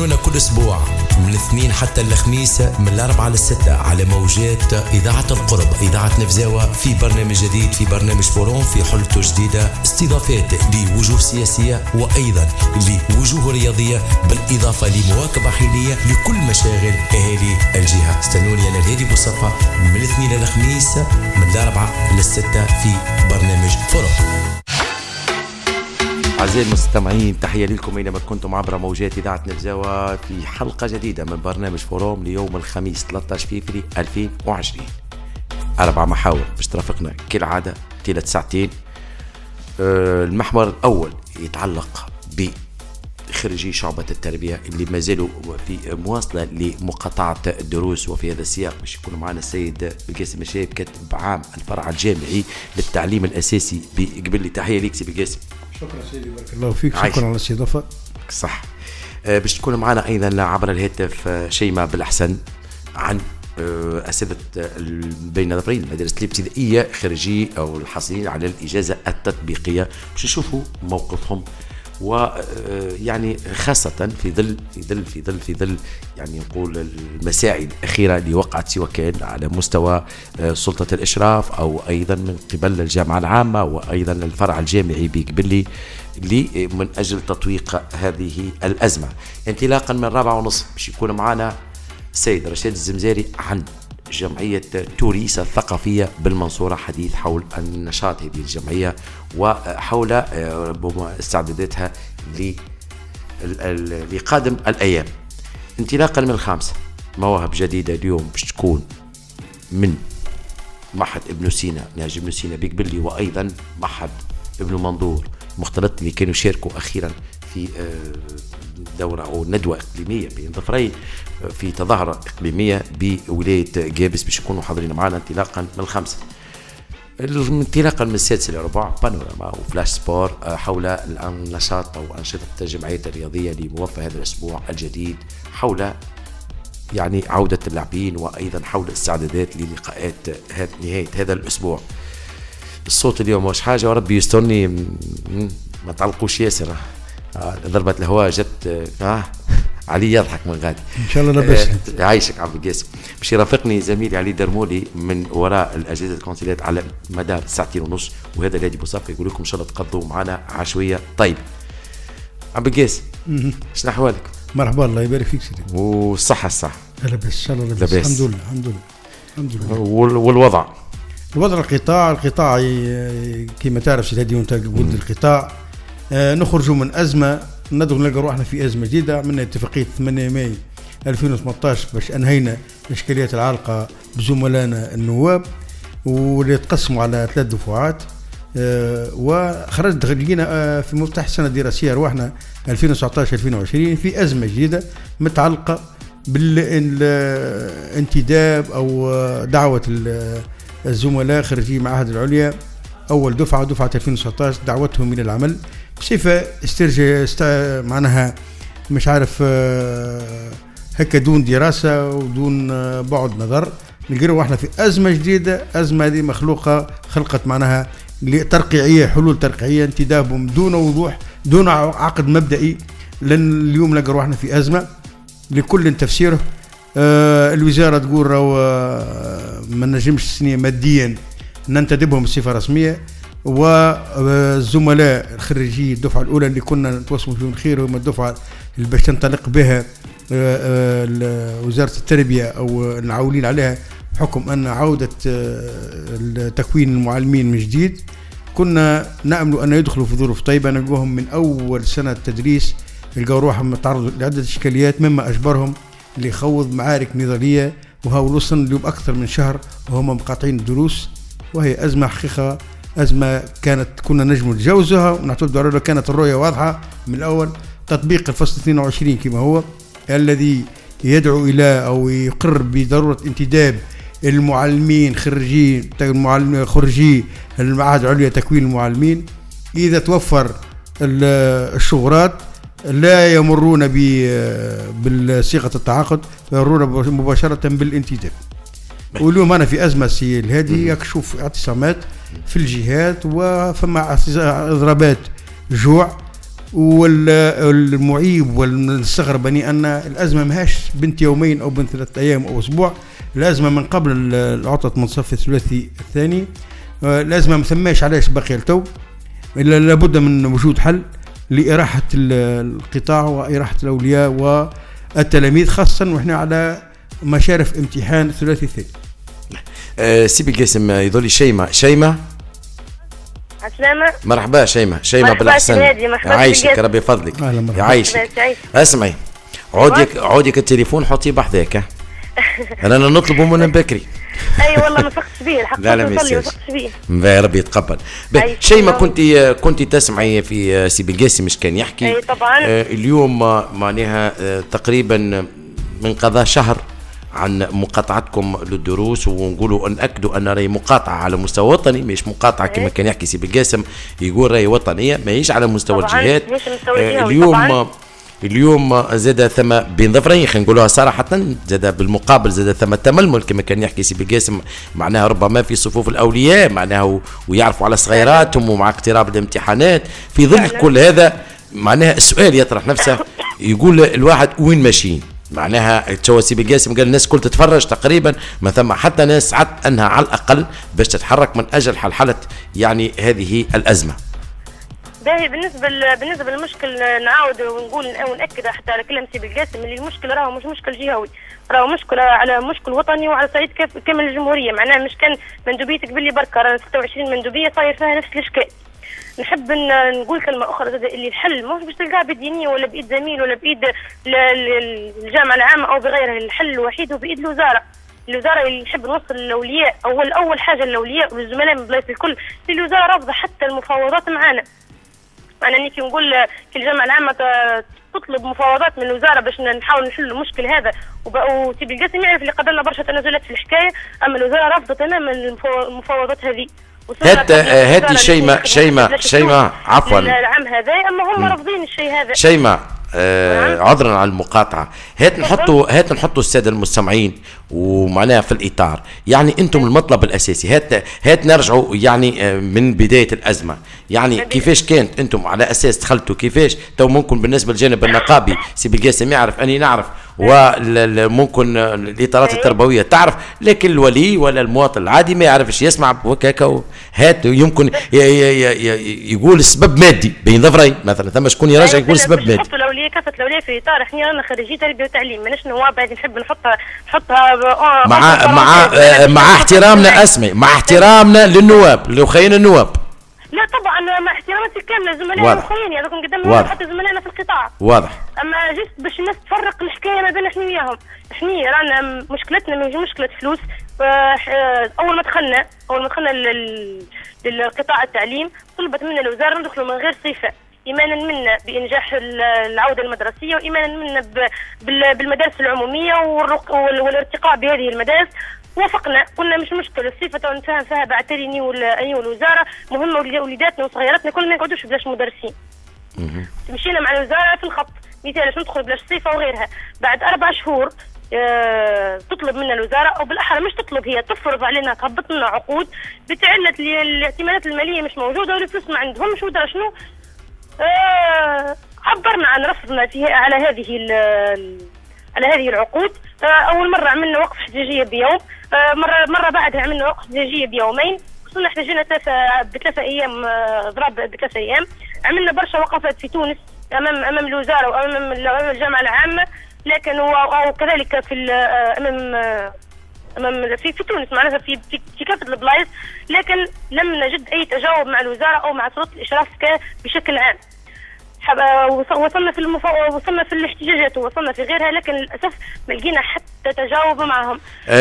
استنونا كل أسبوع من الاثنين حتى الخميس من 4 ل 6 على موجات إذاعة القرب، إذاعة نفزاوة، في برنامج جديد، في برنامج فوروم في حلته جديدة، استضافات لوجوه سياسية وأيضا لوجوه رياضية، بالإضافة لمواكبة حيلية لكل مشاغل أهالي الجهة. استنوني أنا الهادي بوصفة من الاثنين للخميس من 4 ل 6 في برنامج فوروم. أعزائي المستمعين، تحية لكم أينما كنتم عبر موجات إذاعة نفزاوة في حلقة جديدة من برنامج فوروم ليوم الخميس 13 فبراير 2020. 4 محاور باش ترافقنا كالعادة طيلة ساعتين. المحور الأول يتعلق بخريجي شعبة التربية اللي ما زالوا في مواصلة لمقاطعة الدروس، وفي هذا السياق باش يكون معنا السيد بقاسم الشايب كاتب عام الفرع الجامعي للتعليم الأساسي بقبل. تحية ليك سي بقاسم. شكرا سيدي، بارك الله فيك. شكرا على الاستضافة. صح. باش تكون معنا أيضا عبر الهاتف شيماء بالأحسن عن أساتذة بين نظرين المدارس الابتدائية خريجي أو الحاصلين على الإجازة التطبيقية، باش نشوفوا موقفهم، ويعني خاصة في ظل يعني نقول المساعي الأخيرة اللي وقعت سواء كان على مستوى سلطة الإشراف أو أيضا من قبل الجامعة العامة وأيضا الفرع الجامعي بقبلي من أجل تطويق هذه الأزمة. انطلاقا من 4:30 باش يكون معنا السيد رشيد الزمزاري عن جمعية توريس الثقافية بالمنصورة، حديث حول النشاط هذه الجمعية وحول استعداداتها لقادم الأيام. انطلاقا من 5 مواهب جديدة اليوم باش تكون من معهد ابن سينا ناجي ابن سينا بقبلي، وأيضا معهد ابن منظور مختلط اللي كانوا يشاركوا أخيرا في دورة أو ندوة إقليمية بين ظفرين في تظاهرة إقليمية بولاية جابس باش يكونوا حاضرين معنا انطلاقا من 5. انطلاقا من 6 ل 4 بانوراما وفلاش سبور حول النشاط أو أنشطة الجمعيات الرياضية لموفى هذا الأسبوع الجديد، حول يعني عودة اللاعبين وأيضا حول استعدادات للقاءات نهاية هذا الأسبوع. الصوت اليوم مش حاجة وربي يسترني، ما تعلقوش ياسر. ضربة الهواء جت علي يضحك من غادي ان شاء الله. لاباس عايشك عبد القاسم. باش يرافقني زميلي علي درمولي من وراء الاجهزه الكونسيلات على مدار 2.5 ساعة، وهذا الذي بصفي يقول لكم ان شاء الله تقضوا معنا عشويه. طيب عبد القاسم، شنو احوالك؟ مرحبا، الله يبارك فيك سيدي. والصحه الصحه لاباس ان شاء الله. لاباس الحمد لله الحمد لله الحمد لله. والوضع القطاع كما تعرف سيدي هادي وانت ولد القطاع، نخرجوا من أزمة ندخل نلقى روحنا في أزمة جديدة. عملنا اتفاقية 8 ماي 2018 باش أنهينا الإشكاليات العالقة بزملائنا النواب، واللي تقسموا على 3 دفعات، وخرجت لقينا في مفتاح السنة الدراسية روحنا 2019-2020 في أزمة جديدة متعلقة بالانتداب أو دعوة الزملاء خريجي معاهد العليا أول دفعة 2019 دعوتهم إلى العمل بصفة معناها مش عارف هكا دون دراسة ودون بعد نظر. نلقينا احنا في أزمة جديدة. أزمة دي خلقت معناها ترقيعية، حلول ترقيعية، انتدابهم دون وضوح دون عقد مبدئي. لأن اليوم نلقى روحنا في أزمة لكل تفسيره. الوزارة تقول ما نجمش السنية ماديا ننتدبهم بصفة رسمية، والزملاء الخريجي الدفعة الأولى اللي كنا نتواصلوا فيهم خير هم الدفعة اللي باش تنطلق بها وزارة التربية أو نعولين عليها بحكم أن عودة تكوين المعلمين من جديد. كنا نأمل أن يدخلوا في ظروف طيبة، نلقوهم من أول سنة تدريس يلقوا روحهم تعرضوا لعدة إشكاليات مما أجبرهم لخوض معارك نضالية، وهو وصلنا اليوم أكثر من شهر وهم مقاطعين الدروس. وهي أزمة حقيقة، أزمة كنا نجم نتجاوزها ونعتبر على كانت الرؤية واضحة من الأول. تطبيق الفصل 22 كما هو الذي يدعو إلى أو يقر بضرورة انتداب المعلمين خريجي المعاهد العليا تكوين المعلمين. إذا توفر الشغرات لا يمرون بالصيغة التعاقد، يمرون مباشرة بالانتداب. واليوم أنا في أزمة سيل هذه يكشف اعتصامات في الجهات وفما إضرابات جوع، والمعيب والمستغرب أن الأزمة ماهاش بنت يومين أو بنت 3 أيام أو أسبوع، الأزمة من قبل العطلة منتصف الثلاثي الثاني. الأزمة ما ثماش علاش باقي التو، إلا لابد من وجود حل لإراحة القطاع وإراحة الأولياء والتلاميذ، خاصة وإحنا على مشارف امتحان الثلاثي الثاني. سي بالقاسم يظل شيماء السلامة. مرحبا شيماء بالأحسن، يعيشك ربي يفضلك، يعيشك. اسمعي، عودك التليفون حطيه بحذاك. انا نطلبه من بكري. اي والله ما فقتش بيه الحق. لا ما فقتش بيه. ربي يتقبل. شيماء كنت تسمعي في سي بالقاسم مش كان يحكي؟ اي طبعا. اليوم معناها تقريبا من قضاء شهر عن مقاطعتكم للدروس، ونقولوا نأكدوا أن راهي مقاطعة على مستوى وطني، مش مقاطعة كما كان يحكي سي بالقاسم يقول راهي وطنية، ماهيش على مستوى الجهات. اليوم زاد ثم بين ظفرين، خلينا نقولوها صراحة، زاد بالمقابل زاد ثم تململ كما كان يحكي سي بالقاسم، معناها ربما في صفوف الأولياء معناها ويعرفوا على صغيراتهم ومع اقتراب الامتحانات. في ظل كل هذا معناها السؤال يطرح نفسه، يقول الواحد وين ماشيين؟ معناها سي بالقاسم قال الناس كل تتفرج تقريبا، ما ثم حتى ناس سعت انها على الاقل باش تتحرك من اجل حلحله يعني هذه الازمه. باهي بالنسبه للمشكل نعاود ونقول ونأكد حتى على كلام سي بالقاسم اللي المشكل راهو مش مشكل جهوي، راهو مشكل على مشكل وطني وعلى صعيد كامل الجمهوريه. معناها مش كان مندوبيتك باللي بركه، رانا 26 مندوبيه صاير فيها نفس الاشكال. نحب نقول كلمه اخرى اللي الحل مش باش تلقاه بيد ولا بايد زميل ولا بايد الجامعه العامه او بغيرها، الحل الوحيد هو بايد الوزاره اللي نحب نوصل للاولياء. اول حاجه الاولياء والزملاء من بلايص الكل، الوزاره رافضه حتى المفاوضات معنا. انا نيجي نقول في الجامعه العامه تطلب مفاوضات من الوزاره باش نحاول نحل المشكل هذا، وسي بالقاسم يعرف اللي قبلنا برشا تنازلات في الحكايه، اما الوزاره رافضه تماما المفاوضات هذه. هاتي شيماء عفوا العام هذا، اما هم رافضين الشيء هذا. شيماء عذرا على المقاطعه، هات نحطوا الساده المستمعين ومعناها في الاطار، يعني انتم المطلب الاساسي، هات نرجعوا يعني من بدايه الازمه، يعني كيفاش كانت انتم على اساس دخلتوا، كيفاش تو ممكن بالنسبه للجانب النقابي سي بالقاسم يعرف اني نعرف، وممكن الاطارات التربويه تعرف، لكن الولي ولا المواطن العادي ما يعرفش يسمع وكاكا. هات يمكن يقول السبب مادي بين ظفرين مثلا، ثم شكون يرجع يقول سبب مادي. نحطوا الاولياء كافه الاولياء في اطار، احنا رانا خريجي تربيه وتعليم، ماناش نواب هذه نحب نحطها مع احترامنا، اسمي مع احترامنا للنواب لخينا النواب. لا طبعا مع احتراماتي كامله زملائنا وخويني هذوك قدامنا حتى زملائنا في القطاع واضح. اما جست باش الناس تفرق الحكايه ما بين احنا وياهم، احنا رانا مشكلتنا مش مشكله فلوس. اول ما دخلنا للقطاع التعليم طلبت منا الوزاره ندخلوا من غير صفه، ايمانا منا بانجاح العوده المدرسيه، وايمانا منا بالمدارس العموميه والارتقاء بهذه المدارس. وافقنا، قلنا مش مشكله الصفه نتفاهم فيها بعتريني والوزاره مهمه وليداتنا وصغيراتنا كل ما يقعدوش بلاش مدرسين. مشينا مع الوزاره في الخط، مثال باش ندخل بلاش صفه وغيرها. بعد 4 شهور تطلب منا الوزاره، او بالاحرى مش تطلب، هي تفرض علينا تهبط لنا عقود بتعلة الاعتمادات الماليه مش موجوده والفلوس ما عندهمش ودرا شنو. عبرنا عن رفضنا فيها على هذه العقود. اول مره عملنا وقفه احتجاجيه بيوم، مره بعدها عملنا وقفه احتجاجيه بيومين، وصلنا احتجينا ب3 ايام، ضرب ب3 ايام. عملنا برشا وقفات في تونس امام الوزاره وامام الجامعه العامه، لكن وكذلك في امام في تونس معناتها في كافه البلايص، لكن لم نجد اي تجاوب مع الوزاره او مع سلطه الاشراف بشكل عام. وصلنا في الاحتجاجات ووصلنا في غيرها، لكن للاسف ما لقينا حتى تجاوب معهم.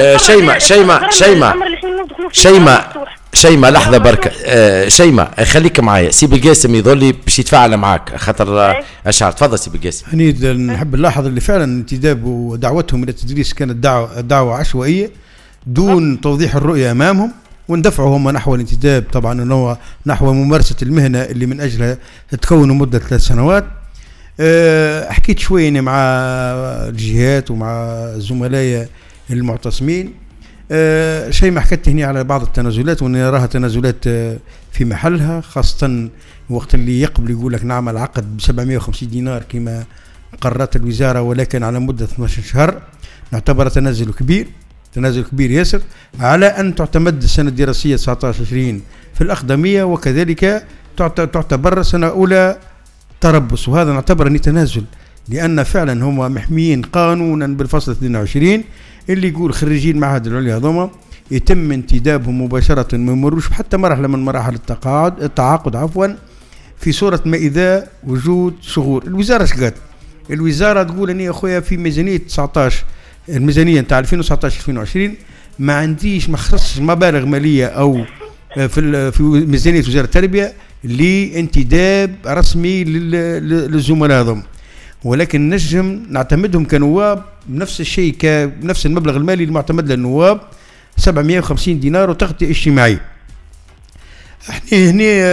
شيماء لحظه بركه. شيماء خليك معايا، سي بالقاسم يظل باش يتفاعل معاك خاطر اشعر. تفضل سي بالقاسم. انا نحب نلاحظ اللي فعلا انتداب ودعوتهم الى التدريس كانت دعوه عشوائيه دون توضيح الرؤيه امامهم، وندفعوا هم نحو الانتداب، طبعا انه نحو ممارسه المهنه اللي من اجلها تكونوا مده 3 سنوات. حكيت شويه مع الجهات ومع زملائي المعتصمين، شيء ما حكيت هنا على بعض التنازلات، وان نراها تنازلات في محلها، خاصه وقت اللي يقبل يقول لك نعمل عقد ب 750 دينار كما قررت الوزارة ولكن على مدة 12 شهر، نعتبر تنازل كبير ياسر على أن تعتمد السنة الدراسية 19-20 في الأقدمية، وكذلك تعتبر سنة أولى تربص، وهذا نعتبر أنه تنازل، لأن فعلا هم محميين قانونا بالفصل 22 اللي يقول خريجين معهد العليا هذوما يتم انتدابهم مباشرة، ما يمروش حتى مرحلة من مراحل التعاقد في صورة ما إذا وجود شغور. الوزارة شقات؟ الوزارة تقول أني أخويا في ميزانية 19 الميزانية نتاع 2019-2020 ما عنديش مخصص مبالغ مالية أو في ميزانية وزارة التربية لانتداب رسمي للزملاء هذم، ولكن نجم نعتمدهم كنواب بنفس الشيء بنفس المبلغ المالي المعتمد للنواب 750 دينار وتغطية اجتماعية. احنا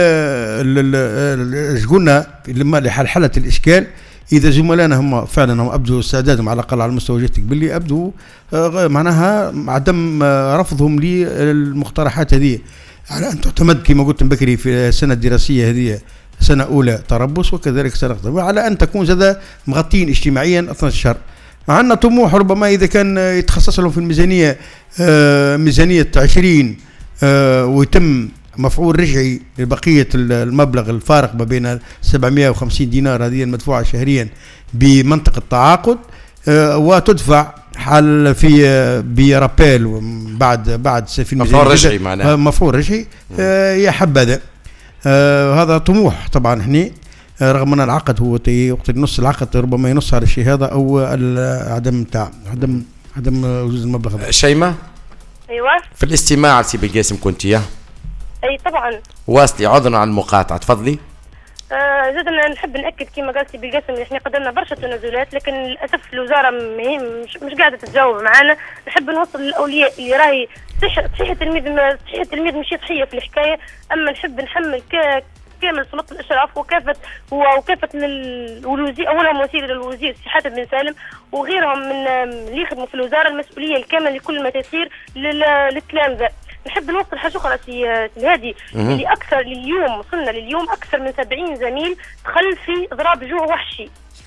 هنا قلنا لما لحالة الإشكال إذا زملائنا هم فعلا هم أبدوا استعدادهم على الأقل على مستوى جهتك باللي أبدوا معناها عدم رفضهم للمقترحات هذه على أن تعتمد كما قلت بكري في السنة الدراسية هذه سنة أولى تربص وكذلك سنة قدم، وعلى أن تكون زادة مغطين اجتماعيا 12 شهر. عندنا طموح ربما إذا كان يتخصص لهم في الميزانية ميزانية 20 ويتم مفعول رجعي لبقية المبلغ الفارق ما بين 750 دينار هذه المدفوعة شهريا بمنطقة التعاقد وتدفع حال في برابيل بعد في مفعول رجعي معناه مفعول رجعي يا حبذا. هذا طموح طبعا احنا رغم ان العقد هو وقت نص العقد ربما ينص على الشيء هذا او عدم وجود المبلغ هذا. شيماء ايوه في الاستماع سي بالقاسم كنتيا؟ اي طبعا واصلي، عذرا عن المقاطعه تفضلي. زدنا نحب ناكد كما قال سي بالقاسم احنا قدمنا برشا تنازلات لكن للاسف الوزاره مش قاعده تتجاوب معنا. نحب نوصل للاولياء اللي راهي صحيح التلميذ مش صحيه في الحكايه، اما نحب نحمل كامل سلطة الإشراف وكافة الوزير أولهم وزير الوزير سي حاتم بن سالم وغيرهم من اللي يخدموا في الوزارة المسؤولية الكاملة لكل ما تسير للتلامذة. نحب نوصل حاجة أخرى سي الهادي اللي أكثر اليوم وصلنا لليوم أكثر من 70 زميل دخل في إضراب جوع وحشي،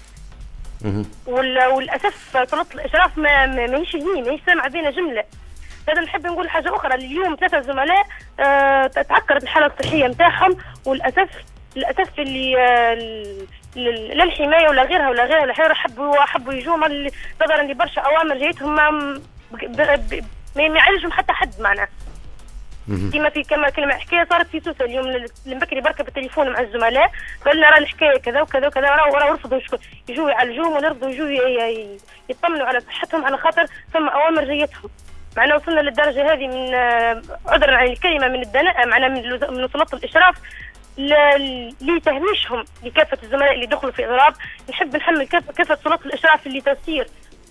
والأسف سلطة الإشراف ماهيش سامعة بينا جملة. هذا نحب نقول حاجة أخرى، اليوم 3 زملاء تعكرت الحالة الصحية متاعهم، والأسف اللي لا الحماية ولا غيرها حبوا يجوا نظرا لبرشا أوامر جايتهم ما يعالجهم حتى حد معنا. كما حكاية صارت في سوسة اليوم المبكري بركة بالتليفون مع الزملاء قال لنا راه الحكاية كذا وكذا وكذا، راه رفضوا يجوا يعالجوهم ونرفضوا يجوا يطمنوا على صحتهم على خاطر ثم أوامر جايتهم. معنا وصلنا للدرجة هذه من عذرا عن الكلمة من الدناء معنا من سلطة الإشراف لتهميشهم لكافة الزملاء اللي دخلوا في إضراب. نحب نحمل كافة سلطة الإشراف اللي تسير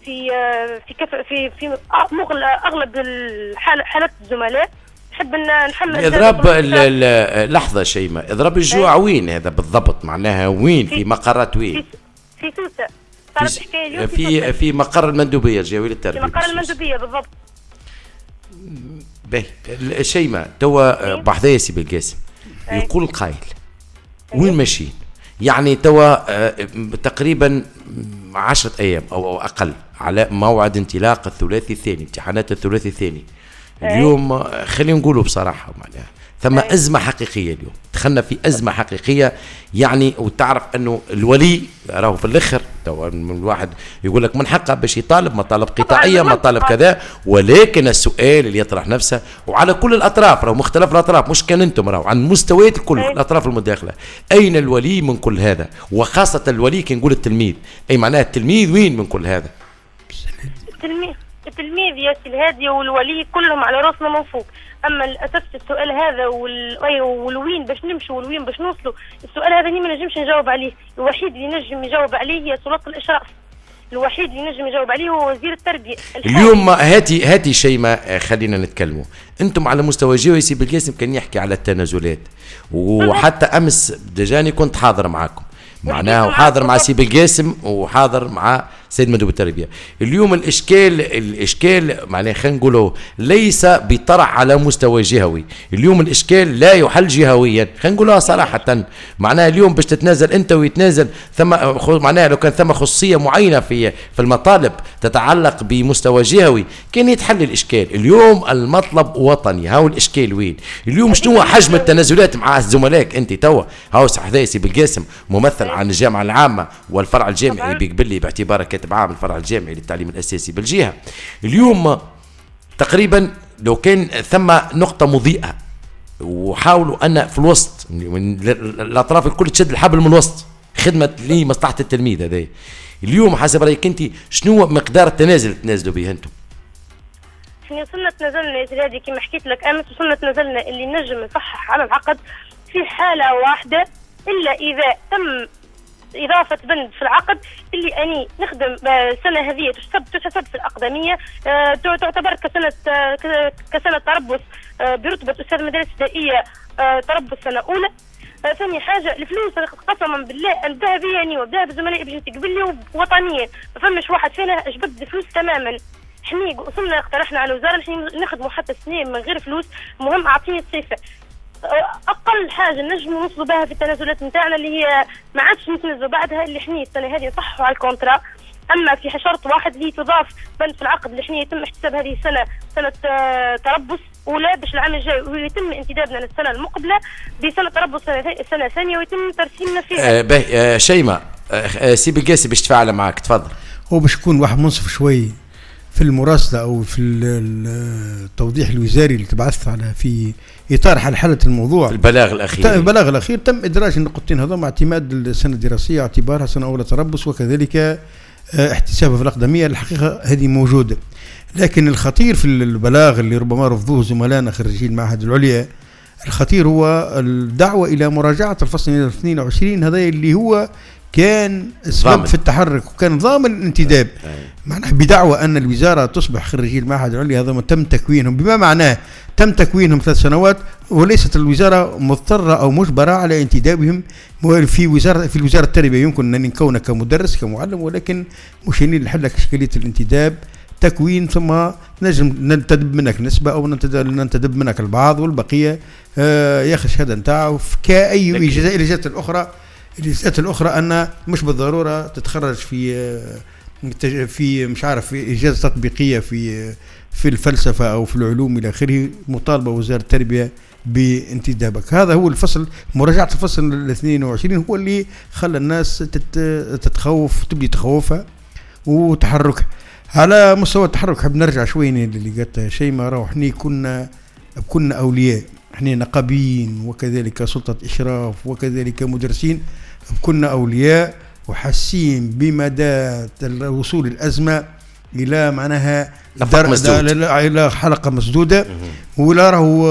في أغلب حالات الزملاء. نحب نحمل إضراب لحظة شيماء، إضراب الجوع وين هذا بالضبط؟ معناها وين؟ في مقرات وين؟ في سوسة صارت الحكاية اليوم في مقر المندوبية الجوية للتربية. في مقر المندوبية بالضبط. باهي شيماء توا بحذايا سي بالقاسم يقول قائل وين ماشيين؟ يعني توا تقريبا 10 أيام أو أقل على موعد انطلاق الثلاثي الثاني، امتحانات الثلاثي الثاني. اليوم خلينا نقولوا بصراحة معناها ثم أزمة حقيقية اليوم، دخلنا في أزمة حقيقية يعني. وتعرف أنه الولي راهو في الآخر الواحد يقول لك من حقه باش يطالب مطالب قطاعية مطالب كذا، ولكن السؤال اللي يطرح نفسه وعلى كل الأطراف راهو مختلف الأطراف مش كان أنتم راهو عن مستويات الكل الأطراف المداخلة، أين الولي من كل هذا؟ وخاصة الولي كي نقول التلميذ، أي معناه التلميذ وين من كل هذا؟ التلميذ يا سي الهادي والولي كلهم على راسنا من فوق. اما للاسف السؤال هذا والوين باش نمشوا والوين باش نوصلوا، السؤال هذا ما نجمش نجاوب عليه. الوحيد اللي نجم يجاوب عليه هي سلطة الإشراف، الوحيد اللي نجم يجاوب عليه هو وزير التربية. اليوم هاتي شيء ما خلينا نتكلموا. انتم على مستوى جهوي سي بالقاسم كان يحكي على التنازلات، وحتى امس دجاني كنت حاضر معاكم معناه، وحاضر مع سي بالقاسم وحاضر مع سيد مندوب التربيه. اليوم الاشكال معناها خلينا نقولوا ليس بيطرح على مستوى جهوي، اليوم الاشكال لا يحل جهويا، خلينا نقولها صراحه. معناها اليوم باش تتنازل انت ويتنازل ثم معناها لو كان ثم خصوصيه معينه في المطالب تتعلق بمستوى جهوي كان يتحل الاشكال. اليوم المطلب وطني، هاو الاشكال وين اليوم؟ شنو حجم التنازلات مع زملائك انت توا؟ هاو حذايا سي بالقاسم ممثل عن الجامعه العامه والفرع الجامعي بيقبلي باعتباره كاتب عام الفرع الجامعي للتعليم الاساسي بالجهه. اليوم تقريبا لو كان ثم نقطه مضيئه وحاولوا ان في الوسط الاطراف الكل تشد الحبل من الوسط خدمه لمصلحه التلميذ هذا، اليوم حسب رايك انت شنو مقدار التنازل اللي تنازلوا به انتم؟ احنا وصلنا تنازلنا هذه كما حكيت لك امس، وصلنا تنازلنا اللي نجم نصحح على العقد في حاله واحده، الا اذا تم إضافة بند في العقد اللي أني نخدم السنة هذه تحسب في الأقدمية، تعتبر كسنة تربص برتبة أستاذ مدارس ابتدائية تربص سنة أولى. ثاني حاجة الفلوس قسما بالله أبدأها بي يعني وأبدأها بزملائي بجي تقبلي وطنيا، ما فماش واحد فينا أجبد فلوس تماما. احنا وصلنا اقترحنا على الوزارة احنا نخدموا حتى سنين من غير فلوس، المهم أعطيني الصيفة. اقل حاجه نجم نوصلوا بها في التنازلات نتاعنا اللي هي ما عادش نتنازلوا بعدها، اللي احنا السنه هذه نصحوا على الكونترا، اما في شرط واحد اللي تضاف بند في العقد اللي احنا يتم احتساب هذه السنه سنه تربص ولا باش العام الجاي ويتم انتدابنا للسنه المقبله بسنه تربص سنه ثانيه ويتم ترسيمنا فيها. شيماء سي بالقاسي باش تفاعل معك، تفضل. هو باش يكون واحد منصف شوي في المراسله او في التوضيح الوزاري اللي تبعث على في اطار حلحله الموضوع. البلاغ الاخير تم ادراج النقطتين هذوما اعتماد السنه الدراسيه اعتبارها سنه اولى تربص وكذلك احتسابها في الاقدميه. الحقيقه هذه موجوده، لكن الخطير في البلاغ اللي ربما رفضوه زملائنا خريجي المعهد العليا، الخطير هو الدعوه الى مراجعه الفصل 22 هذا اللي هو كان سبب في التحرك وكان ضامن الانتداب. معناه بدعوى أن الوزارة تصبح خريجي المعهد العليا هذا تم تكوينهم، بما معناه تم تكوينهم 3 سنوات وليست الوزارة مضطرة أو مجبرة على انتدابهم في وزارة التربية. يمكن أن نكون كمدرس كمعلم، ولكن مش نحل لك إشكالية الانتداب تكوين ثم نجم ننتدب منك نسبة أو ننتدب منك البعض والبقية ياخذ الشهادة نتاعه كأي الإجازات الأخرى. الإجازات الأخرى أن مش بالضرورة تتخرج في مش عارف في إجازة تطبيقية في الفلسفة أو في العلوم إلى آخره، مطالبة وزارة التربية بانتدابك. هذا هو الفصل، مراجعة الفصل 22 هو اللي خلى الناس تتخوف تبدي تخوفها وتحركها. على مستوى التحرك حب نرجع شوي اللي قالت شيماء، راهو احنا كنا أولياء، احنا نقابيين وكذلك سلطة إشراف وكذلك مدرسين، كنا أولياء وحاسين بمدى وصول الأزمة إلى معناها إلى حلقة مسدودة. ولا راهو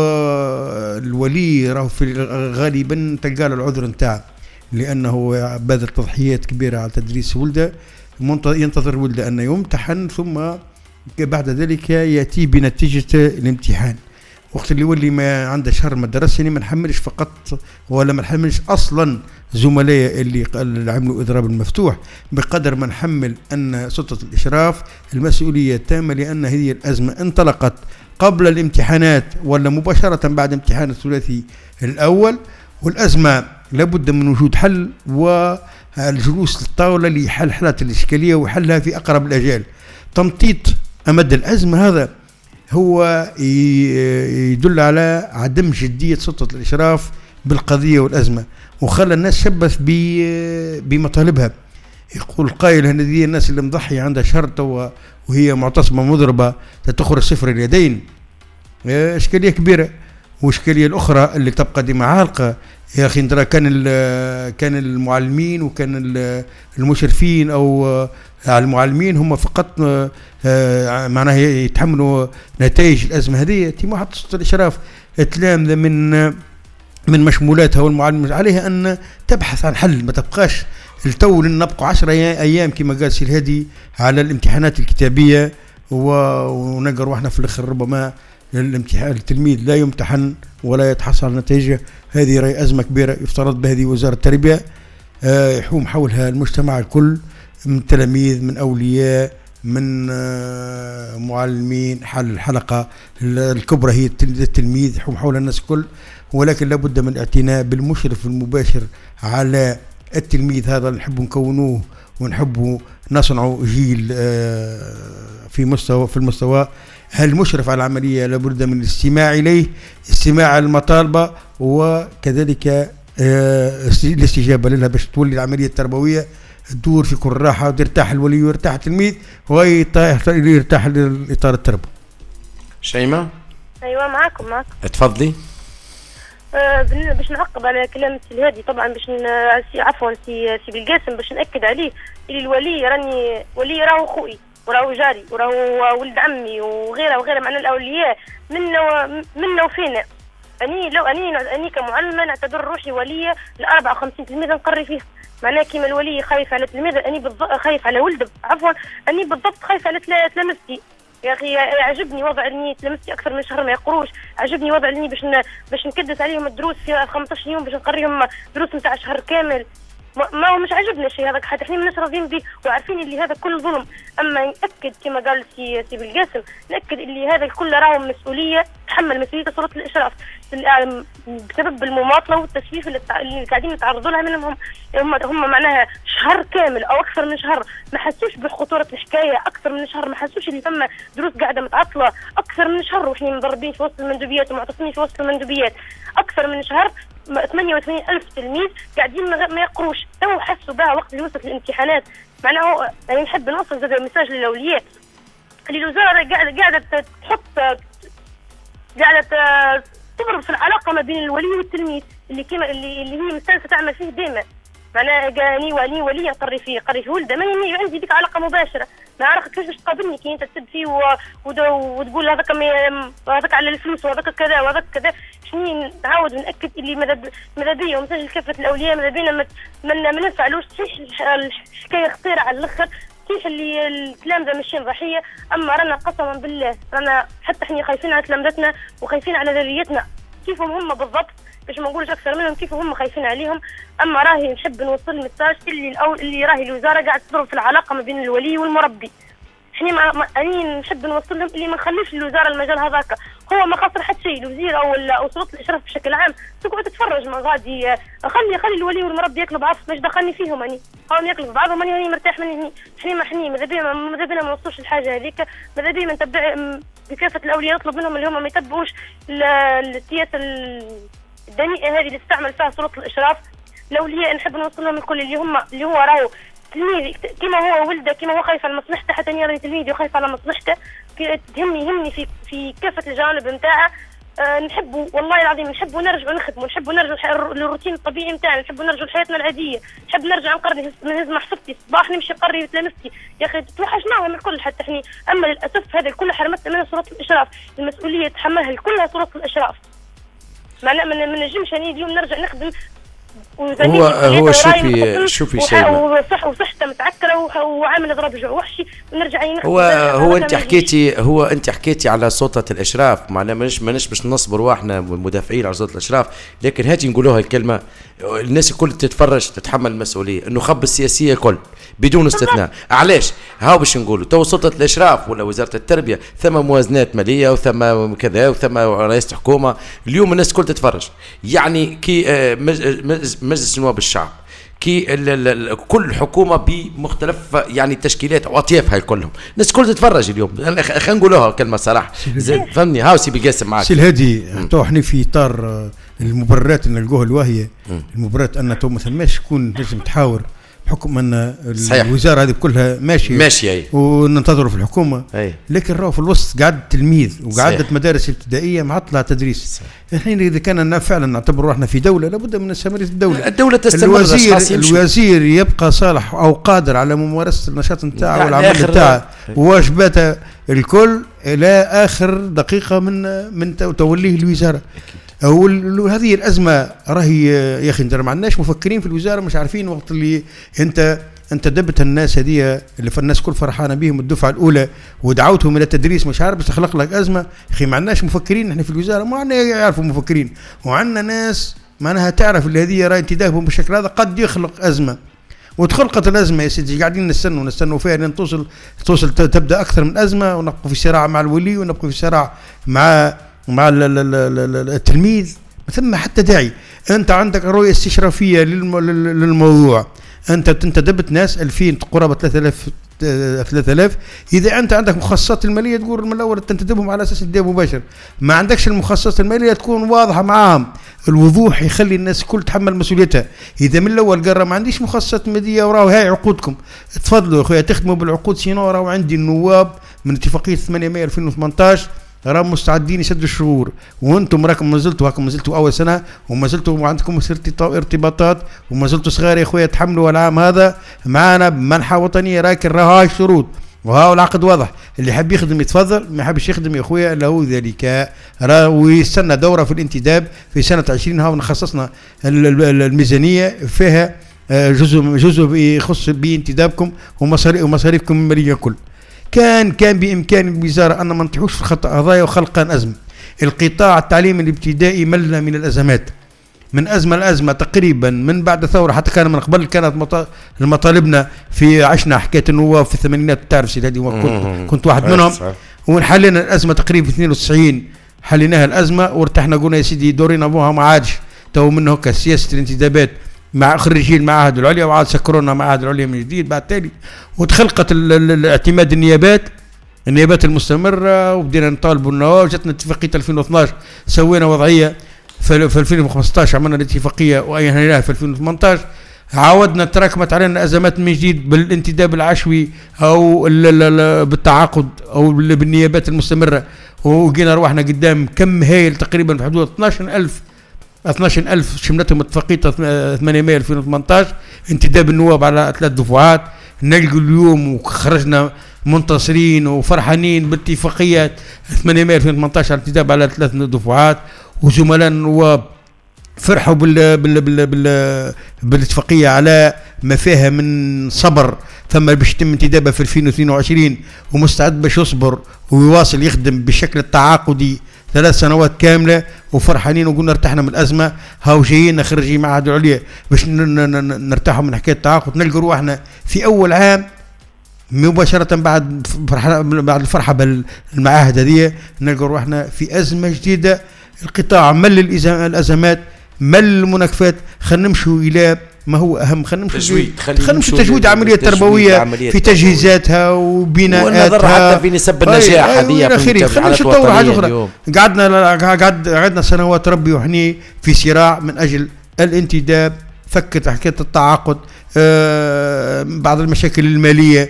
الولي راهو في غالبا تلقى له العذر نتاعه، لأنه بذل تضحيات كبيرة على تدريس ولده، ينتظر ولده أن يمتحن ثم بعد ذلك يأتي بنتيجة الامتحان. وقت اللي يولي ما عنده شهر مدرسة ما نحملش فقط ولا ما نحملش أصلا زملائي اللي عملوا إضراب المفتوح، بقدر ما نحمل أن سلطة الإشراف المسؤولية التامة، لأن هذه الأزمة انطلقت قبل الامتحانات ولا مباشرة بعد امتحان الثلاثي الأول، والأزمة لابد من وجود حل والجلوس للطاولة لحل حالات الإشكالية وحلها في أقرب الأجال. تمطيط أمد الأزمة هذا هو يدل على عدم جدية سلطة الإشراف بالقضية والأزمة، وخلى الناس شبث بمطالبها. يقول قائل هذه الناس اللي مضحية عندها شرطة وهي معتصمة مضربة تخرج صفر اليدين، إشكالية كبيرة. وإشكالية الأخرى اللي تبقى دي معالقة يا أخي، ترى كان المعلمين وكان المشرفين أو المعلمين هم فقط معناها يتحملوا نتائج الأزمة هذه. تي حتى سلطة الإشراف تلامذة من مشمولاتها والمعلم عليها أن تبحث عن حل، ما تبقاش التو نبقى 10 أيام كما قال سي الهادي على الامتحانات الكتابية ونقر احنا في الآخر ربما الامتحان التلميذ لا يمتحن ولا يتحصل على نتيجة. هذه رأي أزمة كبيرة يفترض بهذه وزارة التربية يحوم حولها المجتمع الكل، من تلاميذ، من أولياء، من معلمين. حل الحلقة الكبرى هي التلميذ حول الناس كل، ولكن لابد من الاعتناء بالمشرف المباشر على التلميذ هذا. نحب نكونوه ونحب نصنع جيل في المستوى. المشرف على العملية لابد من الاستماع إليه، استماع المطالبة، وكذلك الاستجابة لها باش تولي العملية التربوية تدور في كل راحة، ويرتاح الولي ويرتاح التلميذ ويرتاح الإطار التربوي. شيماء. ايوه معاكم. تفضلي. باش نعقب على كلام السي الهادي، طبعا باش عفوا سي بالقاسم، باش ناكد عليه اللي الولي راني ولي راهو خوي وراهو جاري وراهو ولد عمي وغيره معنا الاولياء منا وفينا. اني كمعلمه نعتبر روحي وليه ل 54 تلميذه نقري فيها. معناها كيما الولي خايف على تلميذه اني خايف على ولده، عفوا اني بالضبط خايف على تلامذتي. يا اخي عجبني وضع اني تلمستي اكثر من شهر ما يقروش، عجبني وضع اني باش نكدس عليهم الدروس في 15 يوم باش نقريهم دروس نتاع شهر كامل. ما هو مش عجبنا الشيء هذاك، حتى احنا مش راضيين به وعارفين اللي هذا كل ظلم. اما ناكد كما قال سي بالقاسم، ناكد اللي هذا الكل راهو مسؤوليه، تحمل مسؤوليه سلطه الاشراف بسبب المماطله والتسويف اللي قاعدين يتعرضوا لها منهم. هم معناها شهر كامل او اكثر من شهر ما حسوش بخطوره الحكايه، اكثر من شهر ما حسوش اللي ثم دروس قاعده متعطله اكثر من شهر، واحنا مضربين في وسط المندوبيات ومعتصمين في وسط المندوبيات اكثر من شهر. 88,000 تلميذ قاعدين ما يقروش، تو حسوا بها وقت اللي وصلت الامتحانات. معناه يعني نحب نوصل زاد المساج للاولياء اللي الوزاره قاعده تحط قاعده تضرب في العلاقه ما بين الولي والتلميذ اللي هي مستانسه تعمل فيه دائما. معناها اني ولي نقري فيه ولده، ما عندي ديك علاقه مباشره، ما عرفت كيفاش تقابلني كي انت تسب فيه وتقول هذاك على الفلوس وهذاك كذا وهذاك كذا. شنو نعاود ونأكد اللي ماذا بيا ومسجل كافه الاولياء ماذا بينا ما نفعلوش. صحيح الحكايه خطيره على الاخر، صحيح اللي الكلام ده ماشيين ضحيه، اما رانا قسما بالله رانا حتى احنا خايفين على تلامذتنا وخايفين على ذريتنا كيفهم هم بالضبط، باش ما نقولش اكثر منهم كيف هم خايفين عليهم. اما راهي نحب نوصل المساج اللي راهي الوزاره قاعده تضرب في العلاقه ما بين الولي والمربي. احنا اني نحب نوصل لهم اللي ما نخليش الوزاره المجال هذاك، هو ما خاطر حتى شيء الوزير او سلطه الاشراف بشكل عام تقعد تتفرج ما غادي خلي الولي والمربي ياكلوا بعض، ماش دخلني فيهم اني هاهم ياكلوا في بعضهم اني مرتاح مني. احنا ماذا بينا ما نوصلوش الحاجه هذيك، ماذا بينا نتبع بكافه الاولياء نطلب منهم اللي هم ما يتبعوش السياسه الدنيئه هذه اللي استعمل فيها سلطه الاشراف. الاولياء نحب نوصل لهم الكل اللي هو راهو تلميذ كما هو ولده، كما هو خايف على مصلحته، حتى انا تلميذي وخايف على مصلحته، يهمني في كافه الجوانب نتاعه. نحبوا والله العظيم نحبوا نرجعوا نخدموا، نحبوا نرجعوا للروتين الطبيعي نتاعنا، نحبوا نرجعوا لحياتنا العاديه، نحب نرجع نقري نهز محفظتي الصباح نمشي نقري تلامذتي. يا اخي توحشناهم الكل حتى احنا، اما للاسف هذا الكل حرمتنا من سلطه الاشراف، المسؤوليه تحملها كلها سلطه الاشراف. ما نجمش اليوم نرجع نخدم هو شوفي شيماء وصحته متعكره وعامل اضراب جوع وحشي ونرجع هو انت حكيتي على سلطه الاشراف. معناها ماناش باش نصبروا احنا مدافعين على سلطه الاشراف، لكن هاتي نقولوها الكلمه الناس الكل تتفرج تتحمل المسؤوليه، النخب السياسيه كل بدون استثناء. علاش هاو باش نقولوا تو سلطه الاشراف ولا وزاره التربيه ثم موازنات ماليه وثم كذا وثم رئيس حكومه، اليوم الناس الكل تتفرج. يعني كي مجلس نواب الشعب، كي كل حكومه بمختلف يعني تشكيلات واطيافها كلهم، الناس الكل تتفرج اليوم. خلينا نقولوها كلمه صراحه فهمني. هاو سي بالقاسم معاك سي الهادي تو احنا في اطار المبررات اللي نلقوها الواهيه، المبررات ان تو مثلا ماش تكون لازم تحاور بحكم ان الوزاره هذه كلها ماشيه وننتظروا في الحكومه أي. لكن راهو في الوسط قعد تلميذ وقعدت مدارس ابتدائيه معطله تدريس. الحين اذا كان فعلا نعتبر روحنا في دوله لابد من استمراريه الدوله تستمر. الوزير يبقى صالح او قادر على ممارسه النشاط نتاعه والعمل نتاعه وواجباته الكل الى اخر دقيقه من توليه الوزاره. هذه الأزمة راهي يا أخي ترى ما عندناش مفكرين في الوزارة، مش عارفين وقت اللي أنت دبت الناس هذه اللي الناس كل فرحانة بهم الدفعة الأولى ودعوتهم إلى التدريس، مش عارف بس تخلق لك أزمة يا أخي. ما عندناش مفكرين إحنا في الوزارة، ما عندنا يعرفوا مفكرين، وعندنا ناس معناها تعرف اللي هذه راي انتدابهم بالشكل هذا قد يخلق أزمة. وتخلقت الازمه يا سيدي، قاعدين نستنوا فيها لين توصل تبدا اكثر من ازمه، ونبقى في صراع مع الولي، ونبقى في صراع مع التلميذ. ما ثم حتى داعي. انت عندك رؤيه استشرافيه للموضوع، انت تنتدبت ناس 2000 قرابه 3000. اذا انت عندك مخصصات الماليه تقول من الاول تنتدبهم على اساس الدين مباشر، ما عندكش المخصصات الماليه تكون واضحه معاهم. الوضوح يخلي الناس الكل تحمل مسؤوليتها. اذا من الاول قال ما عنديش مخصصات ماليه وراو هاي عقودكم، تفضلوا يا اخويا تخدموا بالعقود، سينو راهو عندي النواب من اتفاقيه 8 مايو 2018 راهم مستعدين يسدوا الشهور، وانتم راكم ما زلتوا اول سنه، وما زلتوا عندكم ارتباطات، وما زلتوا صغار يا اخويا، تحملوا العام هذا معنا بمنحه وطنيه. راكن راهو الشروط وها العقد واضح، اللي يحب يخدم يتفضل، ما يحبش يخدم يا اخويا له ذلك. ويستنى دوره في الانتداب في سنه 20. ها خصصنا الميزانيه فيها جزء يخص بانتدابكم ومصاريفكم الماليه كل. كان بإمكان الوزارة أن ما نطيحوش في الخطأ هذايا وخلقان أزمة. القطاع التعليمي الابتدائي مل من الأزمات، من أزمة لأزمة تقريبا من بعد الثورة، حتى كان من قبل كانت المطالبنا في عشنا حكاية النواب في الثمانينات، تعرف سيدي هذه كنت واحد منهم. ونحلينا الأزمة تقريبا في 92 حليناها الأزمة وارتحنا، قلنا يا سيدي دورنا أبوها ما عادش تو منه كسياسة الانتدابات مع خريجي المعاهد العليا، وعاد سكرونا المعاهد العليا من جديد بعد تالي، وتخلقت الاعتماد النيابات المستمرة، وبدينا نطالبوا النواب. جاتنا اتفاقية 2012 سوينا وضعية في 2015 عملنا الاتفاقية وأيناها في 2018. عاودنا تراكمت علينا أزمات من جديد بالانتداب العشوي أو بالتعاقد أو بالنيابات المستمرة، وجينا روحنا قدام كم هايل تقريبا في حدود 12,000 شملتهم اتفاقية 8 مايو 2018 انتداب النواب على 3 دفعات. نلقوا اليوم وخرجنا منتصرين وفرحانين باتفاقيات 8 مايو 2018 انتداب على 3 دفعات، وزملاء النواب فرحوا بالاتفاقية على ما فيها من صبر. ثم باش يتم انتدابها في 2022 ومستعد باش يصبر ويواصل يخدم بالشكل التعاقدي 3 سنوات كاملة، وفرحانين وقلنا ارتحنا من الأزمة. هاو جايين خريجين معهد العليا باش نرتاحوا من حكاية التعاقد. نلقوا روحنا في أول عام مباشرة بعد الفرحة بالمعاهد هذه نلقوا روحنا في أزمة جديدة. القطاع مل الأزمات، مل المناكفات. خلينا نمشوا إلى ما هو أهم، خلينا نمشوا تجويد عملية تربوية في تجهيزاتها وبناءاتها، ونظر حتى في نسب النجاح هذه. خلينا نمشوا تطور حاجة أخرى. قعدنا سنوات ربي وحني في صراع من أجل الانتداب، فكت حكاية التعاقد، بعض المشاكل المالية،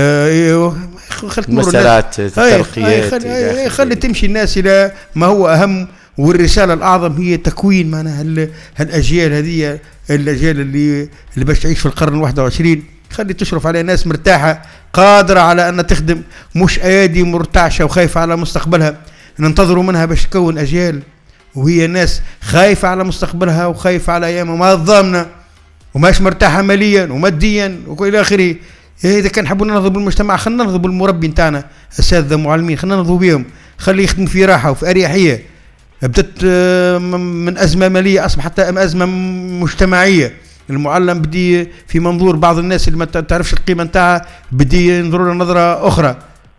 مسارات الترقيات، خلي تمشي الناس إلى ما هو أهم. والرسالة الأعظم هي تكوين معناها الأجيال هذه، الأجيال اللي باش تعيش في القرن 21. خلي تشرف على ناس مرتاحة قادرة على أن تخدم، مش أيادي مرتعشة وخايفة على مستقبلها. ننتظروا منها باش تكون أجيال وهي ناس خايفة على مستقبلها وخايفة على أيامها ما ضامنة وماش مرتاحة ماليا وماديا وإلى آخره. إذا كان حبوا ننهضوا بالمجتمع خلينا ننهضوا بالمربي نتاعنا، أساتذة معلمين، خلينا ننهضوا بهم، خلي يخدموا في راحة وفي أريحية. بدت من أزمة مالية أصبحت أزمة مجتمعية. المعلم بدي في منظور بعض الناس اللي ما تعرفش القيمة نتاعها بدي ينظروا نظرة أخرى،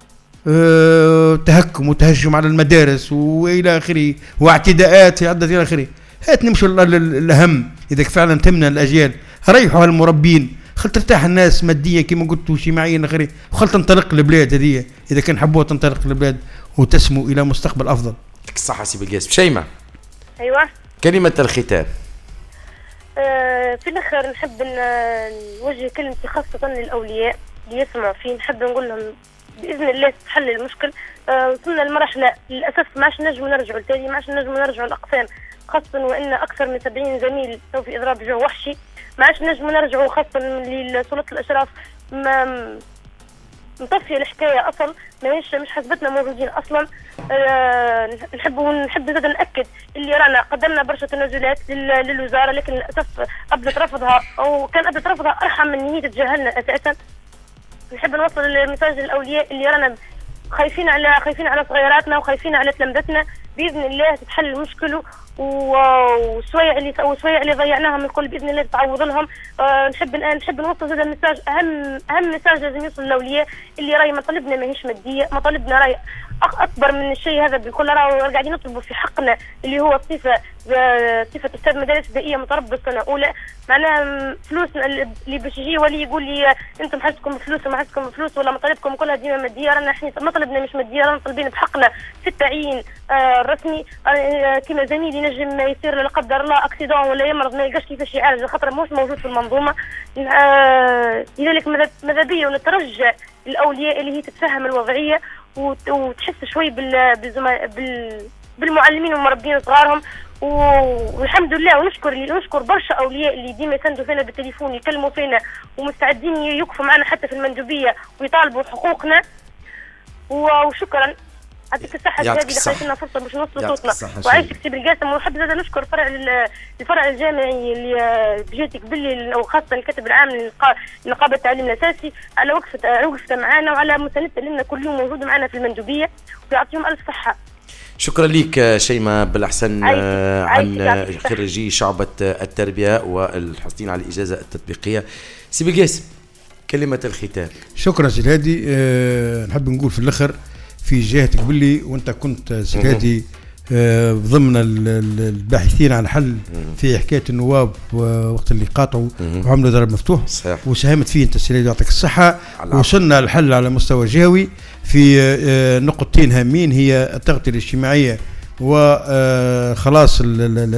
تهكم وتهجم على المدارس وإلى آخره، واعتداءات عدة إلى آخره. هات نمشوا الأهم. إذا فعلا تمنى الأجيال ريحوا هالمربين، خل ترتاح الناس ماديا كما قلت واجتماعيا إلى آخره، وخل تنطلق البلاد هذه إذا كان حبوها تنطلق البلاد وتسمو إلى مستقبل أفضل. يعطيك الصحة سي بالقاسم. شيماء، أيوة، كلمة الختام. في الأخير نحب نوجه كلمتي خاصة للأولياء اللي يسمعوا فيه. نحب نقول لهم بإذن الله تحل المشكل. وصلنا لمرحلة للأسف ما عادش نجموا نرجعوا لتالي، ما عادش نجموا نرجعوا الأقسام، خاصة وإن أكثر من 70 زميل سوف في إضراب جو وحشي. ما عادش نجموا نرجعوا، خاصة لسلطة الأشراف مطفية الحكاية أصلا، مش حسبتنا موجودين أصلا. نحب زاد نأكد اللي رانا قدمنا برشا تنازلات للوزارة، لكن للأسف قبلت رفضها، أو كان قبلت رفضها أرحم من هي تتجاهلنا أساسا. نحب نوصل المساج للأولياء اللي رانا خايفين على صغيراتنا وخايفين على تلامذتنا. باذن الله تتحل المشكل، وشويه اللي ضيعناهم الكل باذن الله تعوض لهم. نحب نوصل هذا المساج، اهم مساج لازم يوصل للاولياء اللي راي مطالبنا ماهيش ماديه، مطالبنا راي اكبر من الشيء هذا بكل. راهو قاعدين نطلبوا في حقنا اللي هو صفه استاذ مدارس ابتدائيه متربص سنه اولى. معناها فلوسنا اللي باش يجي ولي يقول لي انتم حاجتكم فلوس وما حاجتكم فلوس ولا مطالبكم كلها ديما ماديه، رانا احنا مطلبنا مش ماديه، رانا طالبين بحقنا في التعيين الرسمي. كما زميلي ينجم يصير لا قدر الله اكسيدون ولا يمرض ما يلقاش كيفاش يعالج خاطر مش موجود في المنظومه. لذلك ماذا بيا ونترجى الاولياء اللي هي تتفهم الوضعيه وتحس شوي بالمعلمين والمربين صغارهم. والحمد لله ونشكر برشا اولياء اللي ديما يسندوا فينا بالتليفون يكلموا فينا ومستعدين يوقفوا معنا حتى في المندوبيه ويطالبوا حقوقنا. وشكرا يعطيك الصحة هذه اللي خليتنا فرصة باش نوصلوا صوتنا. وعايشك سي بالقاسم. ونحب زاد نشكر الفرع الجامعي اللي بجيتك باللي وخاصة الكاتب العام لنقابة التعليم الأساسي على وقفته معنا وعلى مساندته لنا كل يوم موجود معنا في المندوبية، ويعطيهم ألف صحة. شكرا لك شيماء بالأحسن عن خريجي شعبة التربية والحاصلين على الإجازة التطبيقية. سي بالقاسم كلمة الختام. شكرا سي هادي. نحب نقول في الآخر في جهتك باللي وانت كنت سيدي ضمن الباحثين عن حل في حكايه النواب وقت اللي قاطعوا وعملوا ضرب مفتوح صحيح. وساهمت فيه انت سيدي يعطيك الصحه. وصلنا الحل على مستوى جهوي في نقطتين هامين هي التغطيه الاجتماعيه وخلاص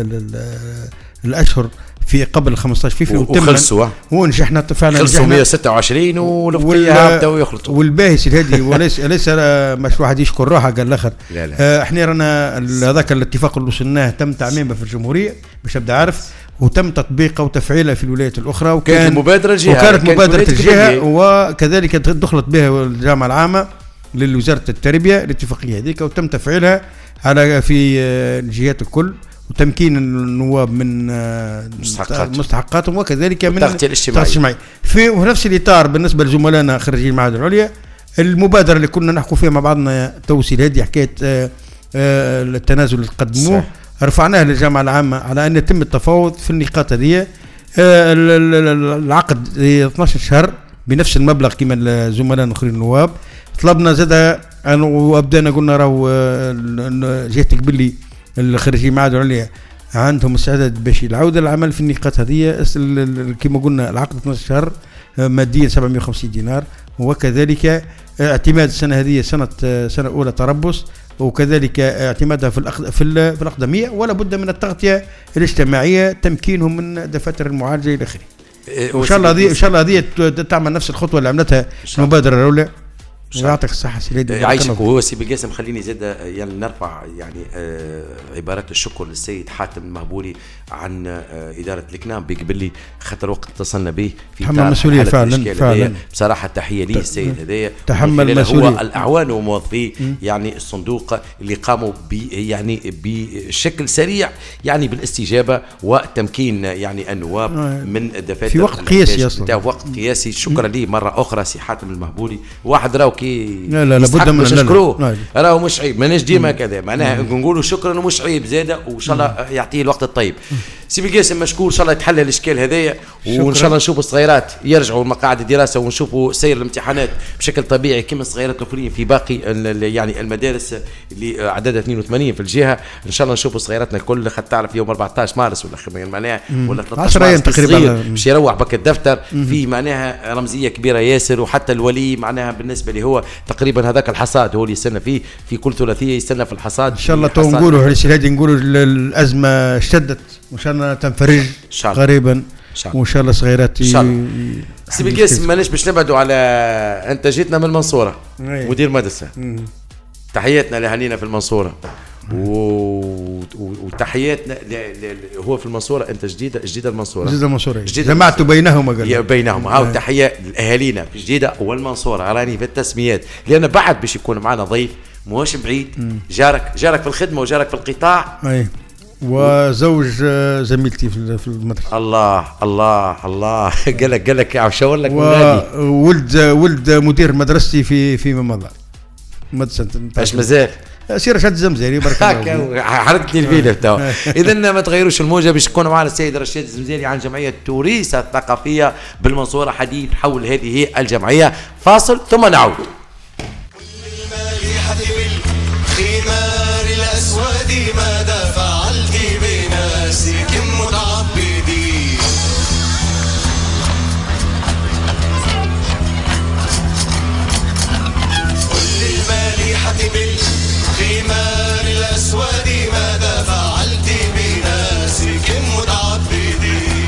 الاشهر في قبل 15 فيفي وخلصوا ونجحنا فعلا خلصوا 126 والفقيه بداوا يخلطوا. والباهي سي هذه وليس مش واحد يشكر روحه قال الاخر. احنا رانا هذاك الاتفاق اللي وصلناه تم تعميمه في الجمهوريه باش ابدا عارف وتم تطبيقه وتفعيله في الولايات الاخرى وكانت مبادره الجهه وكذلك دخلت بها الجامعه العامه لوزاره التربيه الاتفاقيه هذيك وتم تفعيلها على في الجهات الكل وتمكين النواب من مستحقاتهم وكذلك من التغطية الاجتماعية. في نفس الإطار بالنسبة لزملائنا خريجي المعاهد العليا المبادرة اللي كنا نحكوا فيها مع بعضنا توصيل هذه حكاية التنازل اللي قدموه رفعناه للجامعة العامة على أن يتم التفاوض في النقاط هذه. العقد 12 شهر بنفس المبلغ كما الزملاء الآخرين النواب. طلبنا زاد وأبدأنا قلنا راهو جهتك باللي الخريجي المعاهد العليا عندهم استعداد باش يعودوا للعمل في النقاط هذه كما قلنا العقد 12 شهر ماديا 750 دينار وكذلك اعتماد السنه هذه سنه اولى تربص وكذلك اعتمادها في الاقدميه ولا بد من التغطيه الاجتماعيه تمكينهم من دفاتر المعالجه الى اخره. ان شاء الله هذه تعمل نفس الخطوه اللي عملتها المبادره الاولى. يعطيك الصحة سيدي يعيشك. وهو سي بالقاسم خليني زاد يعني نرفع يعني عبارات الشكر للسيد حاتم المهبولي عن إدارة الكنام بقبلي خاطر وقت اتصلنا به في تحمل مسؤولية فعلا بصراحة تحية لي السيد هذايا تحمل مسؤولية هو الأعوان وموظفيه يعني الصندوق اللي قاموا يعني بشكل سريع يعني بالاستجابة وتمكين يعني النواب من الدفاتر في وقت قياسي أصلا وقت قياسي. شكرا لي مرة أخرى سي حاتم المهبولي. واحد راو لا لابد من نشكروه راهو مش عيب ماناش ديما كذا معناها نقولوا شكرا ومش عيب زاده وان شاء الله يعطيه الوقت الطيب. سي بالقاسم مشكور ان شاء الله يتحل الاشكال هذايا وان شاء الله نشوفوا الصغيرات يرجعوا لمقاعد الدراسه ونشوفوا سير الامتحانات بشكل طبيعي كما الصغيرات الاخرين في باقي يعني المدارس اللي عددها 82 في الجهه. ان شاء الله نشوفوا صغيراتنا الكل خد تعرف يوم 14 مارس ولا معناها ولا 13 مارس تقريبا باش يروح بك الدفتر في معناها رمزيه كبيره ياسر. وحتى الولي معناها بالنسبه لي هو تقريبا هذاك الحصاد هو اللي يستنى فيه في كل ثلاثيه يستنى في الحصاد ان شاء الله. تو نقولوا هذه نقولوا الازمه اشتدت وان شاء الله تنفرج قريبا وان شاء الله صغيرات سي بالقاسم ماناش باش نبعدوا على انت جيتنا من المنصوره مدير مدرسه تحياتنا لاهالينا في المنصوره وتحياتنا هو في المنصوره انت جديده المنصوره جمعت بينهما قال بينهما هاو تحيه لاهالينا في جديده والمنصوره راني في التسميات لان بعد باش يكون معنا ضيف مش بعيد جارك في الخدمه وجارك في القطاع وزوج زميلتي في المدرسه. الله قال لك عشاور لك ولد مدير مدرستي في مضى مدرسه ايش مازال سير رشاد الزمزيري بارك الله. حركتني الفيلم تو. اذا ما تغيروش الموجه باش تكونوا معنا السيد رشاد الزمزيري عن جمعيه توريس الثقافيه بالمنصوره، حديث حول هذه الجمعيه. فاصل ثم نعود. بالخمار الاسود ماذا فعلت بناسك متعبدين؟ كل المالحة بالخمار الأسود ماذا فعلت بناسك متعبدين؟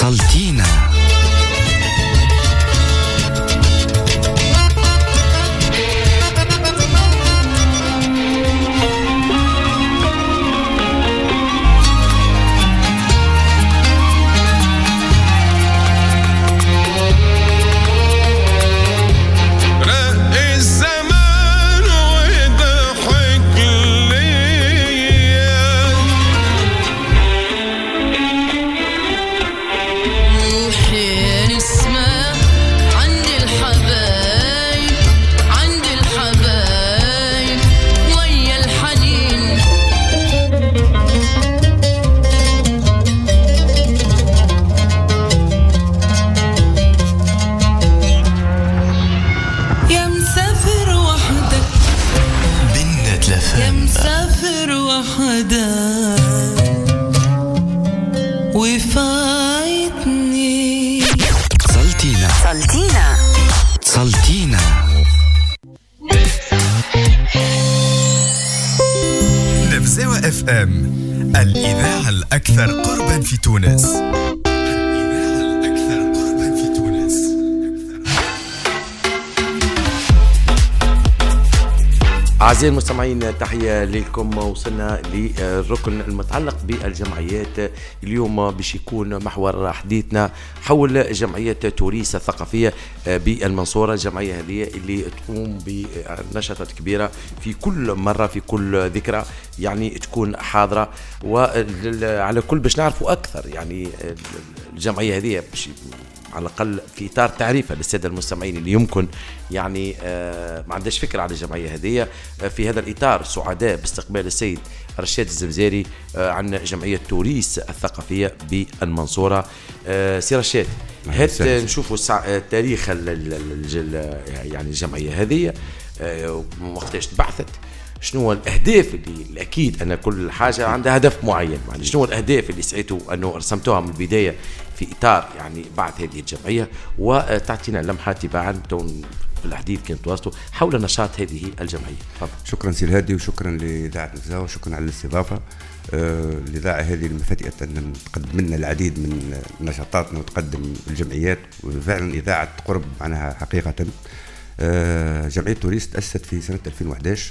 سالتينا. سالتينا. نبزاوة اف ام، الإذاعة الأكثر قربا في تونس. أعزائي المستمعين، تحية لكم. وصلنا للركن المتعلق بالجمعيات. اليوم باش يكون محور حديثنا حول جمعية توريس الثقافية بالمنصورة. الجمعية هذه اللي تقوم بنشاطات كبيرة في كل مرة، في كل ذكرى يعني تكون حاضرة. وعلى كل باش نعرفوا أكثر يعني الجمعية هذه باش على الأقل في إطار تعريفها للسادة المستمعين اللي يمكن يعني ما عندهش فكرة على الجمعية هذه. في هذا الإطار سعداء باستقبال السيد رشاد الزمزاري عن جمعية توريس الثقافية بالمنصورة. سي رشاد، هات نشوفوا تاريخ يعني الجمعية هذه، وقتاش تبعثت، شنو هو الأهداف اللي أكيد أن كل حاجة عندها هدف معين، يعني شنو الأهداف اللي سعيتوا أنه رسمتوها من البداية في إطار يعني بعد هذه الجمعية، وتعطينا لمحة تباعا في الحديث كنت واصلوا حول نشاط هذه الجمعية. طبعا. شكرا سي الهادي، وشكرا لإذاعة نبزاوة، وشكرا على الاستضافة. الإذاعة هذه المفاتئة أن تقدم لنا العديد من نشاطاتنا وتقدم الجمعيات، وفعلا إذاعة قرب معناها حقيقة. جمعية توريس تأسست في سنة 2011،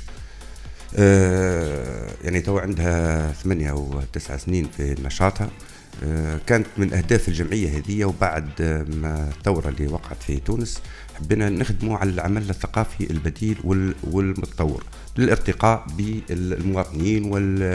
يعني تو عندها 8 أو 9 سنين في نشاطها. كانت من أهداف الجمعية هذه، وبعد ما الثورة اللي وقعت في تونس حبينا نخدموا على العمل الثقافي البديل والمتطور للارتقاء بالمواطنين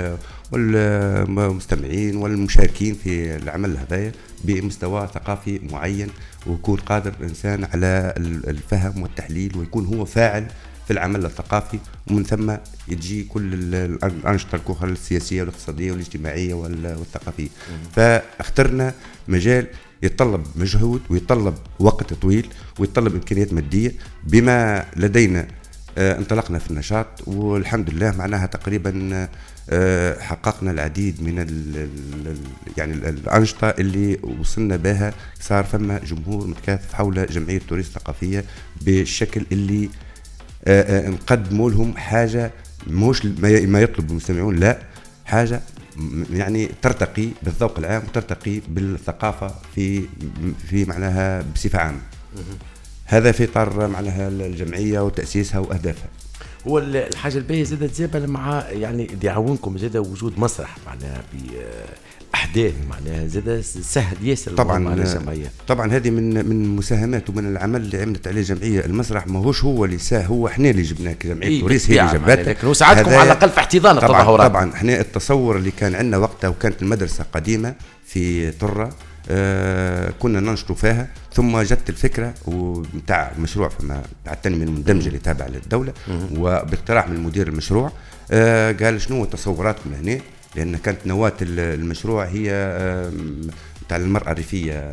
والمستمعين والمشاركين في العمل هذايا بمستوى ثقافي معين، ويكون قادر الإنسان على الفهم والتحليل، ويكون هو فاعل في العمل الثقافي، ومن ثم يجي كل الأنشطة الأخرى السياسية والاقتصادية والاجتماعية والثقافية. فاخترنا مجال يتطلب مجهود ويتطلب وقت طويل ويتطلب إمكانيات مادية. بما لدينا انطلقنا في النشاط، والحمد لله معناها تقريبا حققنا العديد من يعني الأنشطة اللي وصلنا بها. صار فما جمهور متكاثف حول جمعية توريس الثقافية بالشكل اللي نقدموا لهم حاجة مش ما يطلب المستمعون، لا حاجة يعني ترتقي بالذوق العام وترتقي بالثقافة في معناها بصفة عامة. هذا في إطار معناها الجمعية وتأسيسها وأهدافها. هو الحاجة الباهية زادت زيبا مع يعني اللي يعاونكم زاد وجود مسرح معناها بأحداث معناها زاد سهل ياسر طبعا على الجمعية. طبعا هذه من مساهمات ومن العمل اللي عملت عليه الجمعية. المسرح ما هو اللي هو احنا اللي جبناه كجمعية توريس، هي اللي جبتها، لكن ساعدكم على الأقل في احتضان التظاهرات. طبعا احنا التصور اللي كان عندنا وقتها، وكانت المدرسة قديمة في طرة كنا ننشطوا فيها، ثم جت الفكرة ومتاع المشروع تاع التنمية المندمجة اللي تابع للدولة، وباقتراح من مدير المشروع قال شنو تصوراتكم هنا، لأن كانت نواة المشروع هي تاع المرأة الريفية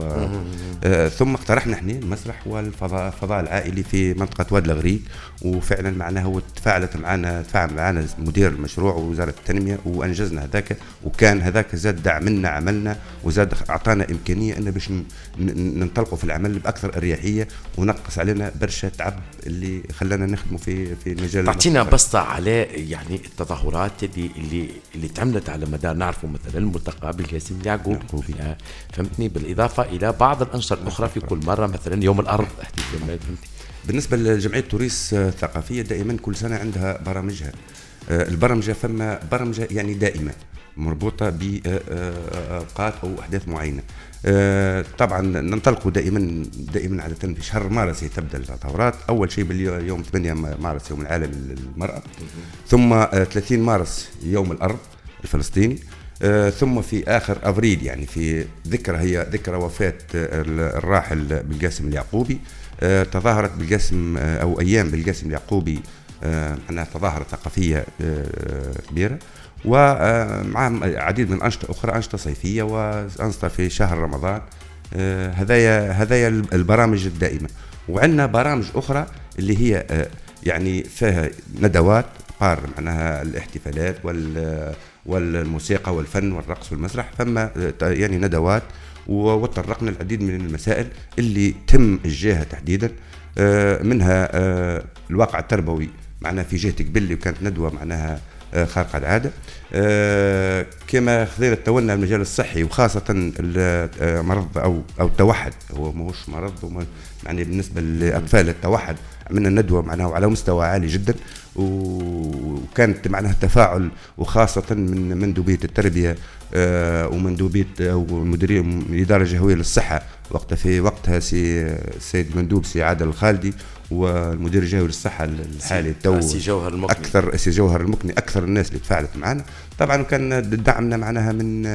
ثم اقترحنا احنا المسرح والفضاء العائلي في منطقة واد الغريب، وفعلا معناها تفاعل معنا مدير المشروع ووزارة التنمية وأنجزنا هذاك. وكان هذاك زاد دعمنا عملنا، وزاد أعطانا إمكانية أن باش ننطلقوا في العمل بأكثر أريحية، ونقص علينا برشا تعب اللي خلانا نخدموا في المجال. تعطينا بسطة على يعني التظاهرات اللي تعملت على مدار، نعرفوا مثلا الملتقى بالقاسم يعقوب معناها فهمتني، بالاضافه الى بعض الانشطه الاخرى في كل مره، مثلا يوم الارض فهمتني. بالنسبه لجمعيه توريس الثقافيه دائما كل سنه عندها برامجها. البرمجه فما برمجه يعني دائمه مربوطه باوقات او احداث معينه. طبعا ننطلق دائما عاده في شهر مارس تبدا الثورات. اول شيء باليوم 8 مارس يوم العالمي للمراه، ثم 30 مارس يوم الارض الفلسطيني، ثم في اخر افريل يعني في ذكرى وفاه الراحل بالقاسم اليعقوبي، تظاهرت بالقاسم او ايام بالقاسم اليعقوبي معناها تظاهره ثقافيه كبيره، ومع عديد من أنشطة أخرى، أنشطة صيفية وأنشطة في شهر رمضان. هذايا البرامج الدائمة. وعندنا برامج أخرى اللي هي يعني فيها ندوات قار معناها الاحتفالات والموسيقى والفن والرقص والمسرح. فما يعني ندوات وتطرقنا العديد من المسائل اللي تم الجهة تحديدا، منها الواقع التربوي معناها في جهة قبلي، وكانت ندوة معناها خارقة العادة. كما خذينا تولنا المجال الصحي وخاصة المرض أو التوحد، هو ماهوش مرض يعني بالنسبة للأطفال التوحد، عملنا ندوة معناها على مستوى عالي جدا، وكانت معناها تفاعل، وخاصة من مندوبية التربية ومندوبية أو مديرية الإدارة الجهوية للصحة وقتها السيد مندوب سي عادل الخالدي، والمدير الجهوي للصحة الحالي التو سي جوهر المكني أكثر الناس اللي تفاعلت معنا طبعا. وكان دعمنا معناها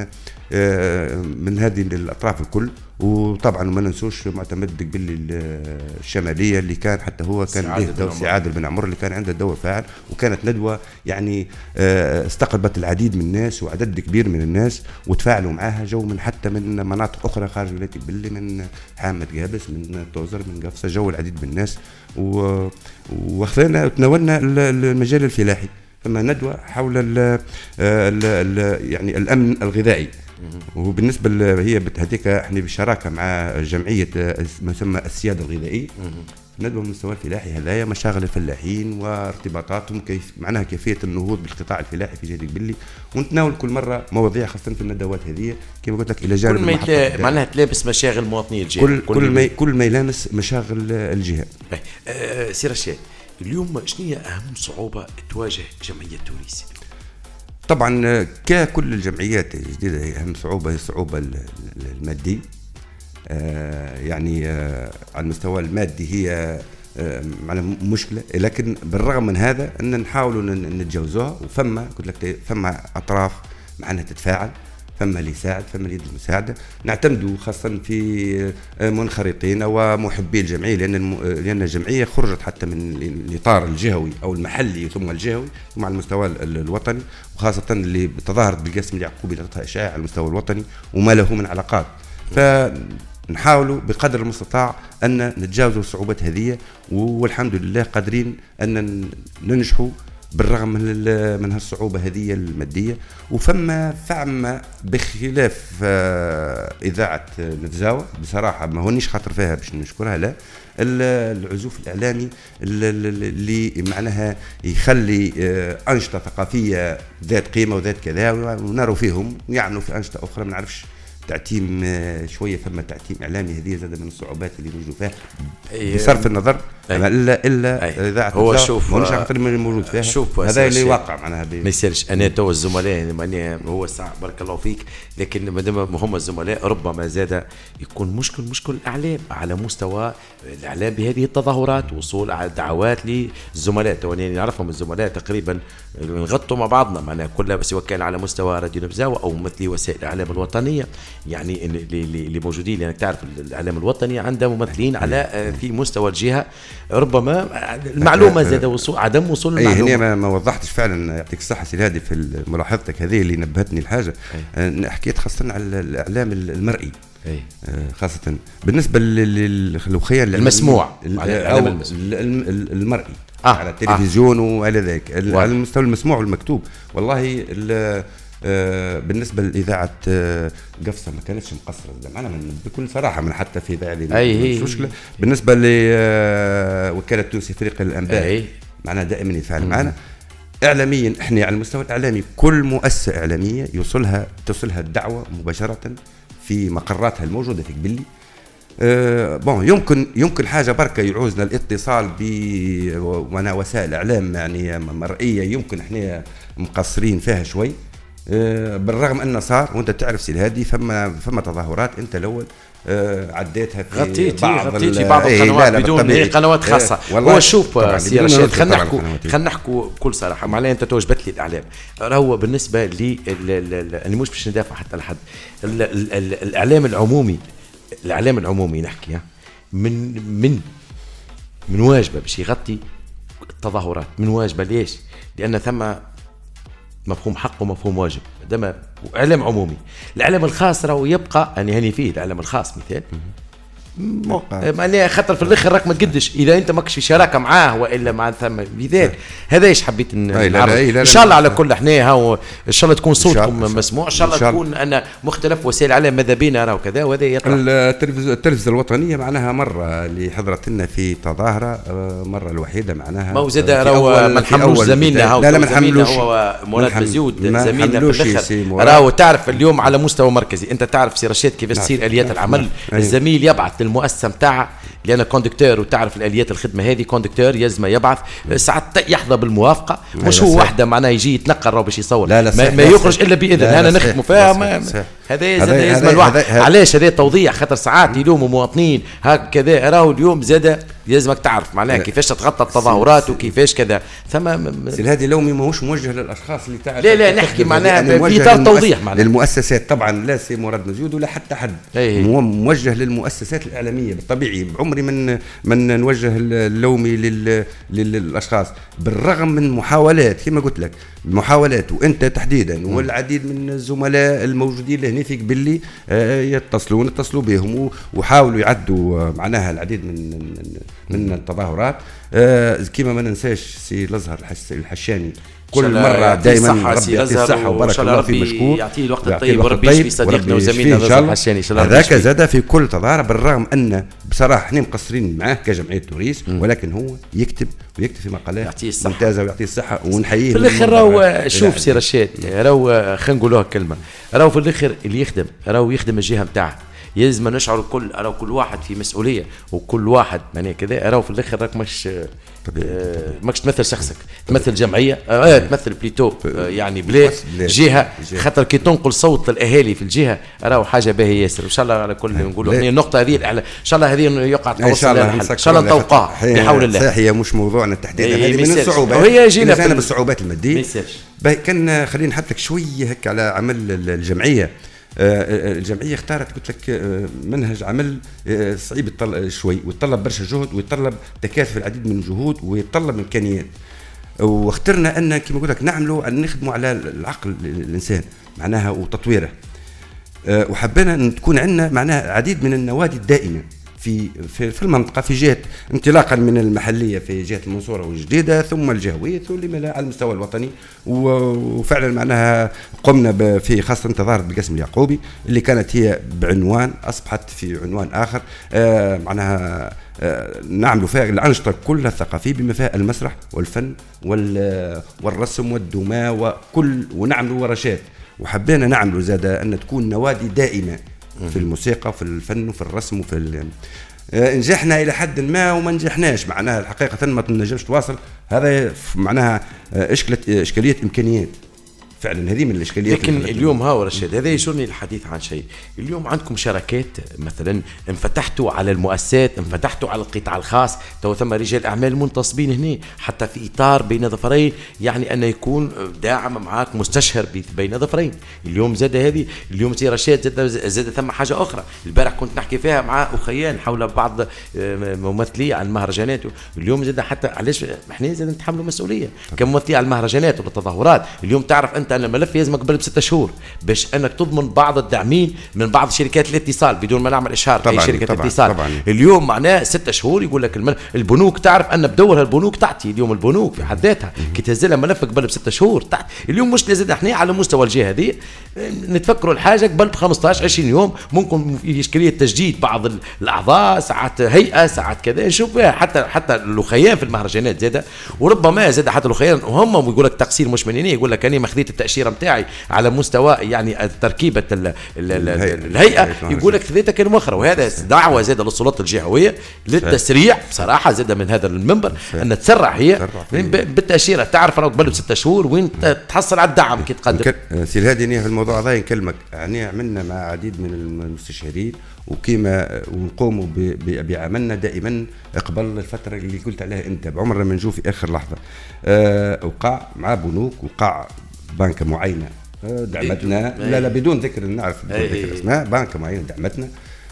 من هذه الأطراف الكل. وطبعا ما ننسوش معتمد قبلي الشمالية اللي كان حتى هو كان له سي عادل بن عمر اللي كان عنده دور فاعل، وكانت ندوة يعني استقطبت العديد من الناس وعدد كبير من الناس وتفاعلوا معها، جو من حتى من مناطق أخرى خارج ولاية قبلي، من حامد قابس، من توزر، من قفصة، جو العديد من الناس. وأخذنا تناولنا المجال الفلاحي، فما ندوة حول يعني الأمن الغذائي. وبالنسبة هي هذيك احنا بالشراكة مع جمعية ما يسمى السيادة الغذائية، ندوة من مستوى الفلاحي هذايا مشاغل الفلاحين وارتباطاتهم، معناها كيفية النهوض بالقطاع الفلاحي في جهة قبلي، ونتناول كل مرة مواضيع خاصة في الندوات هذه كما قلت لك إلى جانب كل ما معناها تلابس مشاغل مواطني الجهة، كل ما يلامس مشاغل الجهة. سي رشاد، اليوم شنو هي أهم صعوبة تواجه جمعية توريس؟ طبعا ككل الجمعيات الجديدة أهم صعوبة هي الصعوبة المادية. يعني على المستوى المادي هي مشكلة، لكن بالرغم من هذا أن نحاولوا نتجاوزوها. وفما قلت لك فما أطراف معنا تتفاعل، فما اللي يساعد، فما اللي يد المساعدة. نعتمدوا خاصة في منخرطين ومحبي الجمعية، لأن الجمعية خرجت حتى من الإطار الجهوي أو المحلي ثم الجهوي ثم على المستوى الوطني، وخاصة اللي تظاهرت بالقاسم اليعقوبي لغتها إشاعة على المستوى الوطني وما له من علاقات. فنحاولوا بقدر المستطاع أن نتجاوزوا الصعوبات هذه، والحمد لله قادرين أن ننجحوا بالرغم من هالصعوبة هذه المادية. وفما بخلاف إذاعة نتزاوى بصراحة ما هونيش خاطر فيها باش نشكرها، لا، العزوف الإعلامي اللي معناها يخلي أنشطة ثقافية ذات قيمة وذات كذا، ونروا فيهم يعملوا في أنشطة أخرى ما نعرفش تعتيم شويه. فما تعتيم اعلامي هذه زاد من الصعوبات اللي موجود فيها بصرف النظر الا اذاعه هو شوف مش خاطر موجود فيها. شوف هذا اللي واقع معناها ما يصيرش. انا تو الزملاء معناها هو ساعه بارك الله فيك، لكن ما دام هم الزملاء ربما زاد يكون مشكل الاعلام على مستوى الاعلام بهذه التظاهرات، وصول على دعوات للزملاء. تو انا نعرفهم الزملاء تقريبا نغطوا مع بعضنا معناها كلها، بس سواء كان على مستوى راديو نبزاوة او مثل وسائل الاعلام الوطنيه، يعني اللي موجودين، لانك تعرف الاعلام الوطني عنده ممثلين على في مستوى الجهه، ربما المعلومه زاد عدم وصول المعلومه. هنا ما وضحتش فعلا، يعطيك الصحه سي هادي في ملاحظتك هذه اللي نبهتني الحاجه. حكيت خاصه على الاعلام المرئي، خاصه بالنسبه للخيال المسموع او المرئي على التلفزيون وعلى ذلك على المستوى المسموع والمكتوب. والله بالنسبه لاذاعه قفصه ما كانتش مقصره معنا بكل صراحه، من حتى في ذلك مشكله. بالنسبه لوكاله تونس افريقيا للانباء معنا دائما يتفاعل معنا اعلاميا. احنا على المستوى الاعلامي كل مؤسسه اعلاميه تصلها الدعوه مباشره في مقراتها الموجوده في قبلي. بون يمكن حاجه بركه يعوزنا الاتصال وسائل اعلام يعني مرئيه، يمكن احنا مقصرين فيها شوي. بالرغم ان صار، وانت تعرف سي الهادي، فما تظاهرات انت الاول عديتها في غطيتي بعض القنوات بدون قنوات خاصه. هو شوف سي رشيد، خلينا نحكوا بكل صراحه، معناها انت توجبت لي الاعلام. راهو بالنسبه لي انا مش باش ندافع حتى لحد الاعلام العمومي نحكي من واجبه باش يغطي التظاهرات، من واجبه. ليش؟ لان ثم مفهوم حق ومفهوم واجب. دم اعلام عمومي. الاعلام الخاص راهو يبقى هني فيه الاعلام الخاص مثال معناها خاطر في الاخر راك ما تقدش اذا انت ماكش في شراكه معاه والا مع ثم لذلك. هذا ايش حبيت نعرض ان شاء الله على كل احنا ان شاء الله تكون صوتكم مسموع، ان شاء الله تكون ان مختلف وسائل الاعلام ماذا بينا راه كذا. وهذا يطلع التلفزه الوطنيه معناها مره اللي حضرت لنا في تظاهره، مره الوحيده معناها ما زاد راهو ما نحملوش زميلنا. لا ما نحملوش، هو مراد بزيود زميلنا في الاخر. راهو تعرف اليوم على مستوى مركزي، انت تعرف سي رشيد كيف تصير اليات العمل. الزميل يبعث المؤسسه نتاعها لأن كوندكتور، وتعرف الآليات الخدمة هذه كوندكتور يلزم يبعث ساعات يحظى بالموافقة، مش هو وحده معناه يجي يتنقل راهو باش يصور، ما يخرج إلا بإذن. أنا نخدموا فيها هذا يلزم الواحد. علاش هذا توضيح؟ خاطر ساعات يلوموا مواطنين هكذا. راهو اليوم زاد يلزمك تعرف معناها كيفاش تتغطى التظاهرات وكيفاش كذا. ثم هذه اللومي ماهوش موجه للاشخاص اللي تعرف. لا نحكي معناها في اطار توضيح معناها للمؤسسات طبعا، لا سي مراد مزيود ولا حتى حد. موجه للمؤسسات الاعلاميه بالطبيعي. عمري من نوجه اللومي للاشخاص، بالرغم من محاولات كما قلت لك، محاولات وانت تحديدا والعديد من الزملاء الموجودين لهنا في قبلي يتصلوا بهم وحاولوا يعدوا معناها العديد من التظاهرات. كما ما ننساش سي الازهر الحشاني كل مره دائما ربي يعطيه الصحه وبارك الله فيه، مشكور، يعطيه الوقت الطيب وربي يشفي صديقنا وزميلنا الازهر الحشاني. هذاك زاد في كل تظاهره، بالرغم ان بصراحه احنا مقصرين معاه كجمعيه توريس، ولكن هو يكتب في مقالات ممتازه ويعطيه الصحه ونحييه. في الاخر راهو شوف سي رشيد، راهو خلينا نقولوها كلمه، راهو في الاخر اللي يخدم الجهه نتاعه يلزم نشعر كل واحد في مسؤوليه، وكل واحد يعني كذا. راهو في الاخر راك ماكش تمثل شخصك، تمثل جمعيه، تمثل بليتو يعني بلاد جهه. خاطر كي تنقل صوت الاهالي في الجهه راهو حاجه باهيه ياسر. ان شاء الله على كل نقولوا احنا النقطه هذه ان شاء الله هذه يقع توصل لها الحل ان شاء الله نطوقها بحول الله. صحيح، هي مش موضوعنا التحديد، هذه من الصعوبات وهي جينا في الصعوبات الماديه. كان خلينا نحط لك شويه هيك على عمل الجمعيه. الجمعيه اختارت قلت لك منهج عمل صعيب شوي، ويتطلب برشا جهد، ويتطلب تكاثف العديد من الجهود، ويتطلب امكانيات. واخترنا ان كما قلت لك نخدموا على العقل الانسان معناها وتطويره. وحبينا تكون عندنا معناها العديد من النوادي الدائمه في المنطقه، في جهه انطلاقا من المحليه في جهه المنصوره والجديده، ثم الجهويه، ثم على المستوى الوطني. وفعلا معناها قمنا في خاصه تظاهره بالقسم اليعقوبي اللي كانت هي بعنوان اصبحت في عنوان اخر، معناها نعملوا فيها الأنشطة كلها الثقافية بما فيها المسرح والفن والرسم والدماء ونعملوا ورشات. وحبينا نعملوا زاد أن تكون نوادي دائمة في الموسيقى وفي الفن وفي الرسم وفي نجحنا إلى حد ما وما نجحناش، معناها الحقيقة ما تنجمش تواصل. هذا معناها إشكالية إمكانيات، فعلا هذه من الاشكاليات. لكن اليوم ها رشيد هذا يجرني الحديث عن شيء. اليوم عندكم شراكات مثلا، انفتحتوا على المؤسسات، انفتحتوا على القطاع الخاص، تو ثم رجال اعمال منتصبين هنا حتى في اطار بين ظفرين، يعني ان يكون داعم معاك مستشهر بين ظفرين. اليوم زاد هذه، اليوم سي رشيد زاد ثم حاجه اخرى. البارح كنت نحكي فيها مع اخيان حول بعض ممثلي على المهرجانات. اليوم زاد حتى علاش احنا زاد نتحملوا مسؤوليه كممثلي على المهرجانات والتظاهرات. اليوم تعرف انت أن الملف يلزمك قبل ب6 شهور باش انك تضمن بعض الداعمين من بعض شركات الاتصال بدون ما نعمل اشهار في شركه الاتصال. اليوم معناه 6 شهور يقول لك البنوك، تعرف ان بدورها البنوك تعطي اليوم البنوك في حد ذاتها كي تهزلها ملف قبل ب6 شهور تعطي. اليوم مش لازم احنا على مستوى الجهه هذه نتفكروا الحاجه قبل ب15 20 يوم ممكن في اشكاليه تجديد بعض الاعضاء، ساعات هيئه ساعات كذا نشوف حتى الاخيان في المهرجانات زاده، وربما زاد حتى الاخيان وهم يقول لك تقصير مش منين، يقول لك انا ما خذيت التاشيره نتاعي على مستوى يعني تركيبه الهيئه، يقول لك ثلاثه كلمه اخرى. وهذا دعوه زاده للسلطات الجهويه للتسريع بصراحه، زاده من هذا المنبر ان تسرع هي بالتاشيره، تعرف راهو قبل ب6 شهور وين تحصل على الدعم كي تقدم. سي الهادي في الموضوع هذا نكلمك، يعني عملنا مع عديد من المستشارين وكيما ونقوموا بعملنا دائما قبل الفتره اللي قلت عليها انت، بعمرنا ما نجوا في اخر لحظه. وقع مع بنوك، وقع بنكه معينه دعمتنا، لا بدون ذكر، نعرف بدون ذكر اسماء، بنكه معينه دعمتنا،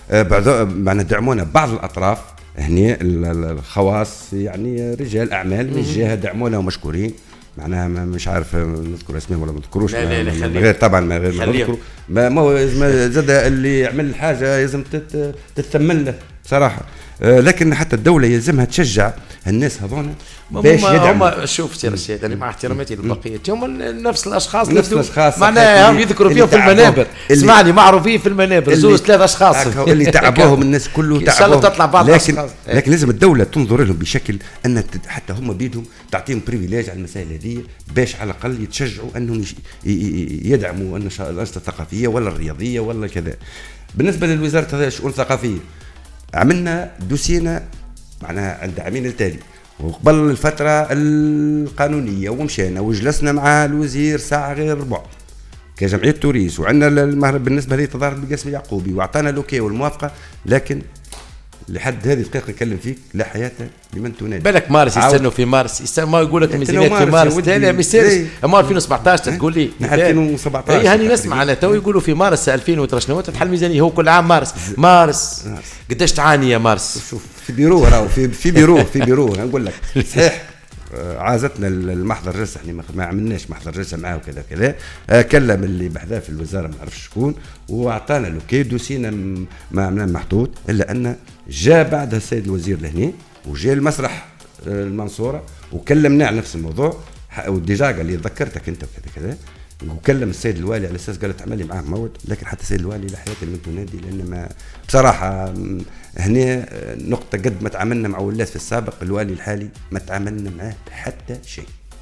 معنا دعمونا بعض الاطراف هنا الخواص، يعني رجال اعمال من الجهه دعمونا ومشكورين. معناها مش عارف نذكر اسمهم ولا ما نذكروش، غير طبعا ما غير ما نذكر، ما هو زاد اللي يعمل حاجه لازم تتثمن له بصراحه. لكن حتى الدوله يلزمها تشجع الناس هذونا باش يدعموا. شوف سير السيد، انا مع احتراماتي للبقيه هم نفس الاشخاص، معناها هم يذكروا فيهم في المنابر، اسمعني معروفين في المنابر، زوج 3 اشخاص اللي تعبوهم الناس كله تعبوهم، ان شاء الله تطلع بعض الاشخاص. لكن لازم الدوله تنظر لهم بشكل ان حتى هم بيدهم تعطيهم بريفيليج على المسائل هذه، باش على الاقل يتشجعوا انهم يدعموا الانشطه الثقافيه ولا الرياضيه ولا كذا. بالنسبه للوزاره الشؤون الثقافيه عملنا دوسينا معناها عند عامين التالي، وقبل الفترة القانونية ومشينا وجلسنا مع الوزير ساعة غير ربع كجمعية توريس، وعندنا المهرب بالنسبة لي تظاهر بالقاسم اليعقوبي، واعطانا لوكي والموافقة. لكن لحد هذه الدقيقة نكلم فيك لا حياة لمن تنادي. بالك مارس يستنوا في مارس، ما يقول لك الميزانيات في مارس ثاني ما يصيرش. اما 2017 تقول لي 2017 اي هاني نسمع انا تو يقولوا في مارس 2000 تحل ميزانية، هو كل عام مارس قداش تعاني يا مارس. شوف في بيرو راهو في بيرو نقول لك صحيح. عازتنا المحضر جلسه، احنا ما عملناش محضر جلسه معاه وكذا كذا. كلم اللي بحذاه في الوزاره ما نعرفش شكون، واعطانا لوكي دوسينا ما عملنا محطوط، الا ان جاء بعدها السيد الوزير لهنا وجاء المسرح المنصوره وكلمنا على نفس الموضوع، وديجا قال لي ذكرتك انت وكذا كذا، وكلم السيد الوالي على اساس قال تعمل لي معاه موعد. لكن حتى السيد الوالي لا حياه لمن تنادي، لان ما بصراحه هنا نقطه قد ما تعاملنا مع ولات في السابق، الوالي الحالي ما تعاملنا معاه حتى شيء.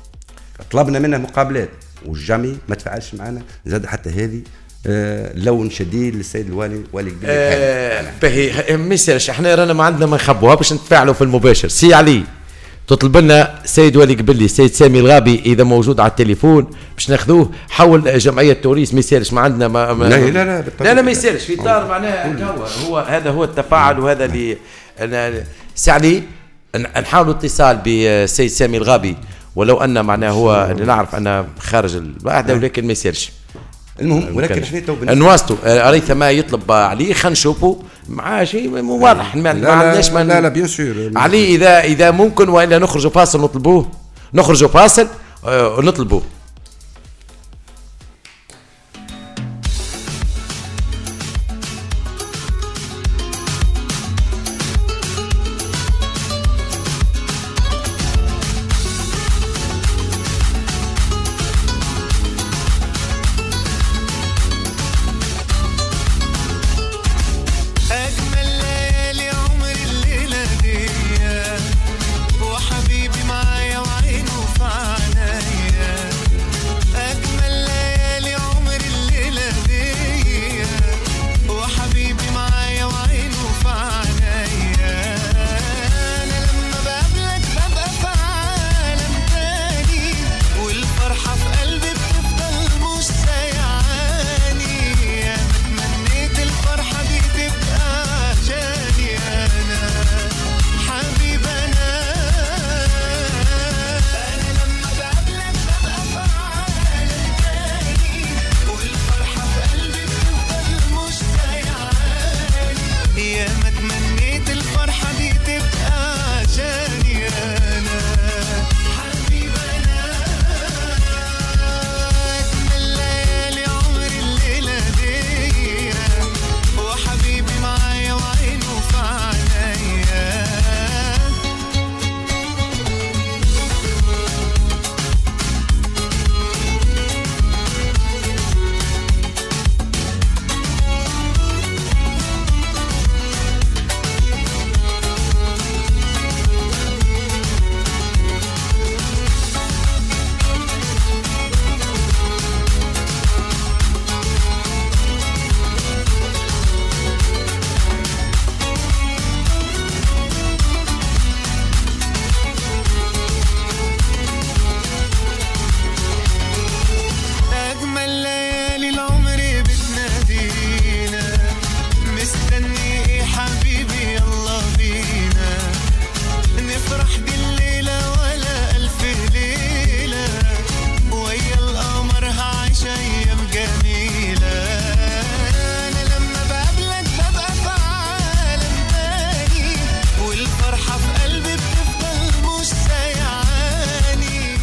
طلبنا منه مقابلات والجميع ما تفاعلش معنا، زاد حتى هذه لون شديد للسيد الوالي باهي ما يصيرش. احنا رانا ما عندنا ما نخبوها باش نتفاعلوا في المباشر. سي علي تطلب لنا سيد ولي قبلي سيد سامي الغابي اذا موجود على التليفون باش ناخذوه، حول جمعيه توريس. ما يسالش ما عندنا لا ما يسالش في دار معناها هو هذا هو التفاعل، وهذا اللي سي علي نحاول اتصال بسيد سامي الغابي، ولو ان معناه هو اللي نعرف انه خارج الوحده، ولكن ما يسالش. المهم ولكن شنو نواصلوا ريث ما يطلب عليه، خلينا نشوفوا معاه شيء واضح. ما عندناش لا بيان سور عليه اذا ممكن، والا نخرجوا فاصل نطلبوه، نخرجوا فاصل ونطلبوه.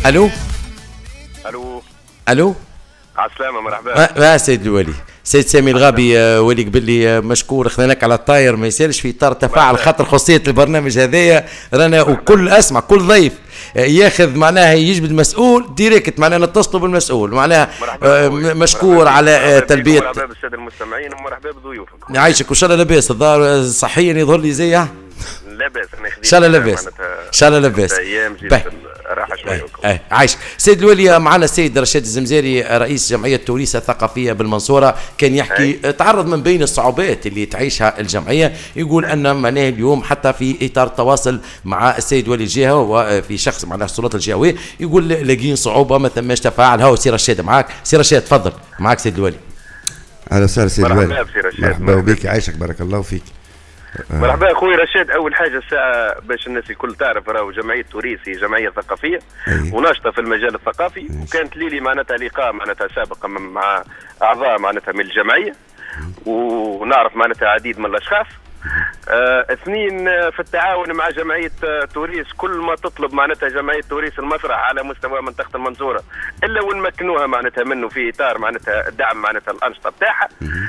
الو الو الو عالسلامة مرحبا. سيد الولي، سيد سامي الغابي ولي قبل لي مشكور، خذناك على الطاير ما يسالش في اطار تفاعل خاطر خصوصيه البرنامج هذايا رانا وكل اسمع كل ضيف ياخذ معناها يجبد المسؤول ديريكت، معناها نتصلوا بالمسؤول معناها مشكور على تلبيه. مرحبا بالساده المستمعين ومرحبا بضيوفكم. يعيشك وان شاء الله لاباس، الظاهر صحيا يظهر لي زي لاباس ان شاء الله لاباس ان شاء الله لاباس ايام جيت راحه شويه. عايش سيد الولي. معنا السيد رشاد الزمزاري رئيس جمعيه توريس الثقافيه بالمنصوره، كان يحكي تعرض من بين الصعوبات اللي تعيشها الجمعيه، يقول ان معناه اليوم حتى في اطار التواصل مع السيد ولي الجهه وفي شخص معناه السلطات الجهويه يقول لاقين صعوبه ما ثماش تفاعل. هاو سي رشاد معاك، سي رشاد تفضل معاك سيد الولي. اهلا وسهلا سيد الولي. مرحبا بسي رشاد. مرحبا بك، عايشك بارك الله فيك. مرحبا اخوي رشاد. اول حاجه الساعه باش الناس الكل تعرف راهو جمعيه توريس هي جمعيه ثقافيه وناشطه في المجال الثقافي، وكانت لي معناتها لقاء معناتها سابقا مع اعضاء معناتها من الجمعيه ونعرف معناتها عديد من الاشخاص. اثنين في التعاون مع جمعيه توريس، كل ما تطلب معناتها جمعيه توريس المسرح على مستوى منطقه المنصوره الا ونمكنوها معناتها منه في اطار معناتها الدعم معناتها الانشطه بتاعها.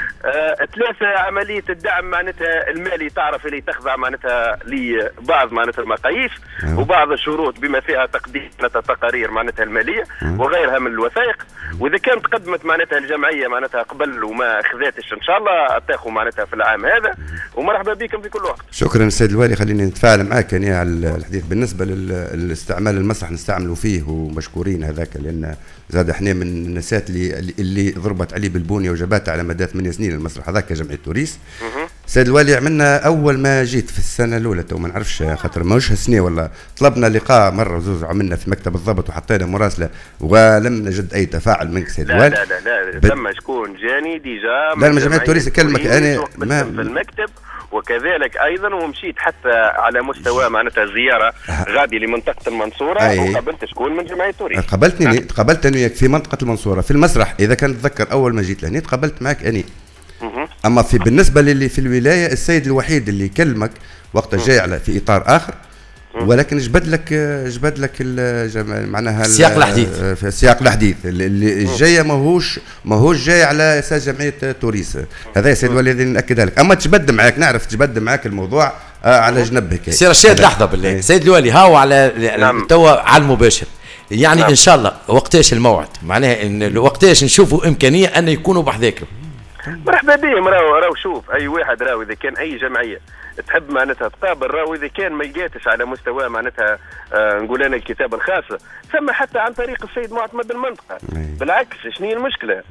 ثلاثه عمليه الدعم معناتها المالي تعرف اللي تخضع معناتها لبعض معناتها المقاييس وبعض الشروط بما فيها تقديم معناتها تقارير معناتها الماليه وغيرها من الوثائق. واذا كانت قدمت معناتها الجمعيه معناتها قبل وما اخذتش ان شاء الله تاخذ معناتها في العام هذا. ومرحبا بكم في كل وقت. شكرا سيد الوالي. خليني نتفاعل معك يعني على الحديث بالنسبه للاستعمال المسرح نستعملوا فيه ومشكورين هذاك، لان زاد احنا من النسات اللي ضربت عليه بالبونيه وجبات على مدى 8 سنين المسرح هذاك جمعيه توريس. سيد الوالي عملنا اول ما جيت في السنه الاولى تو ما نعرفش خاطر ماهوش هالسنه ولا طلبنا لقاء مره وزوز عملنا في مكتب الضبط وحطينا مراسله ولم نجد اي تفاعل منك سيد الوالي. لا لا لا ثم شكون جاني ديجا لا جمعيه توريس اكلمك انا ما في المكتب وكذلك ايضا ومشيت حتى على مستوى معناتها زياره غادي لمنطقه المنصوره وقابلت شكون من جمعيه توريس. قابلتني وياك في منطقه المنصوره في المسرح اذا كان تتذكر اول ما جيت لهنا تقابلت معك اني. اما بالنسبه للي في الولايه السيد الوحيد اللي يكلمك وقت جاي على في اطار اخر، ولكن جبد لك معناها السياق الحديث. في السياق الحديث اللي جايه ماهوش جاي على اساس جمعيه توريس. هذا يا سيد الولي اللي ناكدها لك. اما تجبد معك نعرف تجبد معك الموضوع على جنب هيك. سي رشاد لحظه بالله سيد الولي هاو على توا على المباشر يعني ان شاء الله وقتاش الموعد معناها ان وقتاش نشوفوا امكانيه ان يكونوا بحذاكم. مرحبا بهم. راهو شوف اي واحد راهو اذا كان اي جمعيه تحب معناتها تقابل راهو اذا كان ما لقيتش على مستوى معناتها نقول انا الكتابه الخاصه ثم حتى عن طريق السيد معتمد المنطقه. بالعكس شنو هي المشكله؟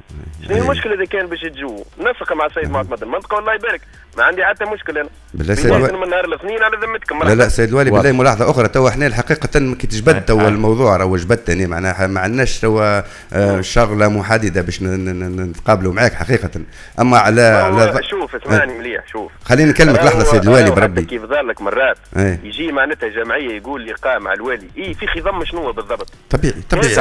اذا كان باش تجوا نسق مع السيد معتمد المنطقه والله يبارك ما عندي حتى مشكله انا. بالله سيد الوالي من نهار الاثنين على ذمتكم. لا سيد الوالي بالله ملاحظه اخرى توا احنا الحقيقه كي تجبد توا الموضوع راهو جبدتني معناها ما عندناش توا شغله محدده باش نتقابلوا معاك حقيقه. اما على شوف اسمعني مليح شوف خليني نكلمك لحظه سيد الوالي بربي. كيف ظهر لك مرات يجي معناتها جمعيه يقول لقاء مع الوالي في خضم شنو بالضبط؟ طبيعي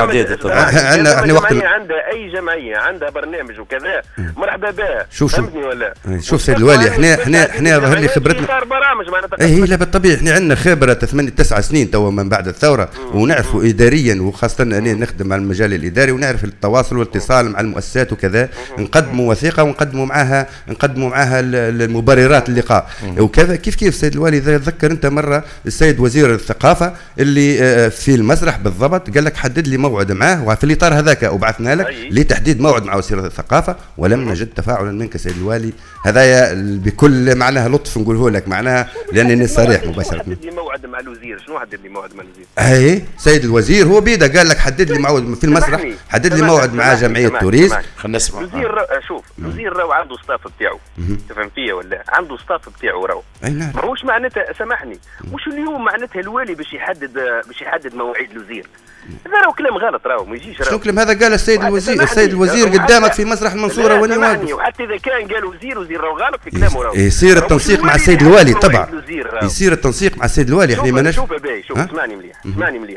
احنا وقت عندها اي جمعيه عندها برنامج وكذا مرحبا بها. فهمتني ولا؟ شوف سيد الوالي احنا ظهر لي خبرتنا برامج معناتها لا بالطبيعي احنا عندنا خبره 8-9 سنين توا من بعد الثوره ونعرفوا اداريا وخاصه اني نخدم على المجال الاداري ونعرف التواصل والاتصال مع المؤسسات وكذا نقدموا وثيقه ونقدموا معاها المبررات اللقاء وكذا. كيف سيد الوالي اذا تذكر انت مره السيد وزير الثقافه اللي في المسرح بالضبط قال لك حدد لي موعد معاه وفي الاطار هذاك وبعثنا لك لتحديد موعد مع وزير الثقافه ولم نجد تفاعلا منك سيد الوالي. هذايا بكل معناها لطف نقوله لك معناها لانني صريح مباشره. حدد لي موعد مع الوزير. شنو حدد لي موعد مع الوزير؟ سيد الوزير هو بيده قال لك حدد لي موعد في المسرح حدد لي موعد مع جمعيه توريس. خلينا نسمع. الوزير شوف الوزير راهو عنده ستاف بتاعه تفهم فيا ولا عنده ستاف بتاعه راهو ماهوش معناتها سامحني مش اليوم معناتها الوالي باش يحدد مواعيد الوزير. هذا راهو كلام غلط راهو ما يجيش شنو الكلام هذا قال السيد الوزير قدامك في مسرح المنصوره واني واقف. وحتى اذا كان قال وزير راهو غلط في كلامه راهو. يصير التنسيق مع السيد الوالي طبعا يصير التنسيق مع السيد الوالي احنا ما شوف اسمعني مليح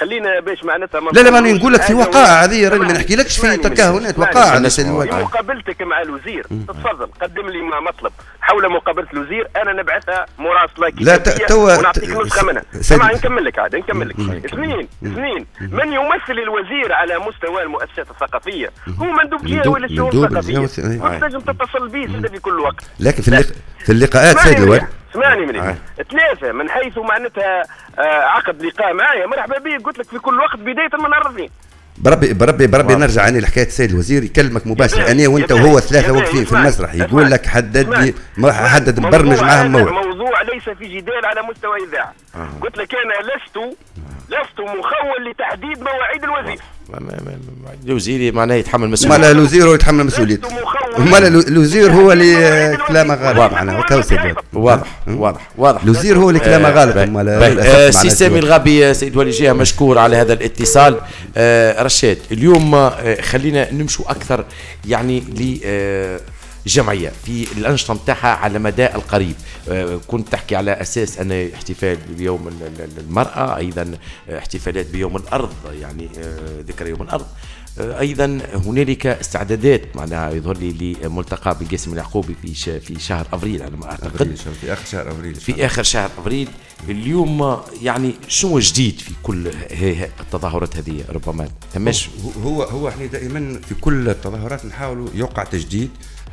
خلينا باش معناتها لا ماني نقول لك في وقائع هذه، راني ما نحكيلكش في تكهنات، وقائع في مقابلتك مع الوزير تفضل قدم لي مطلب حول مقابله الوزير، انا نبعثها مراسله كتابيه ونعطيك نسخه منها. طبعا نكمل لك عاد نكمل لك. اثنين من يمثل الوزير على مستوى المؤسسات الثقافيه هو مندوب جهوي للشؤون الثقافيه، لازم تتصل به في كل وقت. لكن في اللقاءات سيد اللواء اسمعني مني. ثلاثة من حيث معناتها عقد لقاء معايا مرحبا به، قلت لك في كل وقت بداية من نهار الاثنين. بربي نرجع عني لحكايه السيد الوزير يكلمك مباشر انا وانت وهو ثلاثه واقفين في المسرح، يقول لك حدد برمج معهم موضوع ليس في جدال على مستوى اذاعه. قلت لك انا لست مخول لتحديد مواعيد الوزير. الوزير معناه يتحمل مسؤوليته. ما الوزير هو يتحمل مسؤوليته. ما الوزير هو اللي كلامه غالب معناه واضح. الوزير هو اللي كلامه غالب. سي سامي الغابي سيد ولي جهه مشكور على هذا الاتصال. رشاد اليوم خلينا نمشوا اكثر يعني لجمعيه في الانشطه نتاعها على مدى القريب. كنت تحكي على اساس ان احتفال بيوم المراه، ايضا احتفالات بيوم الارض، يعني ذكرى يوم الارض. ايضا هنالك استعدادات معناها يظهر لي لملتقى بالقاسم اليعقوبي في شهر افريل على ما اعتقد، في اخر شهر افريل. اليوم يعني شنو جديد في كل التظاهرات هذه؟ ربما تمش هو احنا دائما في كل التظاهرات نحاولوا يوقع تجديد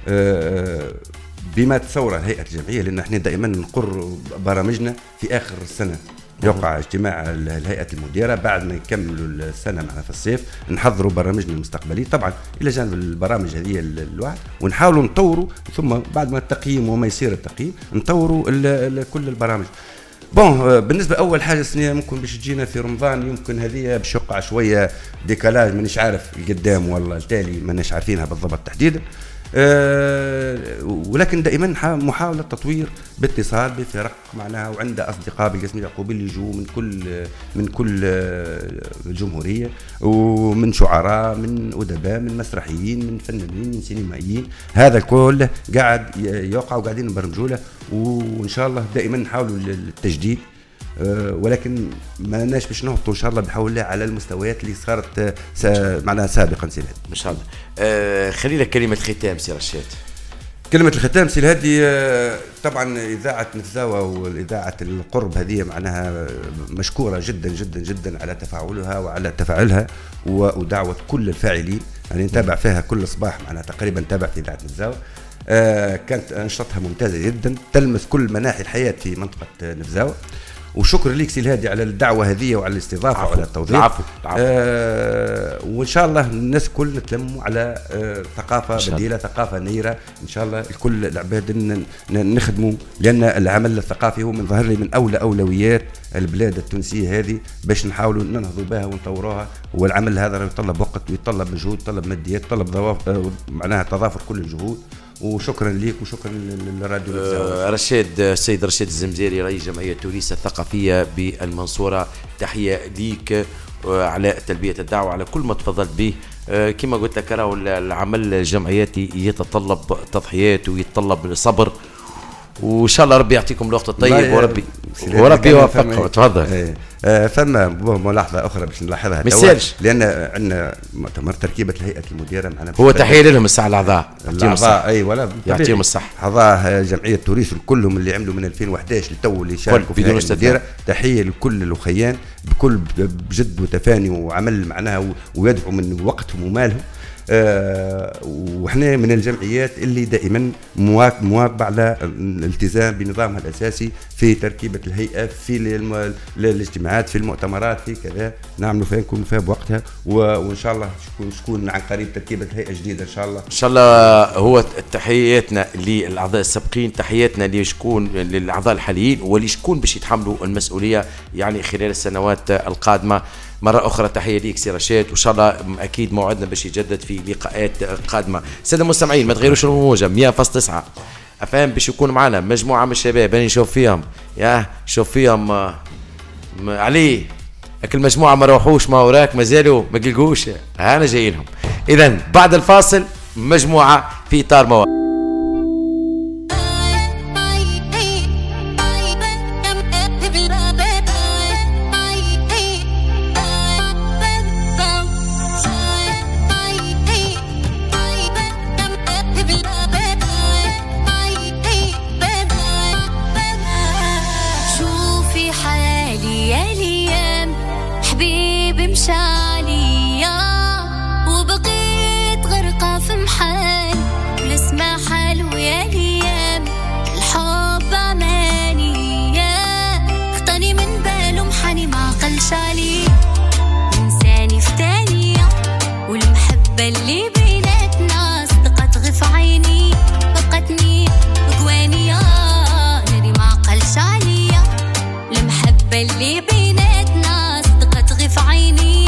بما تصور الهيئه الجمعيه، لان احنا دائما نقر برامجنا في اخر السنه. يوقع اجتماع الهيئه المديره بعد ما يكملوا السنه معنا في الصيف، نحضروا برامجنا المستقبليه طبعا الى جانب البرامج هذه الواحد، ونحاولوا نطوروا ثم بعد ما التقييم وما يصير التقييم نطوروا كل البرامج. بالنسبه اول حاجه السنه ممكن باش تجينا في رمضان، يمكن هذه باش يوقع شويه ديكالاج، مانيش عارف القدام ولا التالي، مانيش عارفينها بالضبط تحديدا. ولكن دائما محاولة تطوير باتصال بفرق معناها، وعنده أصدقاء بالقسم اليعقوبي اللي يجوا من كل الجمهورية، ومن شعراء، من أدباء، من مسرحيين، من فنانين، من سينمائيين. هذا الكل قاعد يوقع وقاعدين نبرمجوا له، وإن شاء الله دائما نحاولوا التجديد، ولكن ما لناش باش نهبطوا ان شاء الله بحول الله على المستويات اللي صارت معناها سابقا. سي الهادي ان شاء الله. خلينا كلمه ختام سي رشاد. كلمه الختام سي الهادي، طبعا اذاعه نفزاوه والاذاعه القرب هذه معناها مشكوره جدا جدا جدا على تفاعلها وعلى تفاعلها ودعوه كل الفاعلين. يعني نتابع فيها كل صباح معناها تقريبا نتابع في اذاعه نفزاوه. كانت انشطتها ممتازه جدا، تلمس كل مناحي الحياه في منطقه نفزاوه. وشكر ليك سي الهادي على الدعوه هذه وعلى الاستضافه وعلى التوضيح. العفو. وان شاء الله الناس الكل نتلموا على ثقافه بديله، ثقافه نيره ان شاء الله. الكل العباد نخدموا، لان العمل الثقافي هو من ظهر لي من اولويات البلاد التونسيه هذه، باش نحاولوا ننهضوا بها ونطوروها. والعمل هذا يتطلب وقت ويتطلب مجهود، يتطلب ماديات، يتطلب معناها تضافر كل الجهود. وشكرا ليك وشكرا للراديو. رشاد، السيد رشاد الزمزيري رئيس جمعية توريس الثقافية بالمنصورة، تحية ليك على تلبية الدعوة، على كل ما تفضلت به. كما قلت لك راهو العمل الجمعياتي يتطلب تضحيات ويتطلب صبر، وان شاء الله ربي يعطيكم الوقت الطيب وربي يوفقكم. تفضل. فما ملاحظه اخرى باش نلاحظها، لان عندنا مؤتمر تركيبه الهيئه المديره معنا، هو تحيه لهم الساعه الاعضاء اي ولا يعطيهم الصحه. اعضاء جمعيه توريس كلهم اللي عملوا من 2011 للتو اللي شاركوا في الهيئه المديره، تحيه لكل الاخيان بكل بجد وتفاني وعمل معناها، ويدفعوا من وقتهم ومالهم. وإحنا من الجمعيات اللي دائما مواظبة على الالتزام بنظامها الأساسي في تركيبة الهيئة، في الاجتماعات، في المؤتمرات، في كذا نعملوا فيها، نكونوا فيها بوقتها. وإن شاء الله شكون عن قريب تركيبة هيئة جديدة إن شاء الله. إن شاء الله. هو تحياتنا للأعضاء السابقين، تحياتنا لشكون للأعضاء الحاليين، ولشكون باش يتحملوا المسؤولية يعني خلال السنوات القادمة. مرة أخرى تحية ليك سي رشاد، وإن شاء الله أكيد موعدنا باش يجدد في لقاءات قادمة. سادة المستمعين ما تغيروش الموجة 100.9 أفهم باش يكون معنا مجموعة من الشباب. أنا نشوف فيهم شوف فيهم علي أكل مجموعة ما روحوش ما وراك ما زالوا ما قلقوش، أنا جاي لهم. إذن بعد الفاصل مجموعة في إطار مواقع. اللي بيناتنا صدقت غف عيني بقتني بقوانية ناري ما عقلش عليا المحبة اللي بيناتنا صدقت غف عيني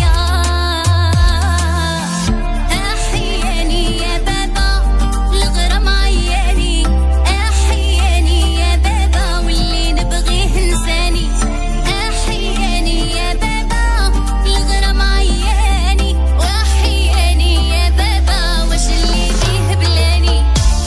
أحياني يا بابا الغرام عياني أحياني يا بابا واللي نبغيه نساني أحياني يا بابا الغرام عياني وأحياني يا بابا واش اللي بيه بلاني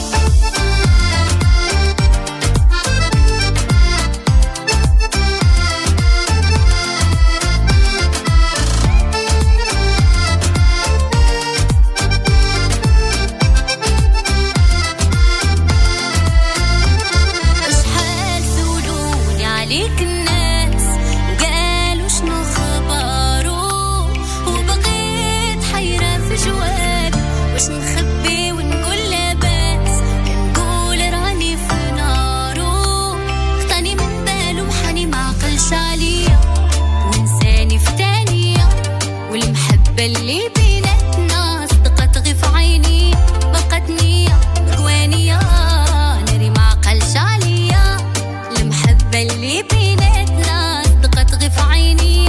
شحال سولوني عليك الناس وقالوا شنو خبارو وبقيت حيرة في جوابي واش نخبي ونقول لاباس نقول راني في نارو خطاني من بالو محاني ما عقلش عليا ونساني في تانية والمحبة اللي بيناتنا صدقت غف عيني بقتني بقوانية ناري ما عقلش عليا المحبة اللي بيناتنا صدقت غف عيني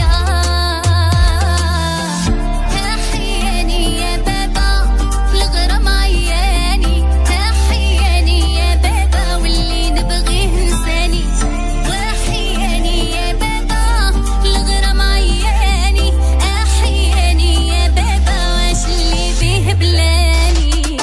أحياني يا بابا الغرام عياني أحياني يا بابا واللي نبغيه نساني وأحياني يا بابا الغرام عياني أحياني يا بابا واش اللي بيه بلاني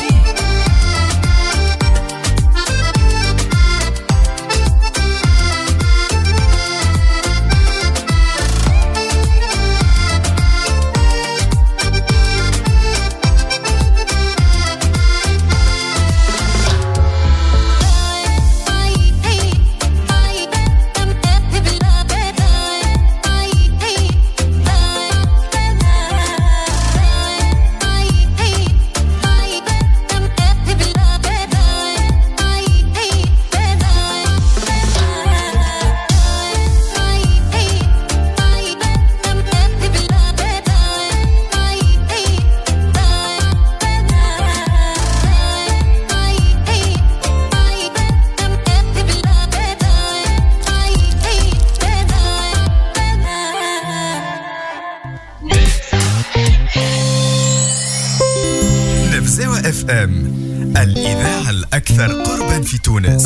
نبزاوة اف ام الإذاعة الأكثر قربا في تونس.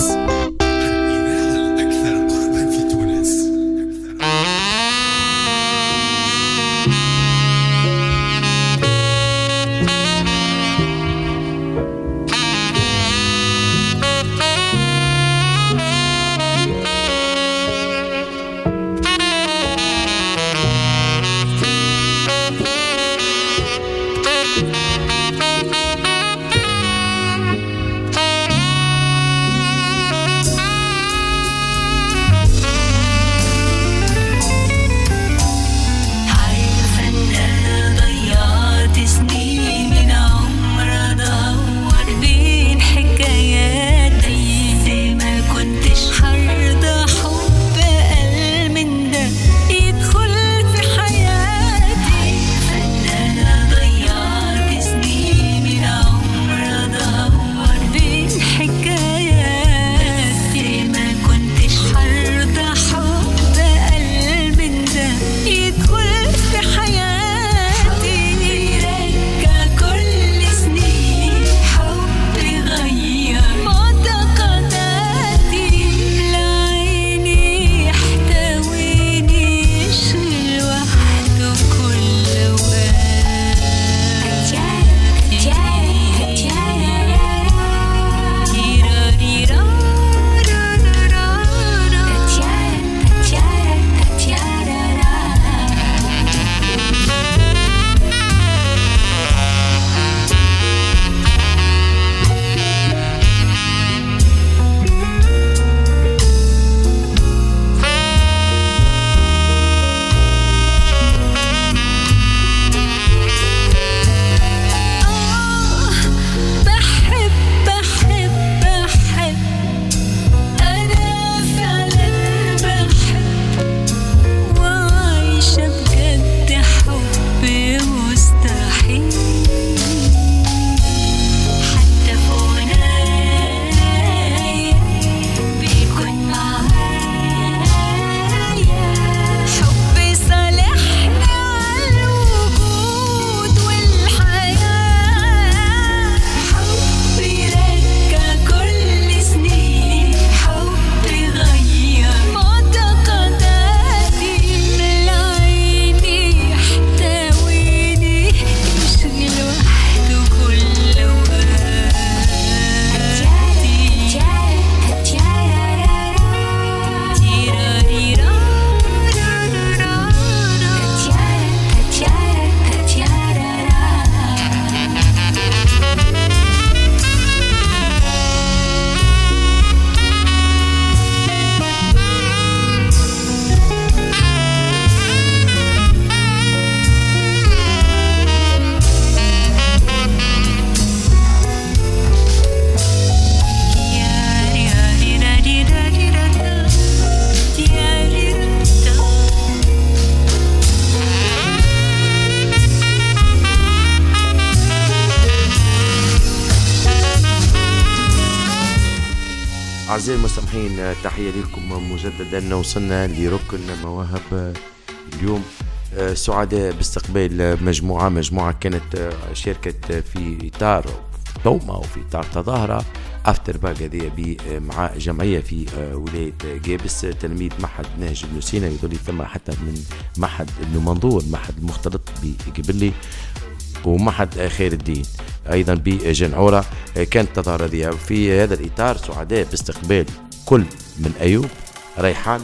أعزائي المستمعين تحية لكم مجددا. وصلنا لركن مواهب اليوم. سعداء باستقبال مجموعة كانت شاركت في إطار توما وفي إطار تظاهرة أفتر باك هذه مع جمعية في ولاية جابس. تلميذ معهد نهج بن سينا يظل ثم حتى من معهد ابن منظور، معهد المختلط بقبلي، ومعهد خير الدين أيضا بجنعورة. كانت تظاهرة هذه في هذا الإطار. سعداء باستقبال كل من أيوب، ريحان،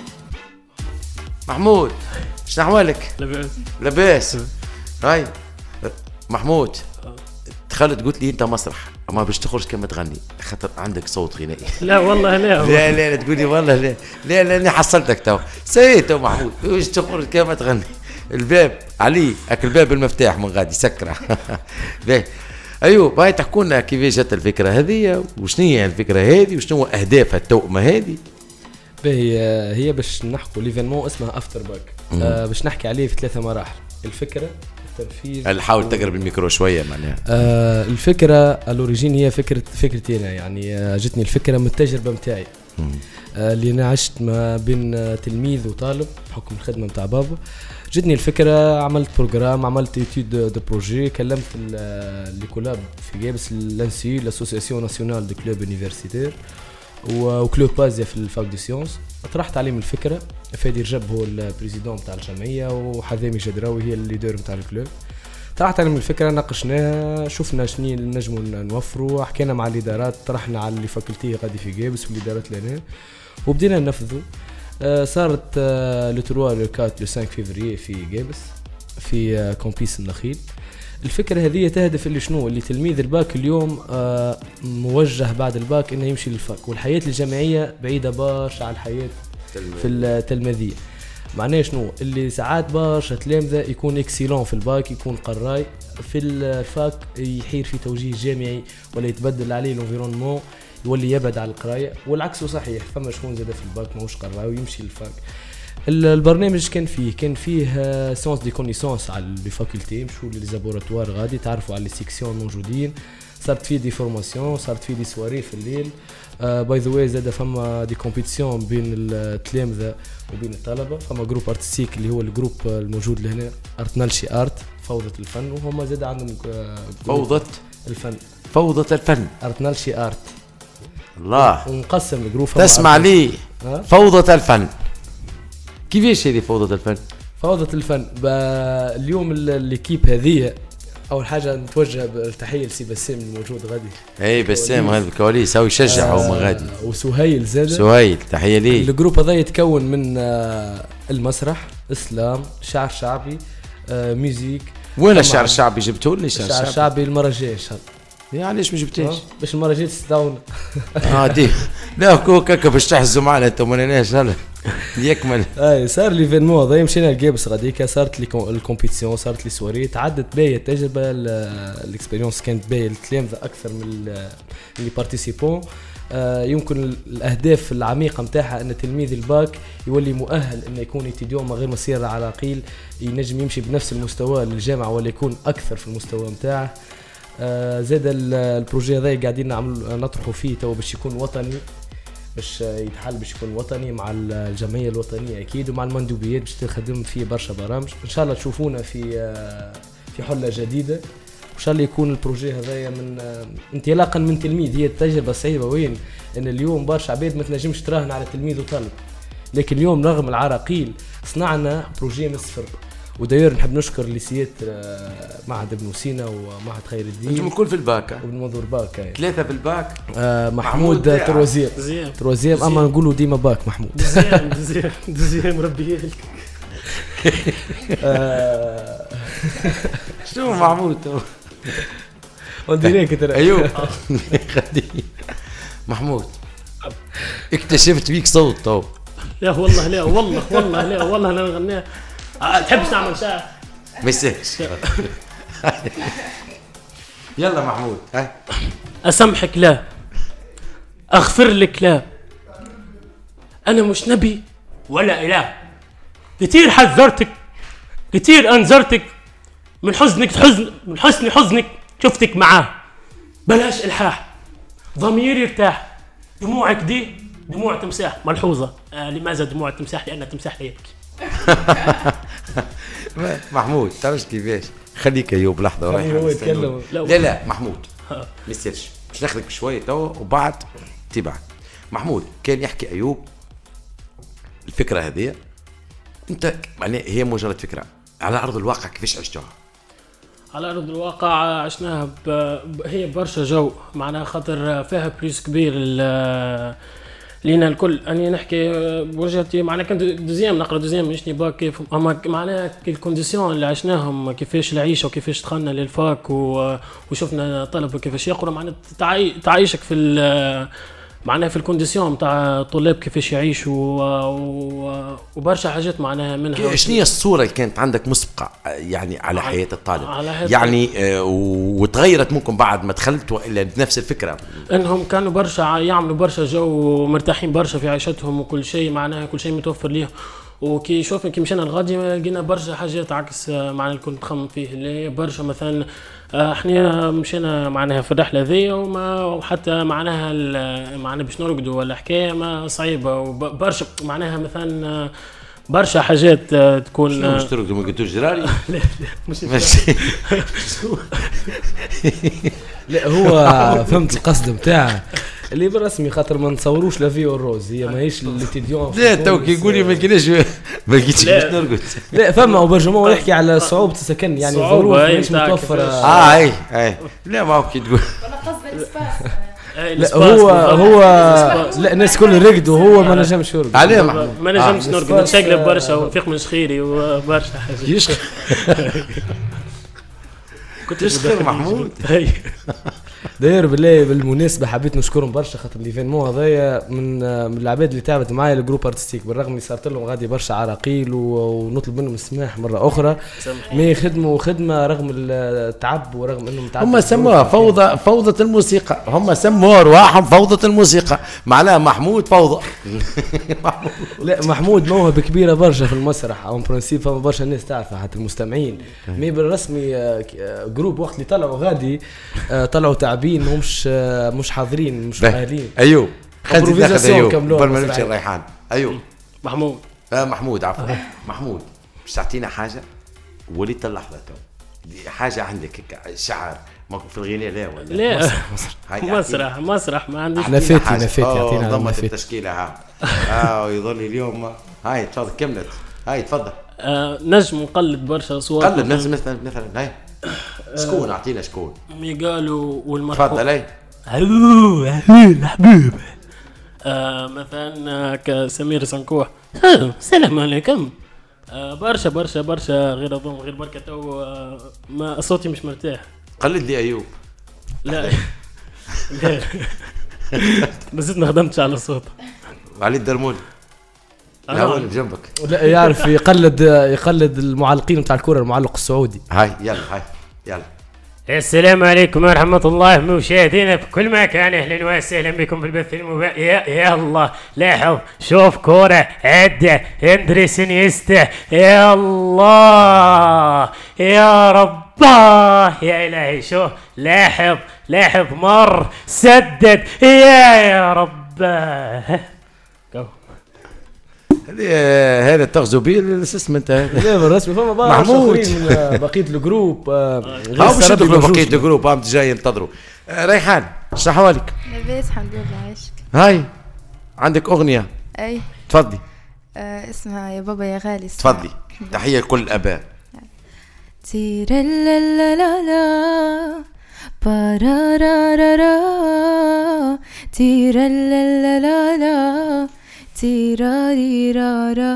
محمود. شنو أحوالك؟ لاباس. هاي محمود، دخلت قلت لي أنت مسرح أما باش تخرج كما تغني خاطر عندك صوت غنائي. لا والله لا تقولي والله لا أنا حصلتك تو سيتو محمود باش تخرج كما تغني. الباب علي الباب المفتاح من غادي سكره. ايوه باي تحكوا لنا كيفاش جات الفكره هذه وشنو هي الفكره هذه وشنو اهداف التوأمه هذه. هي باش نحكوا ليفينمون اسمها افتر باك. باش نحكي عليه في 3 مراحل. الفكره، التنفيذ. حاول تقرب الميكرو شويه معناها. الفكره الأوريجين هي فكرتي انا، يعني جتني الفكره من التجربه نتاعي اللي انا عشت ما بين تلميذ وطالب بحكم الخدمه نتاع بابا. جتني الفكره، عملت بروجرام، عملت ايتود دو بروجي، كلمت لي كولاب في جابس لانسي لاسوسياسيون ناسيونال دو كلوب يونيفرسيتير وكلوب بازيا في الفاك دي سيونس. طرحت عليهم الفكره. فادي رجب هو البريزيدون نتاع الجمعيه وحذامي جدراوي هي الليدر نتاع الكلوب. طرحت عليهم الفكره، ناقشناها، شفنا شنو نجموا نوفروا، حكينا مع الادارات، طرحنا على اللي فاكولتي غادي في جابس والادارات لنا وبدينا ننفذوا. صارت لو 3 لو 4 لو 5 فيفري في جابس في كومبيس النخيل. الفكره هذه تهدف اللي شنو اللي تلميذ الباك اليوم موجه بعد الباك انه يمشي للفاك، والحياه الجامعيه بعيده برشا على الحياه في التلميذيه. معناه شنو اللي ساعات برشا تلامذه يكون اكسيلون في الباك، يكون قراي في الفاك يحير في توجيه جامعي ولا يتبدل عليه الانفيرونمون يولي يبعد على القرايه، والعكس صحيح. فما شكون زاد في الباك ماهوش قراي ويمشي للفاك. البرنامج كان فيه سونس دي كونيسونس على لي فاكولتي، مشوا لي لابوراتوار غادي تعرفوا على لي سيكسيون موجودين، صارت فيه دي فورماسيون، صارت فيه دي سواري في الليل. باي ذا واي زاد فما دي كومبيتيسيون بين التلامذه وبين الطلبه. فما جروب ارتستيك اللي هو الجروب الموجود لهنا ارتنالشي ارت فوضى الفن، وهما زاد عندهم فوضى الفن ارتنالشي ارت. الله ونقسم الجروب. تسمع لي فوضى الفن كيفاش هذه فوضى الفن؟ فوضى الفن اليوم الليكيب هذه اول حاجه نتوجه بالتحيه لسي بسام الموجود غادي. اي بسام هذا الكواليس هو يشجع هو من غادي. وسهيل زاد. سهيل تحيه ليه. الجروب هذا يتكون من المسرح، اسلام، شعر شعبي، ميوزيك. وين الشعر الشعبي جبتوا لي؟ الشعر الشعبي المره الجايه ان شاء الله. يعني ليش ما جبتيش؟ باش المره الجايه تستدعونا. دي لا كوكا باش تحزوا معنا انتم ما لناش هلا يكمل. صار ليفينمون هذا مشينا لجابس غاديكا، صارت لي الكومبيتيسيون، صارت لي سواري، تعدت باهيه التجربه، الاكسبيريونس كانت باهيه للتلامذه اكثر من اللي بارتيسيبون. يمكن الاهداف العميقه نتاعها ان تلميذ الباك يولي مؤهل انه يكون ايتيديون من غير ما يصير على قيل، ينجم يمشي بنفس المستوى للجامعه ولا يكون اكثر في المستوى نتاعه. زاد البروجي هذا قاعدين نطرحوا فيه تو باش يكون وطني، باش يتحل باش يكون وطني مع الجمعيه الوطنيه اكيد ومع المندوبيات باش تخدم فيه برشا برامج. ان شاء الله تشوفونا في حله جديده، ان شاء الله يكون البروجي هذايا من انطلاقا من تلميذ. هي التجربه صعيبه وين ان اليوم برشا عباد ما تنجمش تراهن على تلميذ وطالب، لكن اليوم رغم العراقيل صنعنا بروجي من الصفر. وداير نحب نشكر ليسيات معهد ابن سينا ومعهد خير الدين. انتم الكل في الباك وابن منظور باك. 3 في الباك. محمود تروزيام اما نقولوا ديما باك محمود. دزيام ربي يهلك. شو محمود وديريك ترى. ايوه محمود اكتشفت بيك صوت تو. لا والله لا والله انا نغنيها. تحبش تعمل شعر؟ مسكش. يلا محمود. أسامحك لا، أغفر لك لا، أنا مش نبي ولا إله. كتير حذرتك، كتير أنذرتك من حسن حزنك شفتك معاه. بلاش إلحاح، ضميري ارتاح، دموعك دي دموع تمساح ملحوظة. لماذا دموع التمساح؟ لأن التمساح لا يبكي. محمود تعرفش كيفاش؟ خليك ايوب لحظه ورايح يتكلم. لا محمود ما يصيرش باش ناخذك شويه توا وبعد تبعد. محمود كان يحكي ايوب الفكره هذه انت يعني هي مجرد فكره على ارض الواقع كيفاش عشتوها؟ على أرض الواقع عشناها هي برشا جو معناها خاطر فيها بريس كبير لينا الكل. أني نحكي بوجهتي معناها كنت نقرأ دوزيام مشني باك كيف أما معناها الكونديسيون اللي عشناهم كيفاش العيشة وكيفاش دخلنا للفاك وشفنا طلبة كيفاش يقرأ معناها تعيشك في معناها في الكونديسيون متاع الطلاب كيفاش يعيشوا وبرشا حاجات معناها منها. شنو هي الصورة اللي كانت عندك مسبقة يعني على حياة الطالب يعني وتغيرت ممكن بعد ما دخلت وإلا بنفس الفكرة؟ انهم كانوا برشا يعملوا برشا جو مرتاحين برشا في عيشتهم وكل شيء معناها كل شيء متوفر ليه. وكي شوفنا كي مشينا الغادي لقينا برشا حاجات عكس معناها اللي كنت نخمم فيه اللي برشا مثلا احنا مشينا معناها في الرحله ذي وحتى معناها باش نرقدوا ولا حكايه ما صعيبه وبرشا معناها مثلا برشا حاجات تكون مش ترقدوا ما قلتوش جراري. لا مش لا هو فهمت القصد نتاعه اللي بالرسمي خاطر ما نتصوروش لا فيو الروز هي ماهيش ليتيديون. لا تو كي يقول لي ما لقيناش ما لقيتش باش نرقد. لا فما وبرجمو يحكي على صعوبة السكن يعني ظروف ماهيش متوفرة. اي لا ما هو كي تقول لا هو لا الناس كل رقد وهو ما نجمش يرقد. عليه ما نجمش نرقد نتشقلب برشا ونفيق من شخيري وبرشا حاجات. يشخر كنت تشخر محمود. داير بالله بالمناسبه حبيت نشكرهم برشا خاطر ليفينمون هذايا من العباد اللي تعبت معايا الجروب ارتستيك بالرغم اللي صارت لهم غادي برشا عراقيل ونطلب منهم السماح مره اخرى ما يخدموا خدمه رغم التعب ورغم انهم تعبوا. هم سموها فوضى الموسيقى. هم سموها ارواحهم فوضى الموسيقى معناها محمود فوضى. لا محمود موهبه كبيره برشا في المسرح او برنسيب فما برشا الناس تعرفها حتى المستمعين مي بالرسمي جروب وقت اللي طلعوا غادي طلعوا تعبين مش حاضرين مش مؤهلين. ايوه خلينا ناخذ ايوه قبل ما نمشي الريحان. ايوه محمود محمود عفوا محمود باش تعطينا حاجه وليت اللحظه تو دي حاجه عندك شعر ما في الغناء لا ولا لا مسرح ما عنديش نفيت يعطينا ضمت التشكيله ويظل اليوم هاي تفضل كملت هاي تفضل. نجم نقلد برشا اصوات قلد مثلا هاي شكون اعطينا شكون ميغالو والمرحوم تفضل اي حبيب مثلا كسمير سنكوح السلام عليكم برشا غير اظن غير بركه تو ما صوتي مش مرتاح. قلد لي ايوب. لا بس ما خدمتش على الصوت. علي الدرمولي لا هو اللي بجنبك لا يعرف يقلد المعلقين بتاع الكره المعلق السعودي. هاي يلا السلام عليكم ورحمة الله مشاهدينا في كل مكان. أهلا وسهلا بكم في البث المباشر. يا الله لاحظ شوف كورة عدة اندريس انيستا يا الله يا رباه يا إلهي شوف لاحظ مر سدد يا رباه. هذا تغزو به الاسسمنت هذا. لا بالرسمي فما محمود من بقيه الجروب باش يدخلوا بقيه الجروب انت جاي ينتظروا. ريحان شحوا لك لاباس الحمد لله عايشك. هاي عندك اغنيه اي تفضلي. اسمها يا بابا يا غالي. تفضلي. تحيه لكل الاباء. تيرا لا لا لا لا بارارارا تيرا لا لا لا لا تيراريرارا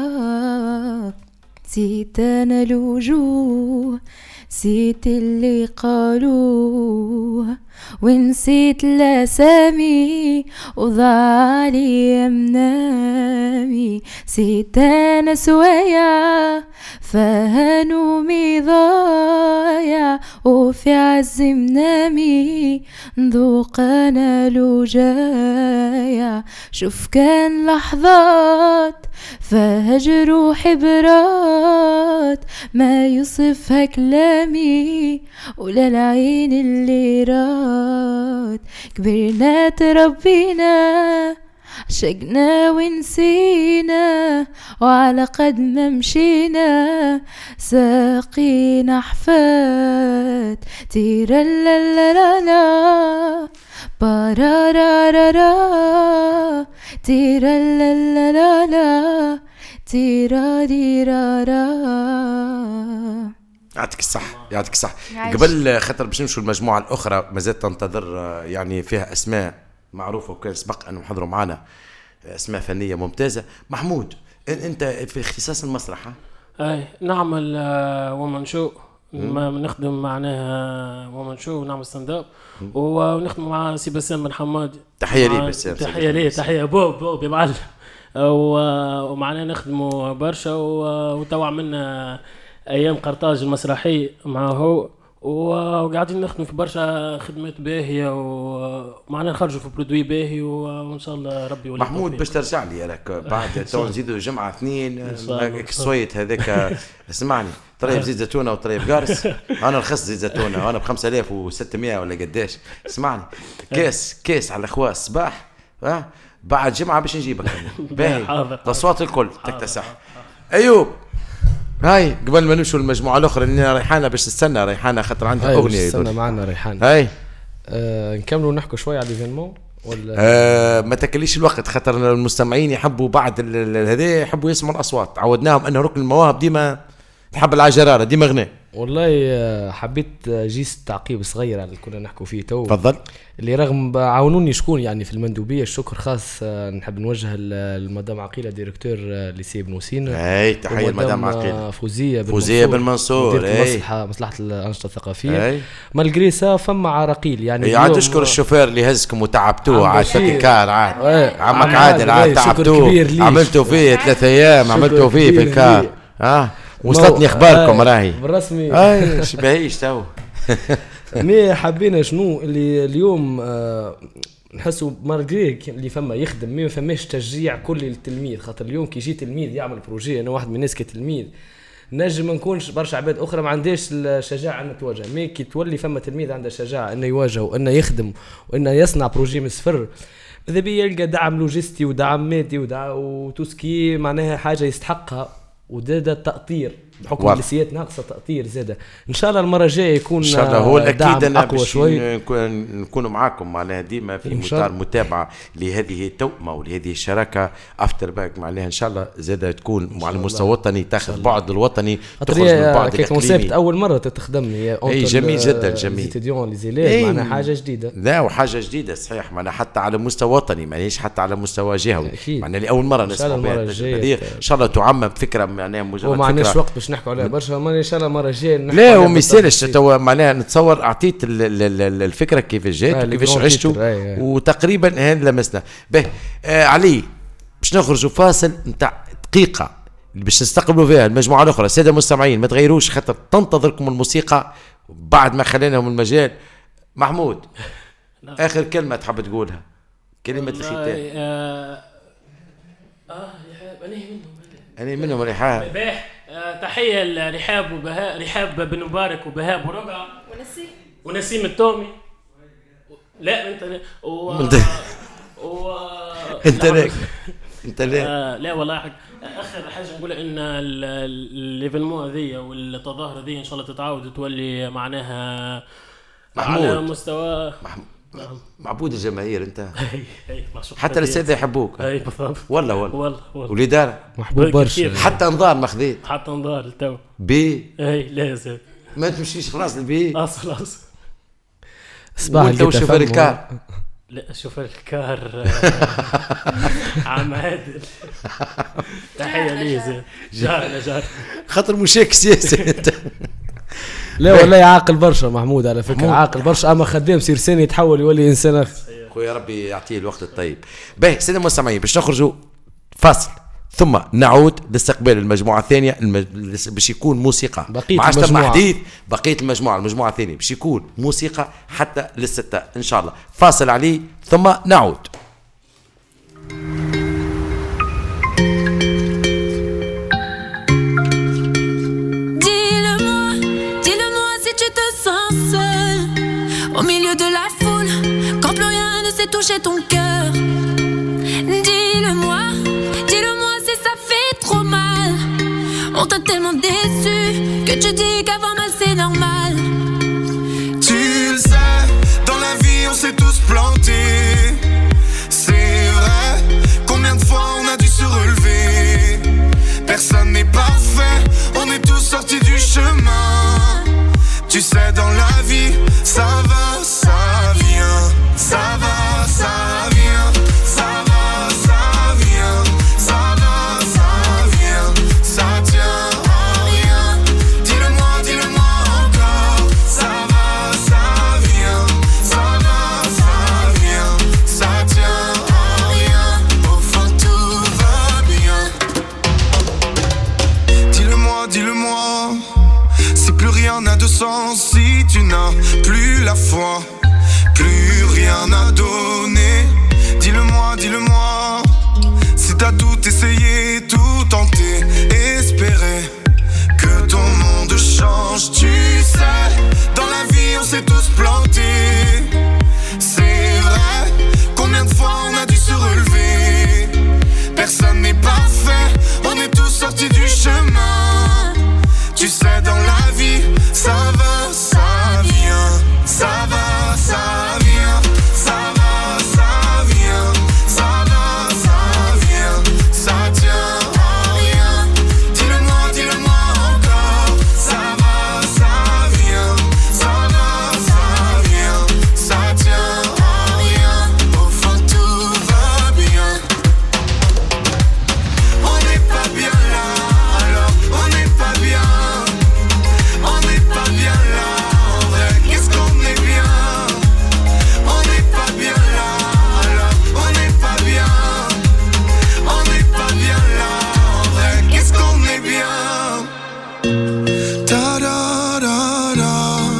زيت أنا الوجوه نسيت اللي قالوه ونسيت الأسامي وضاع لي منامي. نسيت أنا سوايا فهنومي ضايع وفي عز منامي نذوق أنا لوجايع. شوف كان لحظات فهجر روحي برات ما يصفها كلامي ولا العين اللي الموت كبرنا تربينا عشقنا ونسينا وعلى قد ما مشينا ساقينا حفات تيرا لا لا لا لا بارارارارا تيرا لا لا لا لا تيرا ديرارا. يعطيك الصح يعطيك الصح. قبل خاطر باش نمشوا المجموعة الأخرى مازالت تنتظر يعني فيها أسماء معروفة وكان سبق أنهم حضروا معنا أسماء فنية ممتازة. محمود أنت في اختصاص المسرح أي نعمل ومن شو ما نخدم معناها ومن شو ونعمل ستاند اب ونخدم مع سي بسام بن حماد. تحية لي بسام. تحية لي تحية بوب يا معلم. ومعنا نخدموا برشا وتوا عملنا ايام قرطاج المسرحي معه وقاعدين نخدم في برشا خدمات باهيه ومعنا نخرجوا في برودوي باهي وان شاء الله ربي يولي. محمود باش ترجع لي راك بعد تو نزيدوا جمعه اثنين الصويت هذاك اسمعني طريب زيت زيتونه وطريب قارس انا رخصت زيت زيتونه وانا ب 5600 ولا قداش. اسمعني كاس على الاخوه الصباح بعد جمعه باش نجيبك باهي الاصوات الكل تكتسح. ايوب هاي قبل ما نمشوا المجموعه الاخرى لان ريحانه باش تستنى ريحانه خاطر عندها اغنيه استنى معنا ريحانه. هاي نكملوا نحكوا شويه على الايفينمون ولا ما تكليش الوقت خاطر المستمعين يحبوا بعد هذا يحبوا يسمعوا الاصوات. عودناهم ان ركن المواهب ديما تحب العجراره ديما غناء. والله حبيت جيست تعقيب صغير على اللي كنا نحكوا فيه تو. تفضل. اللي رغم عاونوني شكون يعني في المندوبيه الشكر خاص نحب نوجه للمدام عقيله ديريكتور ليسي بن سينا. اي تحيه المدام عقيله. فوزيه بن منصور مصلحه الانشطه الثقافيه. مالغري سا فما عراقيل يعني. عاد تشكر الشوفير اللي هزكم وتعبتوه عاد فكار عاد عمك عادل عاد تعبتوه عملتوا فيه 3 أيام عملتوا فيه في الكار وصلتني اخباركم راهي بالرسمي اي شبهيش تو. مي حبينا شنو اللي اليوم نحسوا مارغري اللي فما يخدم ما فماش تشجيع كل للتلميذ. خاطر اليوم كي يجي تلميذ يعمل بروجي انا واحد من الناس كتلميذ نجم ما نكونش برشا عباد اخرى ما عندهاش الشجاعه ان تواجه. مي كي تولي فما تلميذ عنده شجاعه انه يواجه وانه يخدم وانه يصنع بروجي من الصفر اذا بي يلقى دعم لوجستي ودعم مادي وتوسكي معناها حاجه يستحقها. وده التأطير بحكم الجنسيات ناقصه تأطير زاده. ان شاء الله المره الجايه يكون ان شاء الله هو الاكيد انا اقوى شوي نكونوا معاكم معناها ديما في متابعه لهذه التوأمه ولهذه الشراكه افتر باك معناها ان شاء الله زاده تكون على المستوى الوطني تاخذ بعد الوطني تخرج من بعد الكونسيبت اول مره تتخدم هي اي جميل جدا جميل معناها حاجه جديده. لا وحاجه جديده صحيح معناها حتى على مستوى وطني مانيش حتى على مستوى جهوي معناها لاول مره نسمع بها ان شاء الله تعمم فكره معناها مجرد وما عندناش وقت باش نحكوا عليها برشا ان شاء الله المره الجايه. لا ومثالش تو معناها نتصور اعطيت الفكره كيف جات وكيفاش عشتوا وتقريبا هذا لمسنا به. علي باش نخرجوا فاصل نتاع دقيقه باش نستقبلوا فيها المجموعه الاخرى. الساده المستمعين ما تغيروش خاطر تنتظركم الموسيقى بعد ما خليناهم المجال. محمود اخر كلمه تحب تقولها كلمه الختام. أنا منهم رحاب. تحية لرحاب وبهاء رحاب بن مبارك وبهاء وربع ونسيم التومي. لا انت انت لا والله حق. اخر حاجه نقول ان الايفينمون هذيا والتظاهر هذيا ان شاء الله تتعاود وتولي معناها على مستوى معبود الجماهير انت. حتى الساده يحبوك. والله ولدار محبوب برشا حتى انظار ماخذين حتى انظار تو بي لازم ما تمشيش خلاص البي اصل صباح انت وشوفير الكار. لا شوفير الكار عم عادل تحيه لي جار خاطر مشاك سياسي انت. لا والله عاقل برشا محمود على فكره عاقل برشا اما خدام سير سنه يتحول يولي انسان اخر. خويا ربي يعطيه الوقت الطيب. باهي سيدي المستمعين باش نخرجوا فاصل ثم نعود لاستقبال المجموعه الثانيه باش يكون موسيقى مع حديث بقيه المجموعه الثانيه باش يكون موسيقى حتى للستة ان شاء الله. فاصل عليه ثم نعود. Au milieu de la foule, quand toucher ton cœur. Dis-le-moi si ça fait trop mal. On t'a tellement déçu que tu dis qu'avoir mal c'est normal. Tu le sais, dans la vie on s'est tous plantés. C'est vrai, combien de fois on a dû se relever. Personne n'est parfait, on est tous sortis du chemin. Tu sais, dans la vie, ça va, ça vient. Ça va, ça vient. Ça va, ça vient. Ça va, ça vient. Ça tient à rien. Dis-le-moi encore. Ça va, ça vient. Ça va, ça vient. Ça tient à rien. Au fond, tout va bien. Dis-le-moi. Si plus rien n'a de sens, si tu n'as plus la foi, plus rien à donner. Dis-le-moi. Si t'as tout essayé, tout tenté, espéré que ton monde change. Tu sais, dans la vie on s'est tous plantés. C'est vrai, combien de fois on a dû se relever. Personne n'est parfait, on est tous sortis du chemin. Tu sais, dans la vie, ça va, ça vient. Ça va, ça vient. Ça va, ça vient. Ça va, ça vient. Ça tient à rien. Dis-le-moi encore. Ça va, ça vient. Ça va, ça vient. Ça tient à rien. Au fond, tout va bien. On n'est pas bien là, alors on n'est pas bien. On n'est pas bien là, en vrai, qu'est-ce qu'on est bien. On n'est pas bien là, alors on n'est pas bien. On n'est pas bien là, en vrai, qu'est-ce qu'on est bien. Ta-da-da-da.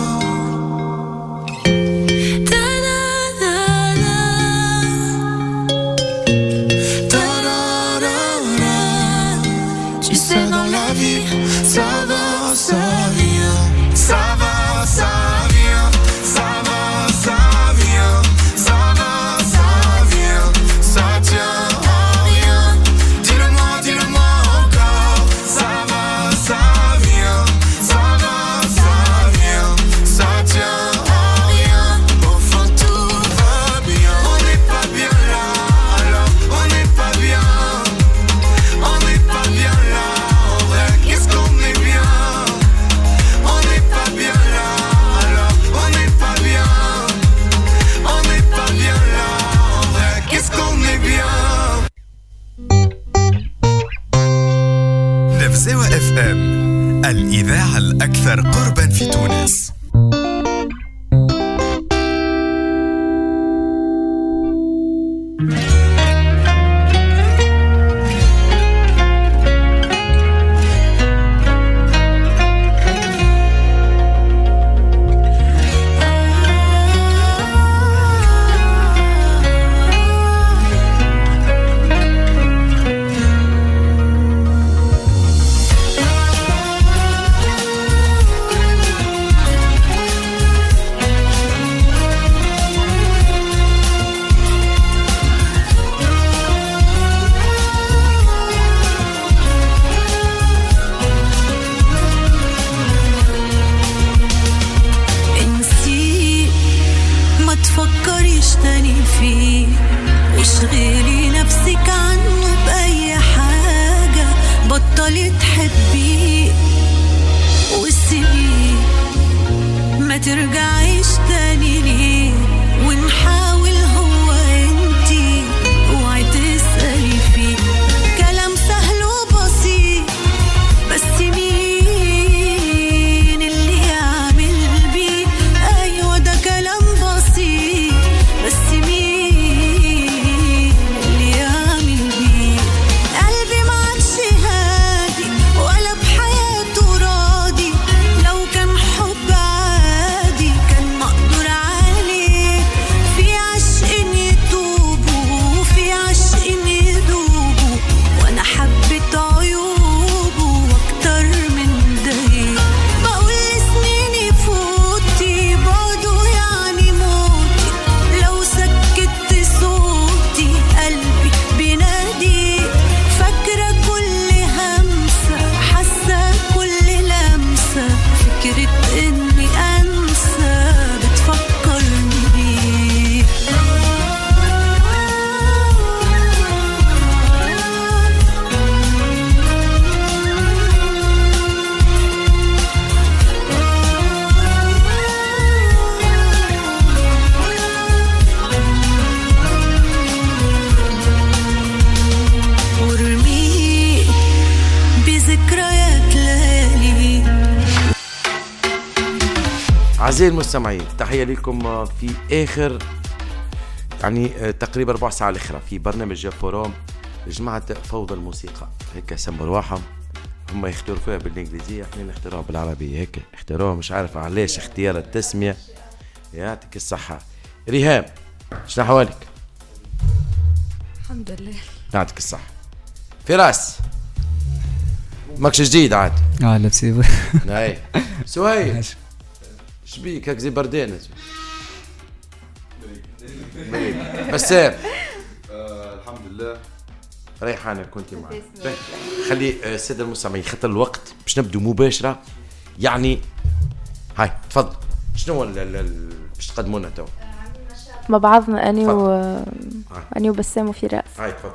Ta-da-da-da. Tu sais, dans la vie, ça va, ça vient. Ça va, ça vient. Ça va, ça vient. Ça va, ça vient. Ça tient à rien. Dis-le-moi encore. Ça va, ça vient. Ça va, ça vient. Ça tient à rien. Au fond, tout va bien. On n'est pas bien là, alors on n'est pas bien. On n'est pas bien là, en vrai, qu'est-ce qu'on est bien. On n'est pas bien là, alors on n'est pas bien. On n'est pas bien là, en vrai, qu'est-ce qu'on est bien. نفزاوة اف ام الإذاعة الأكثر قربا في تونس. ترجعيش تاني ليه ونحاول هو انتي اوعي تسألي فيه كلام سهل وبسيط بس مين اللي يعمل بيه ايوه ده كلام بسيط بس مين اللي يعمل بيه قلبي ما عادش هادي ولا بحياته راضي لو كان حب عادي كان مقدور عليه في أعزائي المستمعين، تحية لكم في آخر يعني تقريبا 4 ساعة الأخرى في برنامج جا فوروم جماعة فوضى الموسيقى. هيك سموا رواحهم، هم يختاروا فيها بالإنجليزية، احنا نختاروها بالعربية. هيك اختاروها، مش عارف علاش اختيار التسمية. يعطيك الصحة. ريهام، شنو أحوالك؟ الحمد لله. يعطيك الصحة. فراس، ماكش جديد عاد؟ لابسي. اي سهيل، شبيك هيك زي بردان؟ بسام، الحمد لله. ريحانة كنت معي. خلي السادة المستمعين خاطر الوقت باش نبدو مباشرة يعني. هاي تفضل، شنو باش تقدموا لنا تو؟ مع بعضنا أني وبسام وفراس. هاي تفضل.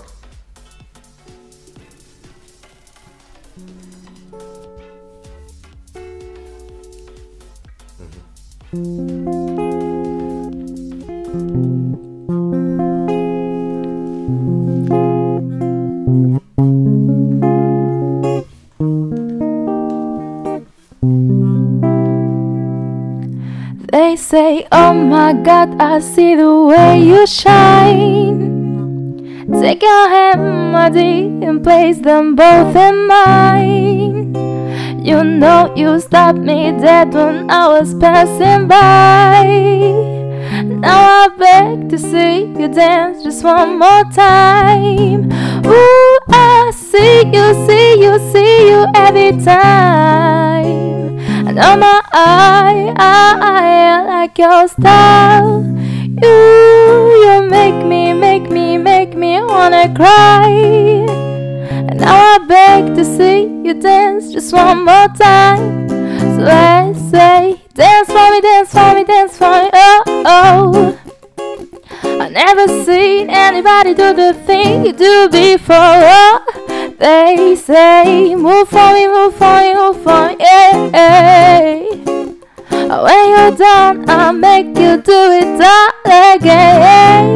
They say, oh my God, I see the way you shine. Take your hand, my dear, and place them both in mine. You know you stopped me dead when I was passing by. Now I beg to see you dance just one more time. Ooh, I see you every time. And on my eye, I like your style. You make me wanna cry. And now I beg to see you dance just one more time. So let's say, dance for me, dance for me, dance for me, oh, oh. I never seen anybody do the thing you do before, oh. They say, move for me, move for me, move for me, yeah. When you're done, I'll make you do it all again.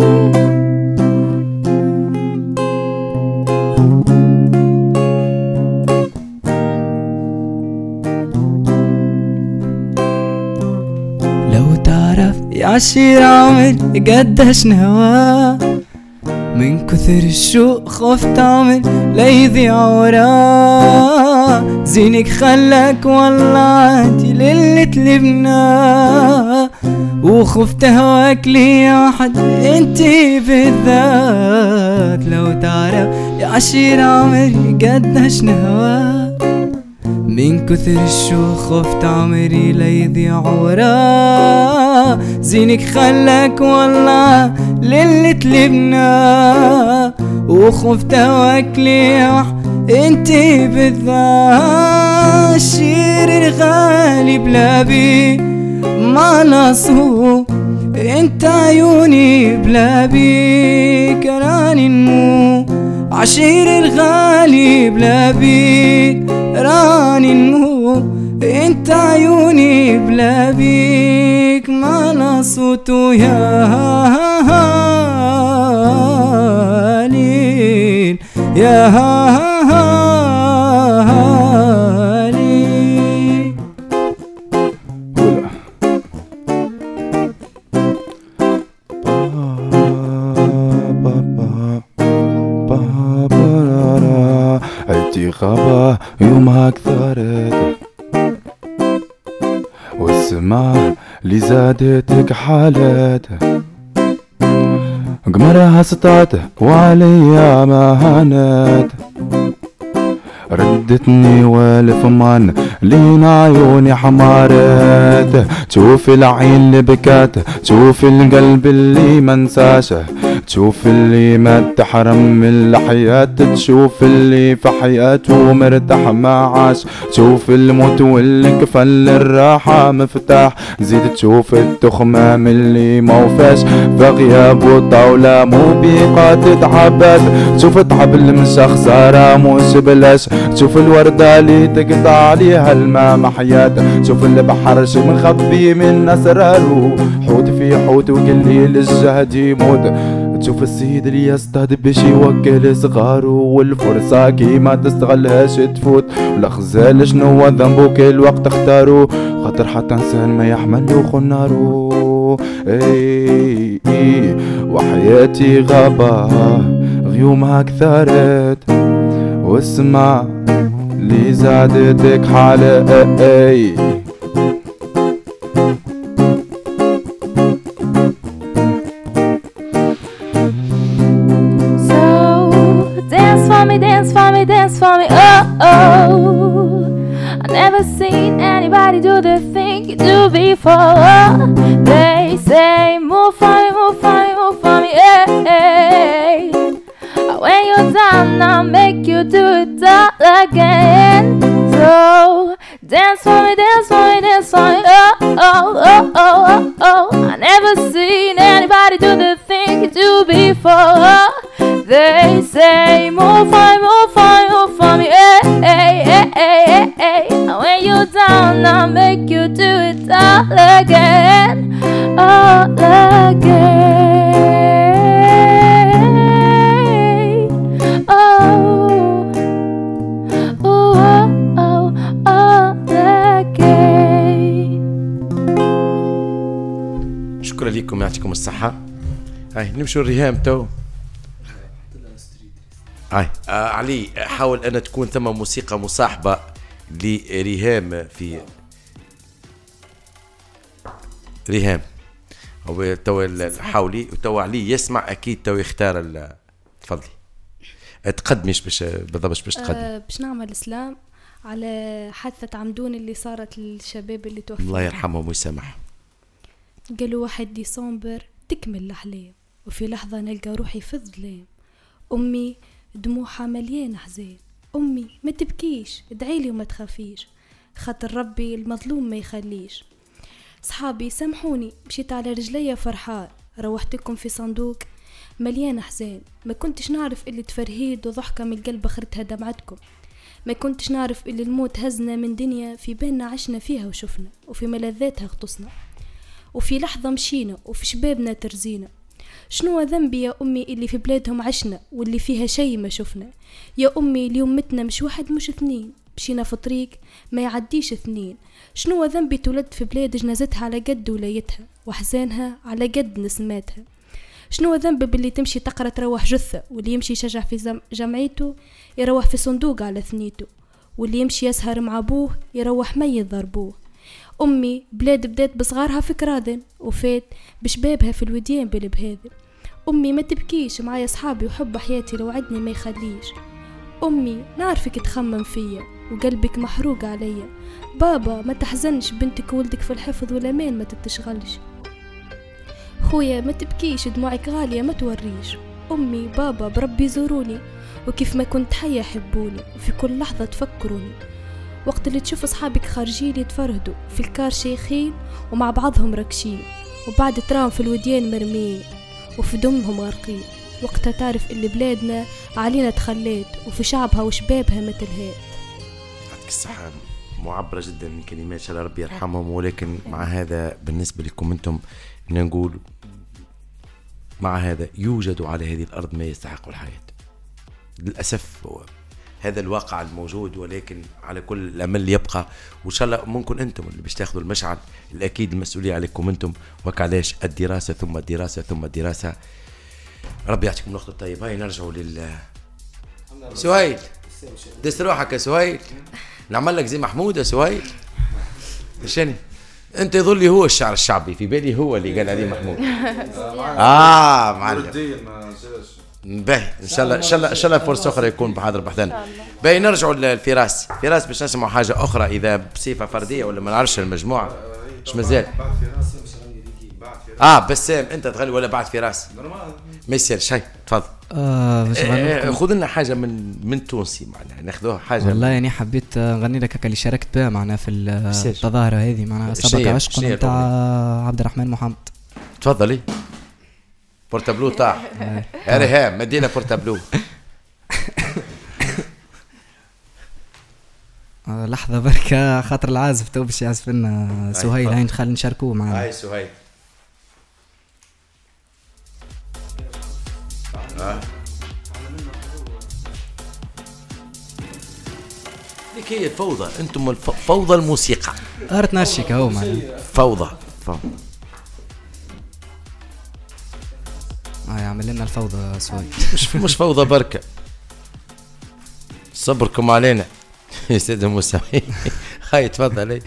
يا عشير عمر قديش نهوى من كثر الشوق خفت عمر ليضيع وراه زينك خلك والله عادي للي تلبنا وخفت هواك لي واحد انتي بالذات لو تعرف يا عشير عمر قديش نهوى من كثر الشوق خفت عمري ليضيع وراه زينك خلك والله للي تلبنا وخفت هواك ليح انتي بالذات الشير الغالي بلابي ما نصو انت عيوني بلابي كراني نمو عشير الغالي بلابي راني نمو انت عيوني بلا بيك ما نصوتو يا ليل يا ليل. عدتي غابة يومها كثرت والسماء اللي زادتك حالتها قمرها سطعته وعليا ما هانت ردتني والفمان لين عيوني حمارت تشوف العين اللي بكات تشوف القلب اللي منساشه تشوف اللي ما تحرم من الحياة تشوف اللي في حياته مرتاح ما عاش تشوف الموت والكفل الراحة مفتاح زيد تشوف التخمام اللي موفاش فغيابه طاولة مو بيقى تتعبد تشوف تعب المشا خسارة مش بلاش تشوف الوردة اللي تقطع عليها الماء محياة تشوف البحر شو مخبي من أسراره حوت في حوت وقليل الجهد يموت تشوف السيد اللي يستهدف باش يوكل صغارو، والفرصة كي ما تستغلهاش تفوت، والخزال شنو ذنبو كي الوقت اختارو، خاطر حتى انسان ما يحمل خنارو. اي اي وحياتي غابة غيومها كثرت، واسمع لي زادتك حالة. اي Dance for me, dance for me, oh, oh. I never seen anybody do the thing you do before. They say move for me, move for me, move for me, hey, hey. When you're down, I'll make you do it all again. So dance for me, dance for me, dance for me, oh, oh, oh, oh, oh, oh. I never seen anybody do the thing you do before. They say move for me, move for me, move for me, hey, hey, hey, hey, hey, hey. And when you're down, I'll make you do it all again, all again. Oh, oh, oh, oh, all again. شكرا لكم يعطيكم الصحة. هاي نمشوا الريهام تو. هاي علي حاول أن تكون ثم موسيقى مصاحبة لريهام في ريهام. هو تو حاولي وتو علي يسمع أكيد تو يختار. تفضلي تقدميش باش بالضبط باش تقدمي. باش نعمل إسلام على حادثة عمدون اللي صارت للشباب اللي توفوا الله يرحمهم ويسامح. قالوا 1 ديسمبر تكمل الأحلام، وفي لحظة نلقى روحي في الظلام. أمي دموعها مليانة حزين، أمي ما تبكيش ادعيلي وما تخافيش، خاطر ربي المظلوم ما يخليش. صحابي سامحوني مشيت على رجلي فرحان، روحتكم في صندوق مليان أحزان. ما كنتش نعرف اللي تفرهيد وضحكة من القلب اخرتها دمعتكم، ما كنتش نعرف اللي الموت هزنا من دنيا في بالنا عشنا فيها وشفنا، وفي ملذاتها اغتصنا، وفي لحظة مشينا وفي شبابنا ترزينا. شنو ذنبي يا أمي اللي في بلادهم عشنا واللي فيها شي ما شفنا؟ يا أمي اليوم متنا مش 1 مش 2، مشينا في طريق ما يعديش 2. شنو ذنبي تولد في بلاد جنازتها على قد ولايتها، وحزانها على قد نسماتها؟ شنو ذنب باللي تمشي تقرأ تروح جثة، واللي يمشي يشجع في جمعيته يروح في صندوق على ثنيته، واللي يمشي يسهر مع أبوه يروح ميت ضربوه. أمي بلاد بدات بصغارها في كرادن، وفات بشبابها في الوديان بالبهاذل. أمي ما تبكيش معايا صحابي وحب حياتي لو عدني ما يخليش. أمي نعرفك تخمم فيا وقلبك محروق عليا. بابا ما تحزنش بنتك وولدك في الحفظ والأمان ما تتشغلش. خويا ما تبكيش دموعك غالية ما توريش. أمي بابا بربي زوروني، وكيف ما كنت حية حبوني، وفي كل لحظة تفكروني. وقت اللي تشوف أصحابك خارجين يتفرهدوا في الكار شيخين ومع بعضهم راكشين، وبعد تراهم في الوديان مرميين وفي دمهم غرقين، وقتها تعرف اللي بلادنا علينا تخليت، وفي شعبها وشبابها ما تلهات. يعطيك الصحة، معبرة جدا من كلمات شاء الله ربي يرحمهم. ولكن مع هذا بالنسبة لكم انتم نقول مع هذا يوجد على هذه الأرض ما يستحق الحياة. للأسف هذا الواقع الموجود، ولكن على كل الأمل يبقى. وإن شاء الله ممكن أنتم اللي باش تاخذوا المشعل، الأكيد المسؤولية عليكم أنتم. وكعلاش الدراسة ثم الدراسة ثم الدراسة. ربي يعطيكم الوقت الطيب. هاي نرجعوا سهيل، دس روحك يا سهيل، نعمل لك زي محمود يا سهيل. شنو انت يظل لي هو الشعر الشعبي في بالي، هو اللي قال عليه محمود. معلم باهي. ان شاء الله فرصه اخرى يكون بحاضر بحثنا. باهي نرجعوا للفراس. فراس باش نسمعوا حاجه اخرى اذا بصفه فرديه ولا ما نعرفش المجموعه ايش مازال. بسام انت تغني ولا بعد فراس؟ ما يصيرش. هاي تفضل. خذ لنا حاجه من تونسي معناها، ناخذوها حاجه. والله يعني حبيت نغني لك هكا اللي شاركت بها معنا في التظاهره هذه، معناها سبق عشق نتاع عبد الرحمن محمد. تفضلي. بورتابلو طاح. ريهام مدينه بورتابلو. لحظه بركه خاطر العازف تو باش يعزف لنا سهيل. هاي خلينا نشاركوه معنا. هاي سهيل. ليك هي الفوضى، انتم فوضى الموسيقى. ارت نرشك هو معناها فوضى. يعمل لنا الفوضى سوي. مش فوضى بركة. صبركم علينا يا سيدي المستمعين. هاي تفضل.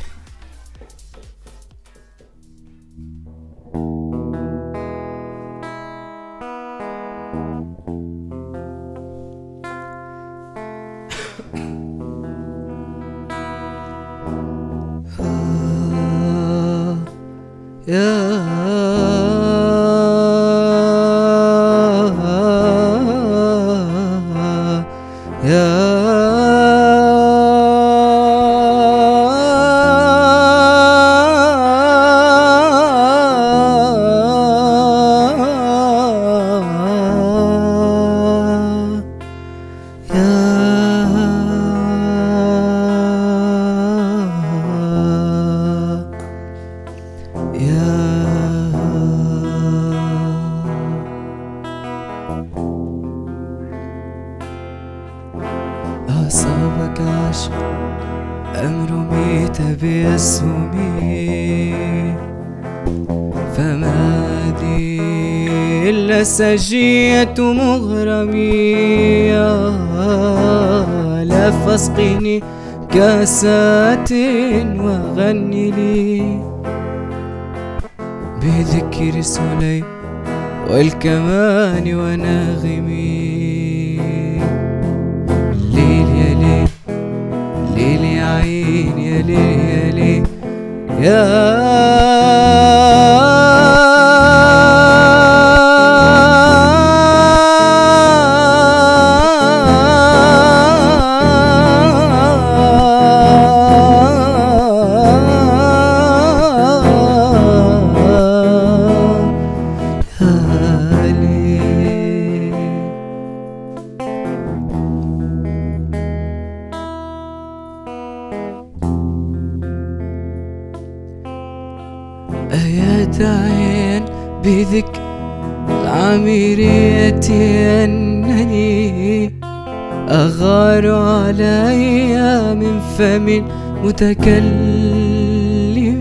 أصابك عشق أمر ميت بأسهمي فما هذه إلا سجية مغرمي لا فاسقني كاسات وغني لي بذكر سليم والكمان وناغمي الليل يا ليل ليل يا عين يا ليل يا آيات عين بذك العميرية أنني أغار علي من فم متكلم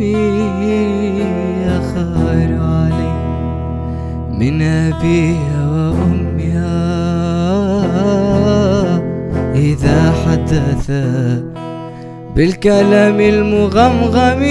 أغار علي من أبيها وأمها إذا حدثا بالكلام المغمغم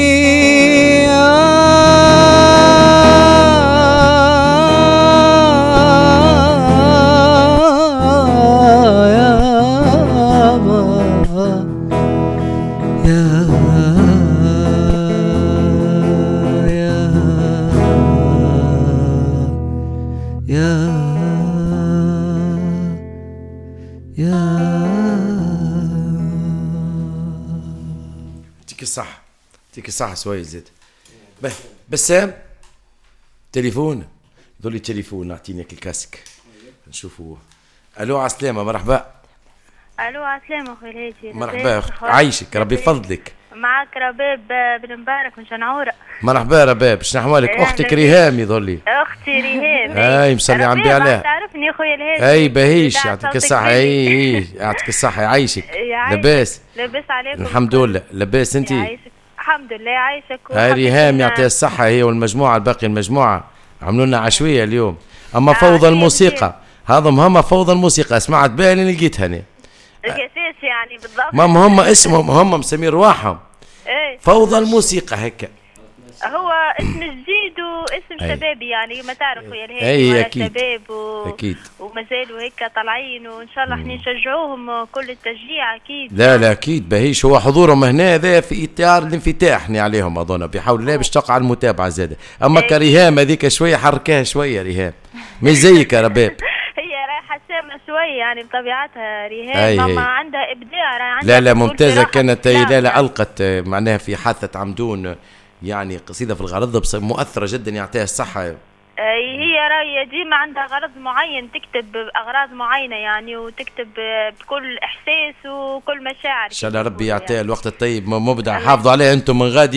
يعطيك الصحة شوية زيد. بسام تليفون يقول لي تليفون اعطيني الكاسك نشوفوا. الو عسلامة مرحبا. الو عسلامة اخوي الهادي. مرحبا عايشك ربي يفضلك. معاك رباب بن مبارك من شنعورة. مرحبا رباب شنو احوالك؟ اختك ريهام يظل لي. اختي ريهام. اي مصلي على النبي عليها. تعرفني اخويا الهادي. اي بهيش يعطيك الصحة. اي يعطيك الصحة يعيشك. لاباس. لاباس عليكم. الحمد لله لاباس انتي؟ الحمد لله يعيشك. هاي ريهام يعطيها الصحة هي والمجموعة الباقي المجموعة عملوا لنا عشوية اليوم. أما فوضى الموسيقى هذا مهمة فوضى الموسيقى سمعت بها اللي لقيتها أنا. الأساس يعني بالضبط. ما هم اسمهم هم مسمين رواحهم. إيه. فوضى الموسيقى هيك. هو اسم جديد واسم شبابي يعني ما تعرفوا يا الهادي. أي أكيد. شباب أكيد. ومازالوا هيك طالعين وإن شاء الله احنا نشجعوهم كل التشجيع أكيد. لا أكيد بهيش هو حضورهم هنا هذا في إطار الانفتاح عليهم أظن بحول الله باش تقع المتابعة زادة. أما كريهام هذيك شوية حركاها شوية ريهام مش زيك يا رباب. هي رايحة سامة شوية يعني بطبيعتها ريهام. ماما عندها إبداع عندها. لا ممتازة كانت. لا ألقت معناها في حادثة عمدون يعني قصيدة في الغرض مؤثرة جدا يعطيها الصحة. هي راية ديما عندها غرض معين تكتب بأغراض معينة يعني وتكتب بكل إحساس وكل مشاعر. إن شاء الله ربي يعطيها الوقت الطيب مبدع. حافظوا عليها أنتم من غادي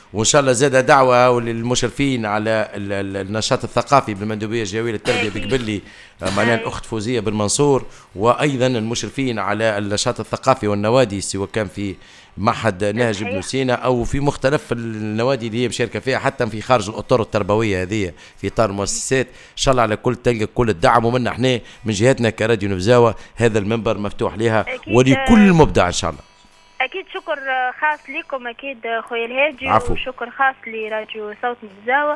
وان شاء الله زاد دعوه للمشرفين على النشاط الثقافي بالمندوبيه الجويه للتربيه بقبلي معناها الاخت فوزيه بن منصور، وايضا المشرفين على النشاط الثقافي والنوادي سواء كان في معهد نهج بن سينا او في مختلف النوادي اللي هي مشاركه فيها، حتى في خارج الاطر التربويه هذه في اطار المؤسسات. ان شاء الله على كل تلقى كل الدعم، ومنا احنا من جهتنا كراديو نبزاوة هذا المنبر مفتوح لها ولكل مبدع ان شاء الله. اكيد شكر خاص لكم اكيد خويا الهادي، عفو. وشكر خاص لراديو صوت نبزاوة،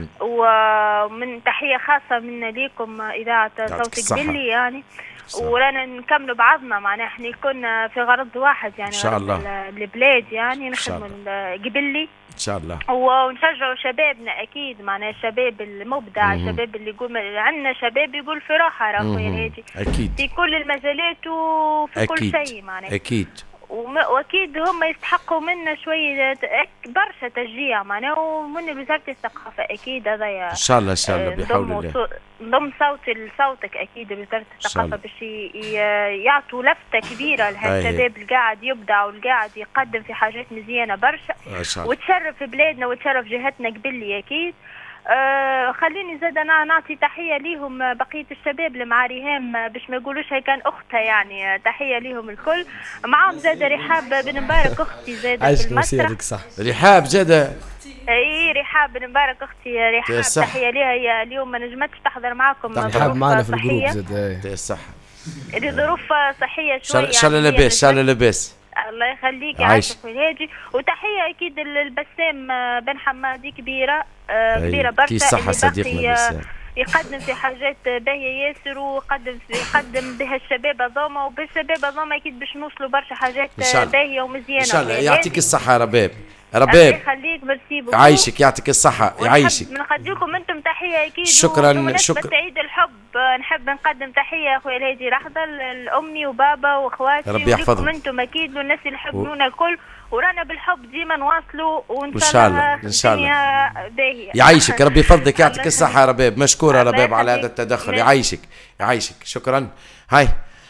ومن تحيه خاصه منا ليكم اذاعه صوت قبلي يعني. ورانا نكملوا بعضنا معناها احنا كنا في غرض واحد يعني ان شاء الله البلاد يعني نخدموا قبلي ان شاء الله، ونشجعوا شبابنا اكيد معناها الشباب المبدع، الشباب اللي يقول عندنا شباب يقول في راحه راه خويا الهادي اكيد في كل المجالات وفي أكيد. كل شيء معناها اكيد، واكيد هم يستحقوا منا شويه برشا تشجيع معناها، ومن وزاره الثقافه اكيد هذا ان شاء الله ان شاء الله بحول الله نضم صوتي لصوتك اكيد وزاره الثقافه باش يعطوا لفته كبيره لهالشباب اللي قاعد يبدع واللي قاعد يقدم في حاجات مزيانه برشا، وتشرف بلادنا وتشرف جهتنا قبلي اكيد. خليني زاد انا نعطي تحيه ليهم بقيه الشباب اللي مع ريهام باش ما يقولوش هي كان اختها يعني، تحيه ليهم الكل. معاهم زاد رحاب بن مبارك اختي زاد في المسرح. صح رحاب زاد اي رحاب بن مبارك اختي رحاب تحيه ليها، هي اليوم ما نجمتش تحضر معكم رحاب معنا في الجروب زاد صح لظروف صحيه شويه. ان شاء الله لاباس ان شاء الله لاباس الله يخليك عايش في الهادي. وتحيه اكيد للبسام بن حمادي كبيره كبيره برشا صحة صديقنا يقدم في حاجات باهيه ياسر، ويقدم بها الشباب هذوما، وبالشباب هذوما اكيد باش نوصلوا برشا حاجات باهيه ومزيانه ان شاء الله. يعطيك الصحه يا رباب رباب يخليك ميرسي بوكو، يعيشك يعطيك الصحه يعيشك. نقدم لكم انتم تحيه اكيد. شكرا شكرا. عيد الحب نحب نقدم تحيه اخويا الهادي رحضه لامي وبابا واخواتي ربي يحفظهم انتم اكيد والناس اللي يحبونا الكل، ورانا بالحب ديما نواصلوا وان شاء الله ان شاء الله باهيه. يعيشك ربي يفضلك يعطيك الصحه يا رباب. مشكوره رباب على هذا التدخل. يعيشك يعيشك شكرا. هاي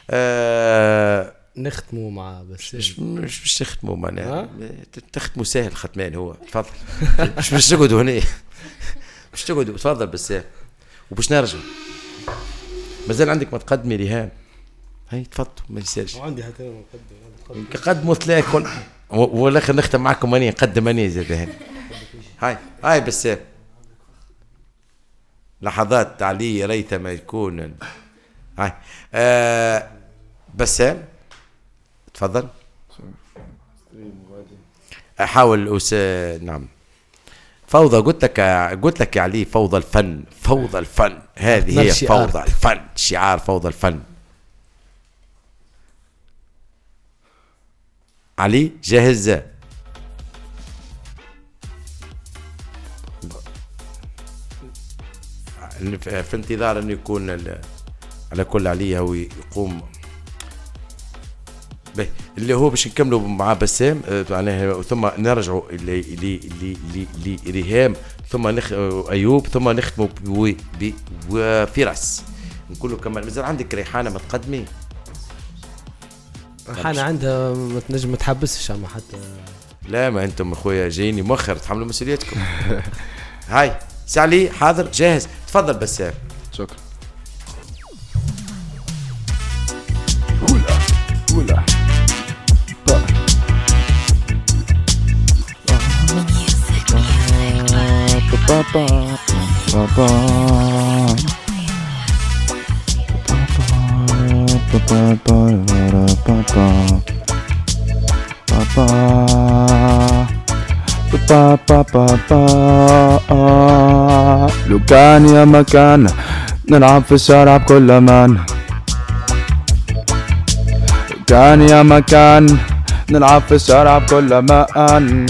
نختموا مع بس مش تختموا معناها تختموا سهل ختمان هو تفضل مش تقعدوا هنا مش تقعدوا تفضل بس وباش نرجع مازال عندك ما تقدمي ريهام. هاي تفضل ما يسالش عندي حتى قدموا ثلاثة كل والاخر نختم معكم اني نقدم اني زاد هنا. هاي بس لحظات تعليق ريثما يكون هاي بسام تفضل. احاول نعم فوضى قلت لك يا علي فوضى الفن فوضى الفن هذه هي فوضى الفن شعار فوضى الفن. علي جاهز في انتظار انه يكون على كل علي هو يقوم اللي هو باش نكملوا مع بسام معناها ثم نرجعوا لريهام ثم ايوب ثم نختموا بفراس نقولوا كمان. مازال عندك ريحانه ما تقدمي؟ ريحانه عندها ما تنجم ما تحبسش اما حتى لا ما انتم اخويا جاييني مؤخر تحملوا مسؤوليتكم. هاي سالي حاضر جاهز تفضل بسام. شكرا. ولا لو كان يا مكان نلعب في الشارع بكل امان، كان يا مكان نلعب في الشارع بكل امان،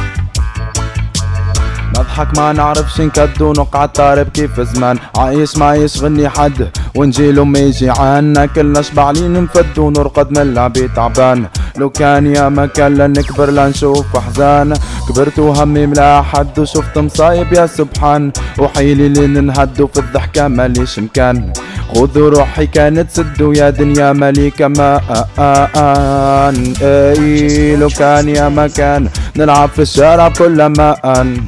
نضحك ما نعرفش نكد ونقعد طارب كيف زمان، عايش ما يشغلني حد ونجيلو ما يجي عنا، كلنا شبعانين نفد ونرقد من اللعبي تعبان. لو كان يا مكان لا نكبر لا نشوف احزان، كبرت وهمي ملا حد وشفت مصايب يا سبحان، وحيلي اللي ننهد وفي الضحكة ماليش مكان، خذ روحي كانت سد ويا دنيا مليكة ما اي لو كان يا مكان نلعب في الشارع كل مان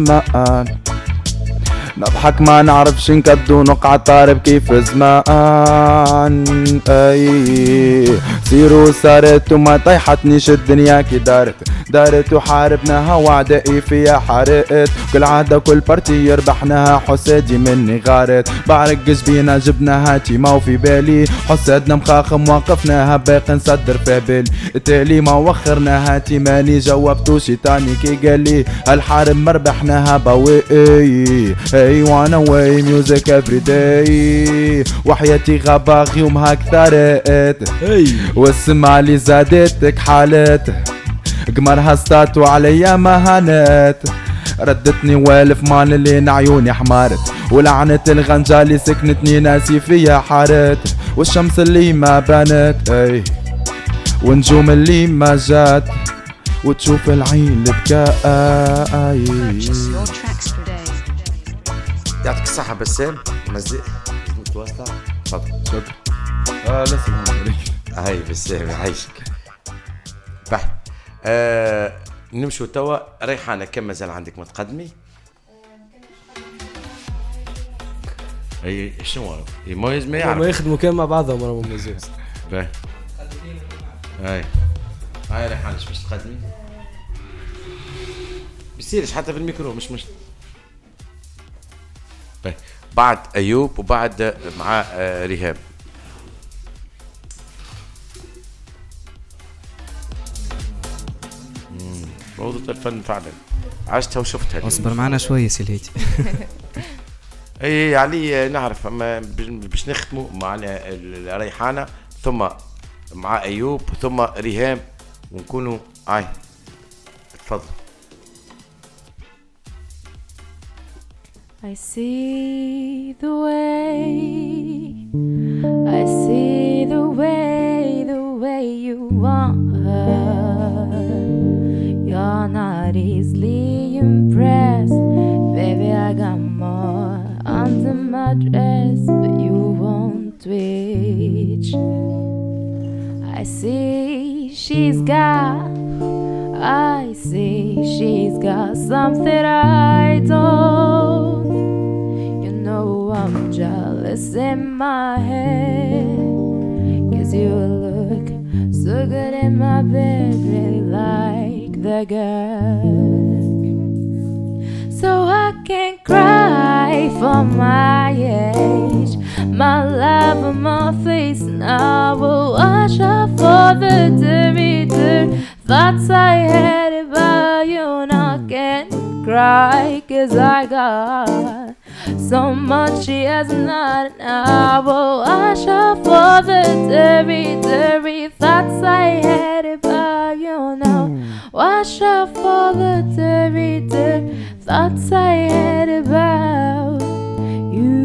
نضحك ما نعرفش نكدو نقع طارب كيف زمان اي سيرو صارت وما طيحتنيش الدنيا كي دارت وحاربناها وعدائي فيها حرقت كل عادة كل بارتي يربحناها حسادي مني غارت بعرق جبينا جبناها تيما وفي بالي حسادنا مخاخم وقفناها باقي نصدر في بالي التالي ما وخرناها تيماني جاوبتو شيطاني كي قالي هالحارب مربحناها باوي اي وانا واي ميوزك افري داي وحياتي غباغ يومها كثرت والسمع اللي زادتك حالت قمرها ستاتو عليا مهانات ردتني والف مان اللي عيوني حمارت ولعنة الغنجة اللي سكنتني ناسي فيها حارت والشمس اللي ما بانت اي ونجوم اللي ما جات وتشوف العين اللي بكاء يعطيك الصحة بسام مزيق متواصلة تفضل شكرا لا سلام عليك هاي بسام يعيشك بح نمشوا توا ريحانة كم مازال عندك متقدمي؟ اي شنو ما يلزم يعرف ما يخدموا كان مع بعضهم راهم مازال باهي هاي ريحانة باش تقدمي؟ بيصيرش حتى في الميكرو مش باهي بعد ايوب وبعد مع ريهام موضوع الفن فعلا عشتها وشفتها. اصبر معنا شويه سيليتي. اي علي نعرف اما باش نختموا معنا ريحانه ثم مع ايوب ثم ريهام ونكونوا تفضل. I see the way, I see the way you want her. You're not easily impressed, baby. I got more under my dress, but you won't twitch. I see she's got something I don't. I'm jealous in my head, 'cause you look so good in my bed, really like the girl. So I can cry for my age, my love on my face, and I will wash off all the dirty thoughts I had about you. And I can't cry 'cause I got so much she has not, and I will wash off all the dirty thoughts I had about you now. Wash off all the dirty thoughts I had about you.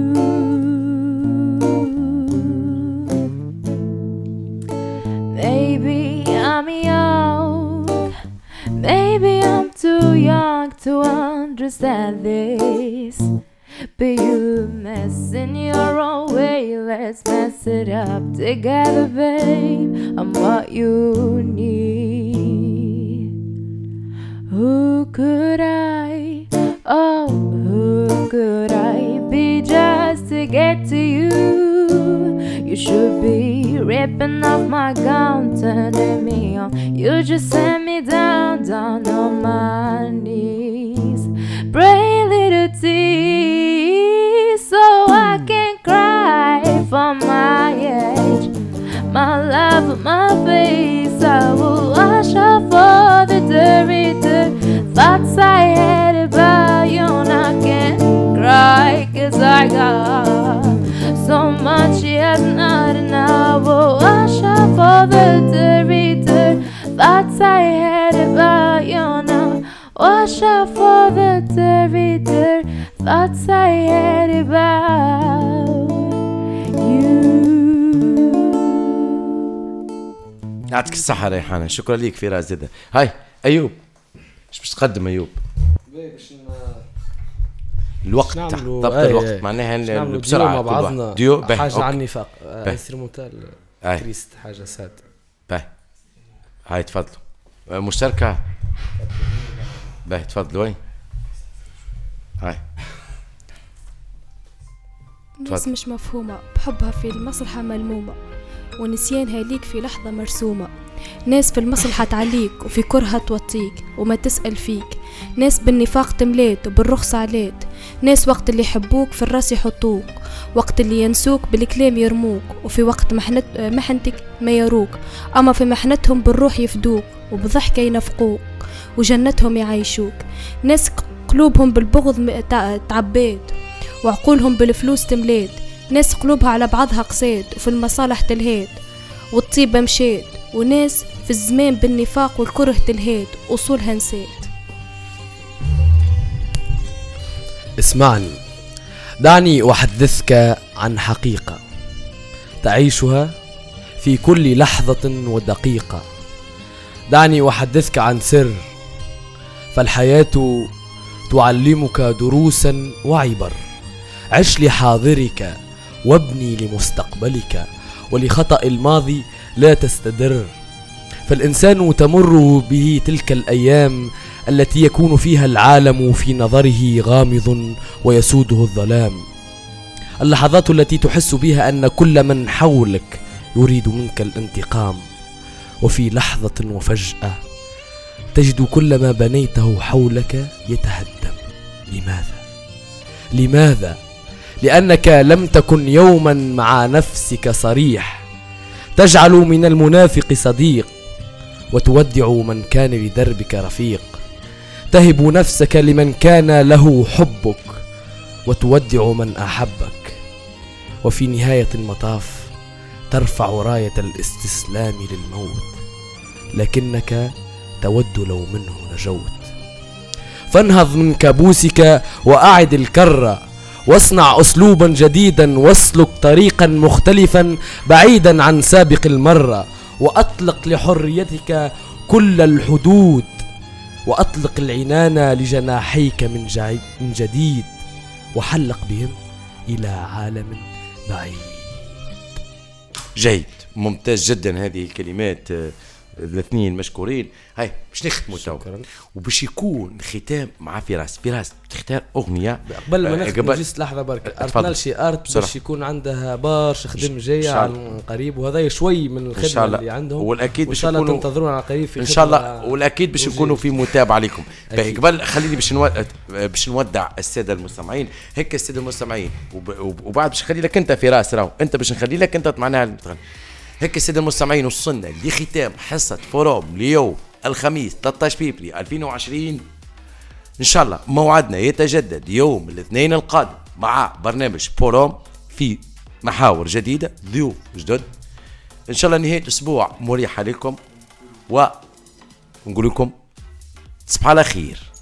Maybe I'm young, maybe I'm too young to understand this, but you mess in your own way. Let's mess it up together, babe. I'm what you need. Who could I, oh, who could I be just to get to you? You should be ripping off my gown, turning me on. You just send me down on my knees. Pray little tears so I can cry for my age, my love, my face. I will wash off all the dirty thoughts I had about you. And I can't cry 'cause I got so much she has not, and I will wash off all the dirty thoughts I had about you now. Wash off all the dirty thoughts I had about you. يعطيك الصحة ريحانة، شكرا ليك في راس زيادة. هاي أيوب، إيش باش تقدم أيوب؟ الوقت ضبط الوقت معناها بسرعه مع بعضنا ديو حاجه عن النفاق انسترومونتال كريست حاجه ساد هاي تفضلوا مشتركه باهي تفضلوا وين هاي ناس مش مفهومة بحبها في المصلحة ملمومة ونسيانها ليك في لحظة مرسومة. ناس في المصلحة تعليك وفي كرهة توطيك وما تسأل فيك. ناس بالنفاق تمليت وبالرخص عليت. ناس وقت اللي يحبوك في الراس يحطوك وقت اللي ينسوك بالكلام يرموك وفي وقت محنتك ما يروك أما في محنتهم بالروح يفدوك وبضحكة ينفقوك وجنتهم يعيشوك. ناس قلوبهم بالبغض تعبيت وعقولهم بالفلوس تمليت. ناس قلوبها على بعضها قسيت وفي المصالح تلهيت والطيبة مشيت. وناس في الزمان بالنفاق والكره تلهيت أصولها نسيت. اسمعني دعني أحدثك عن حقيقة تعيشها في كل لحظة ودقيقة. دعني أحدثك عن سر فالحياة تعلمك دروسا وعبر. عش لحاضرك وابني لمستقبلك ولخطأ الماضي لا تستدر. فالإنسان تمر به تلك الأيام التي يكون فيها العالم في نظره غامض ويسوده الظلام. اللحظات التي تحس بها أن كل من حولك يريد منك الانتقام. وفي لحظة وفجأة تجد كل ما بنيته حولك يتهدم. لماذا؟ لأنك لم تكن يوما مع نفسك صريح. تجعل من المنافق صديق وتودع من كان لدربك رفيق. تهب نفسك لمن كان له حبك وتودع من أحبك. وفي نهاية المطاف ترفع راية الاستسلام للموت لكنك تود لو منه نجوت. فانهض من كابوسك وأعد الكرة واصنع أسلوبا جديدا واسلك طريقا مختلفا بعيدا عن سابق المرة. وأطلق لحريتك كل الحدود وأطلق العنان لجناحيك من جديد وحلق بهم إلى عالم بعيد. جيد ممتاز جدا هذه الكلمات الاثنين مشكورين. هاي باش نختموا تو وباش يكون ختام مع فراس تختار اغنيه قبل ما نختم جست لحظه برك ارتنالشي ارت باش يكون عندها برشا خدم جايه على قريب وهذا شوي من الخدمه اللي عندهم والاكيد باش يكونوا تنتظرونا على قريب في ان شاء الله والاكيد باش نكونوا في متابعه عليكم. قبل خليني باش نودع الساده المستمعين هيك الساده المستمعين وبعد باش نخلي لك انت فراس راهو انت باش نخلي لك انت معناها هيك الساده المستمعين وصلنا لختام حصه فوروم اليوم الخميس 13 فبراير 2020. ان شاء الله موعدنا يتجدد يوم الاثنين القادم مع برنامج فوروم في محاور جديده ضيوف جدد. ان شاء الله نهايه الاسبوع مريحه لكم ونقول لكم تصبحوا على خير.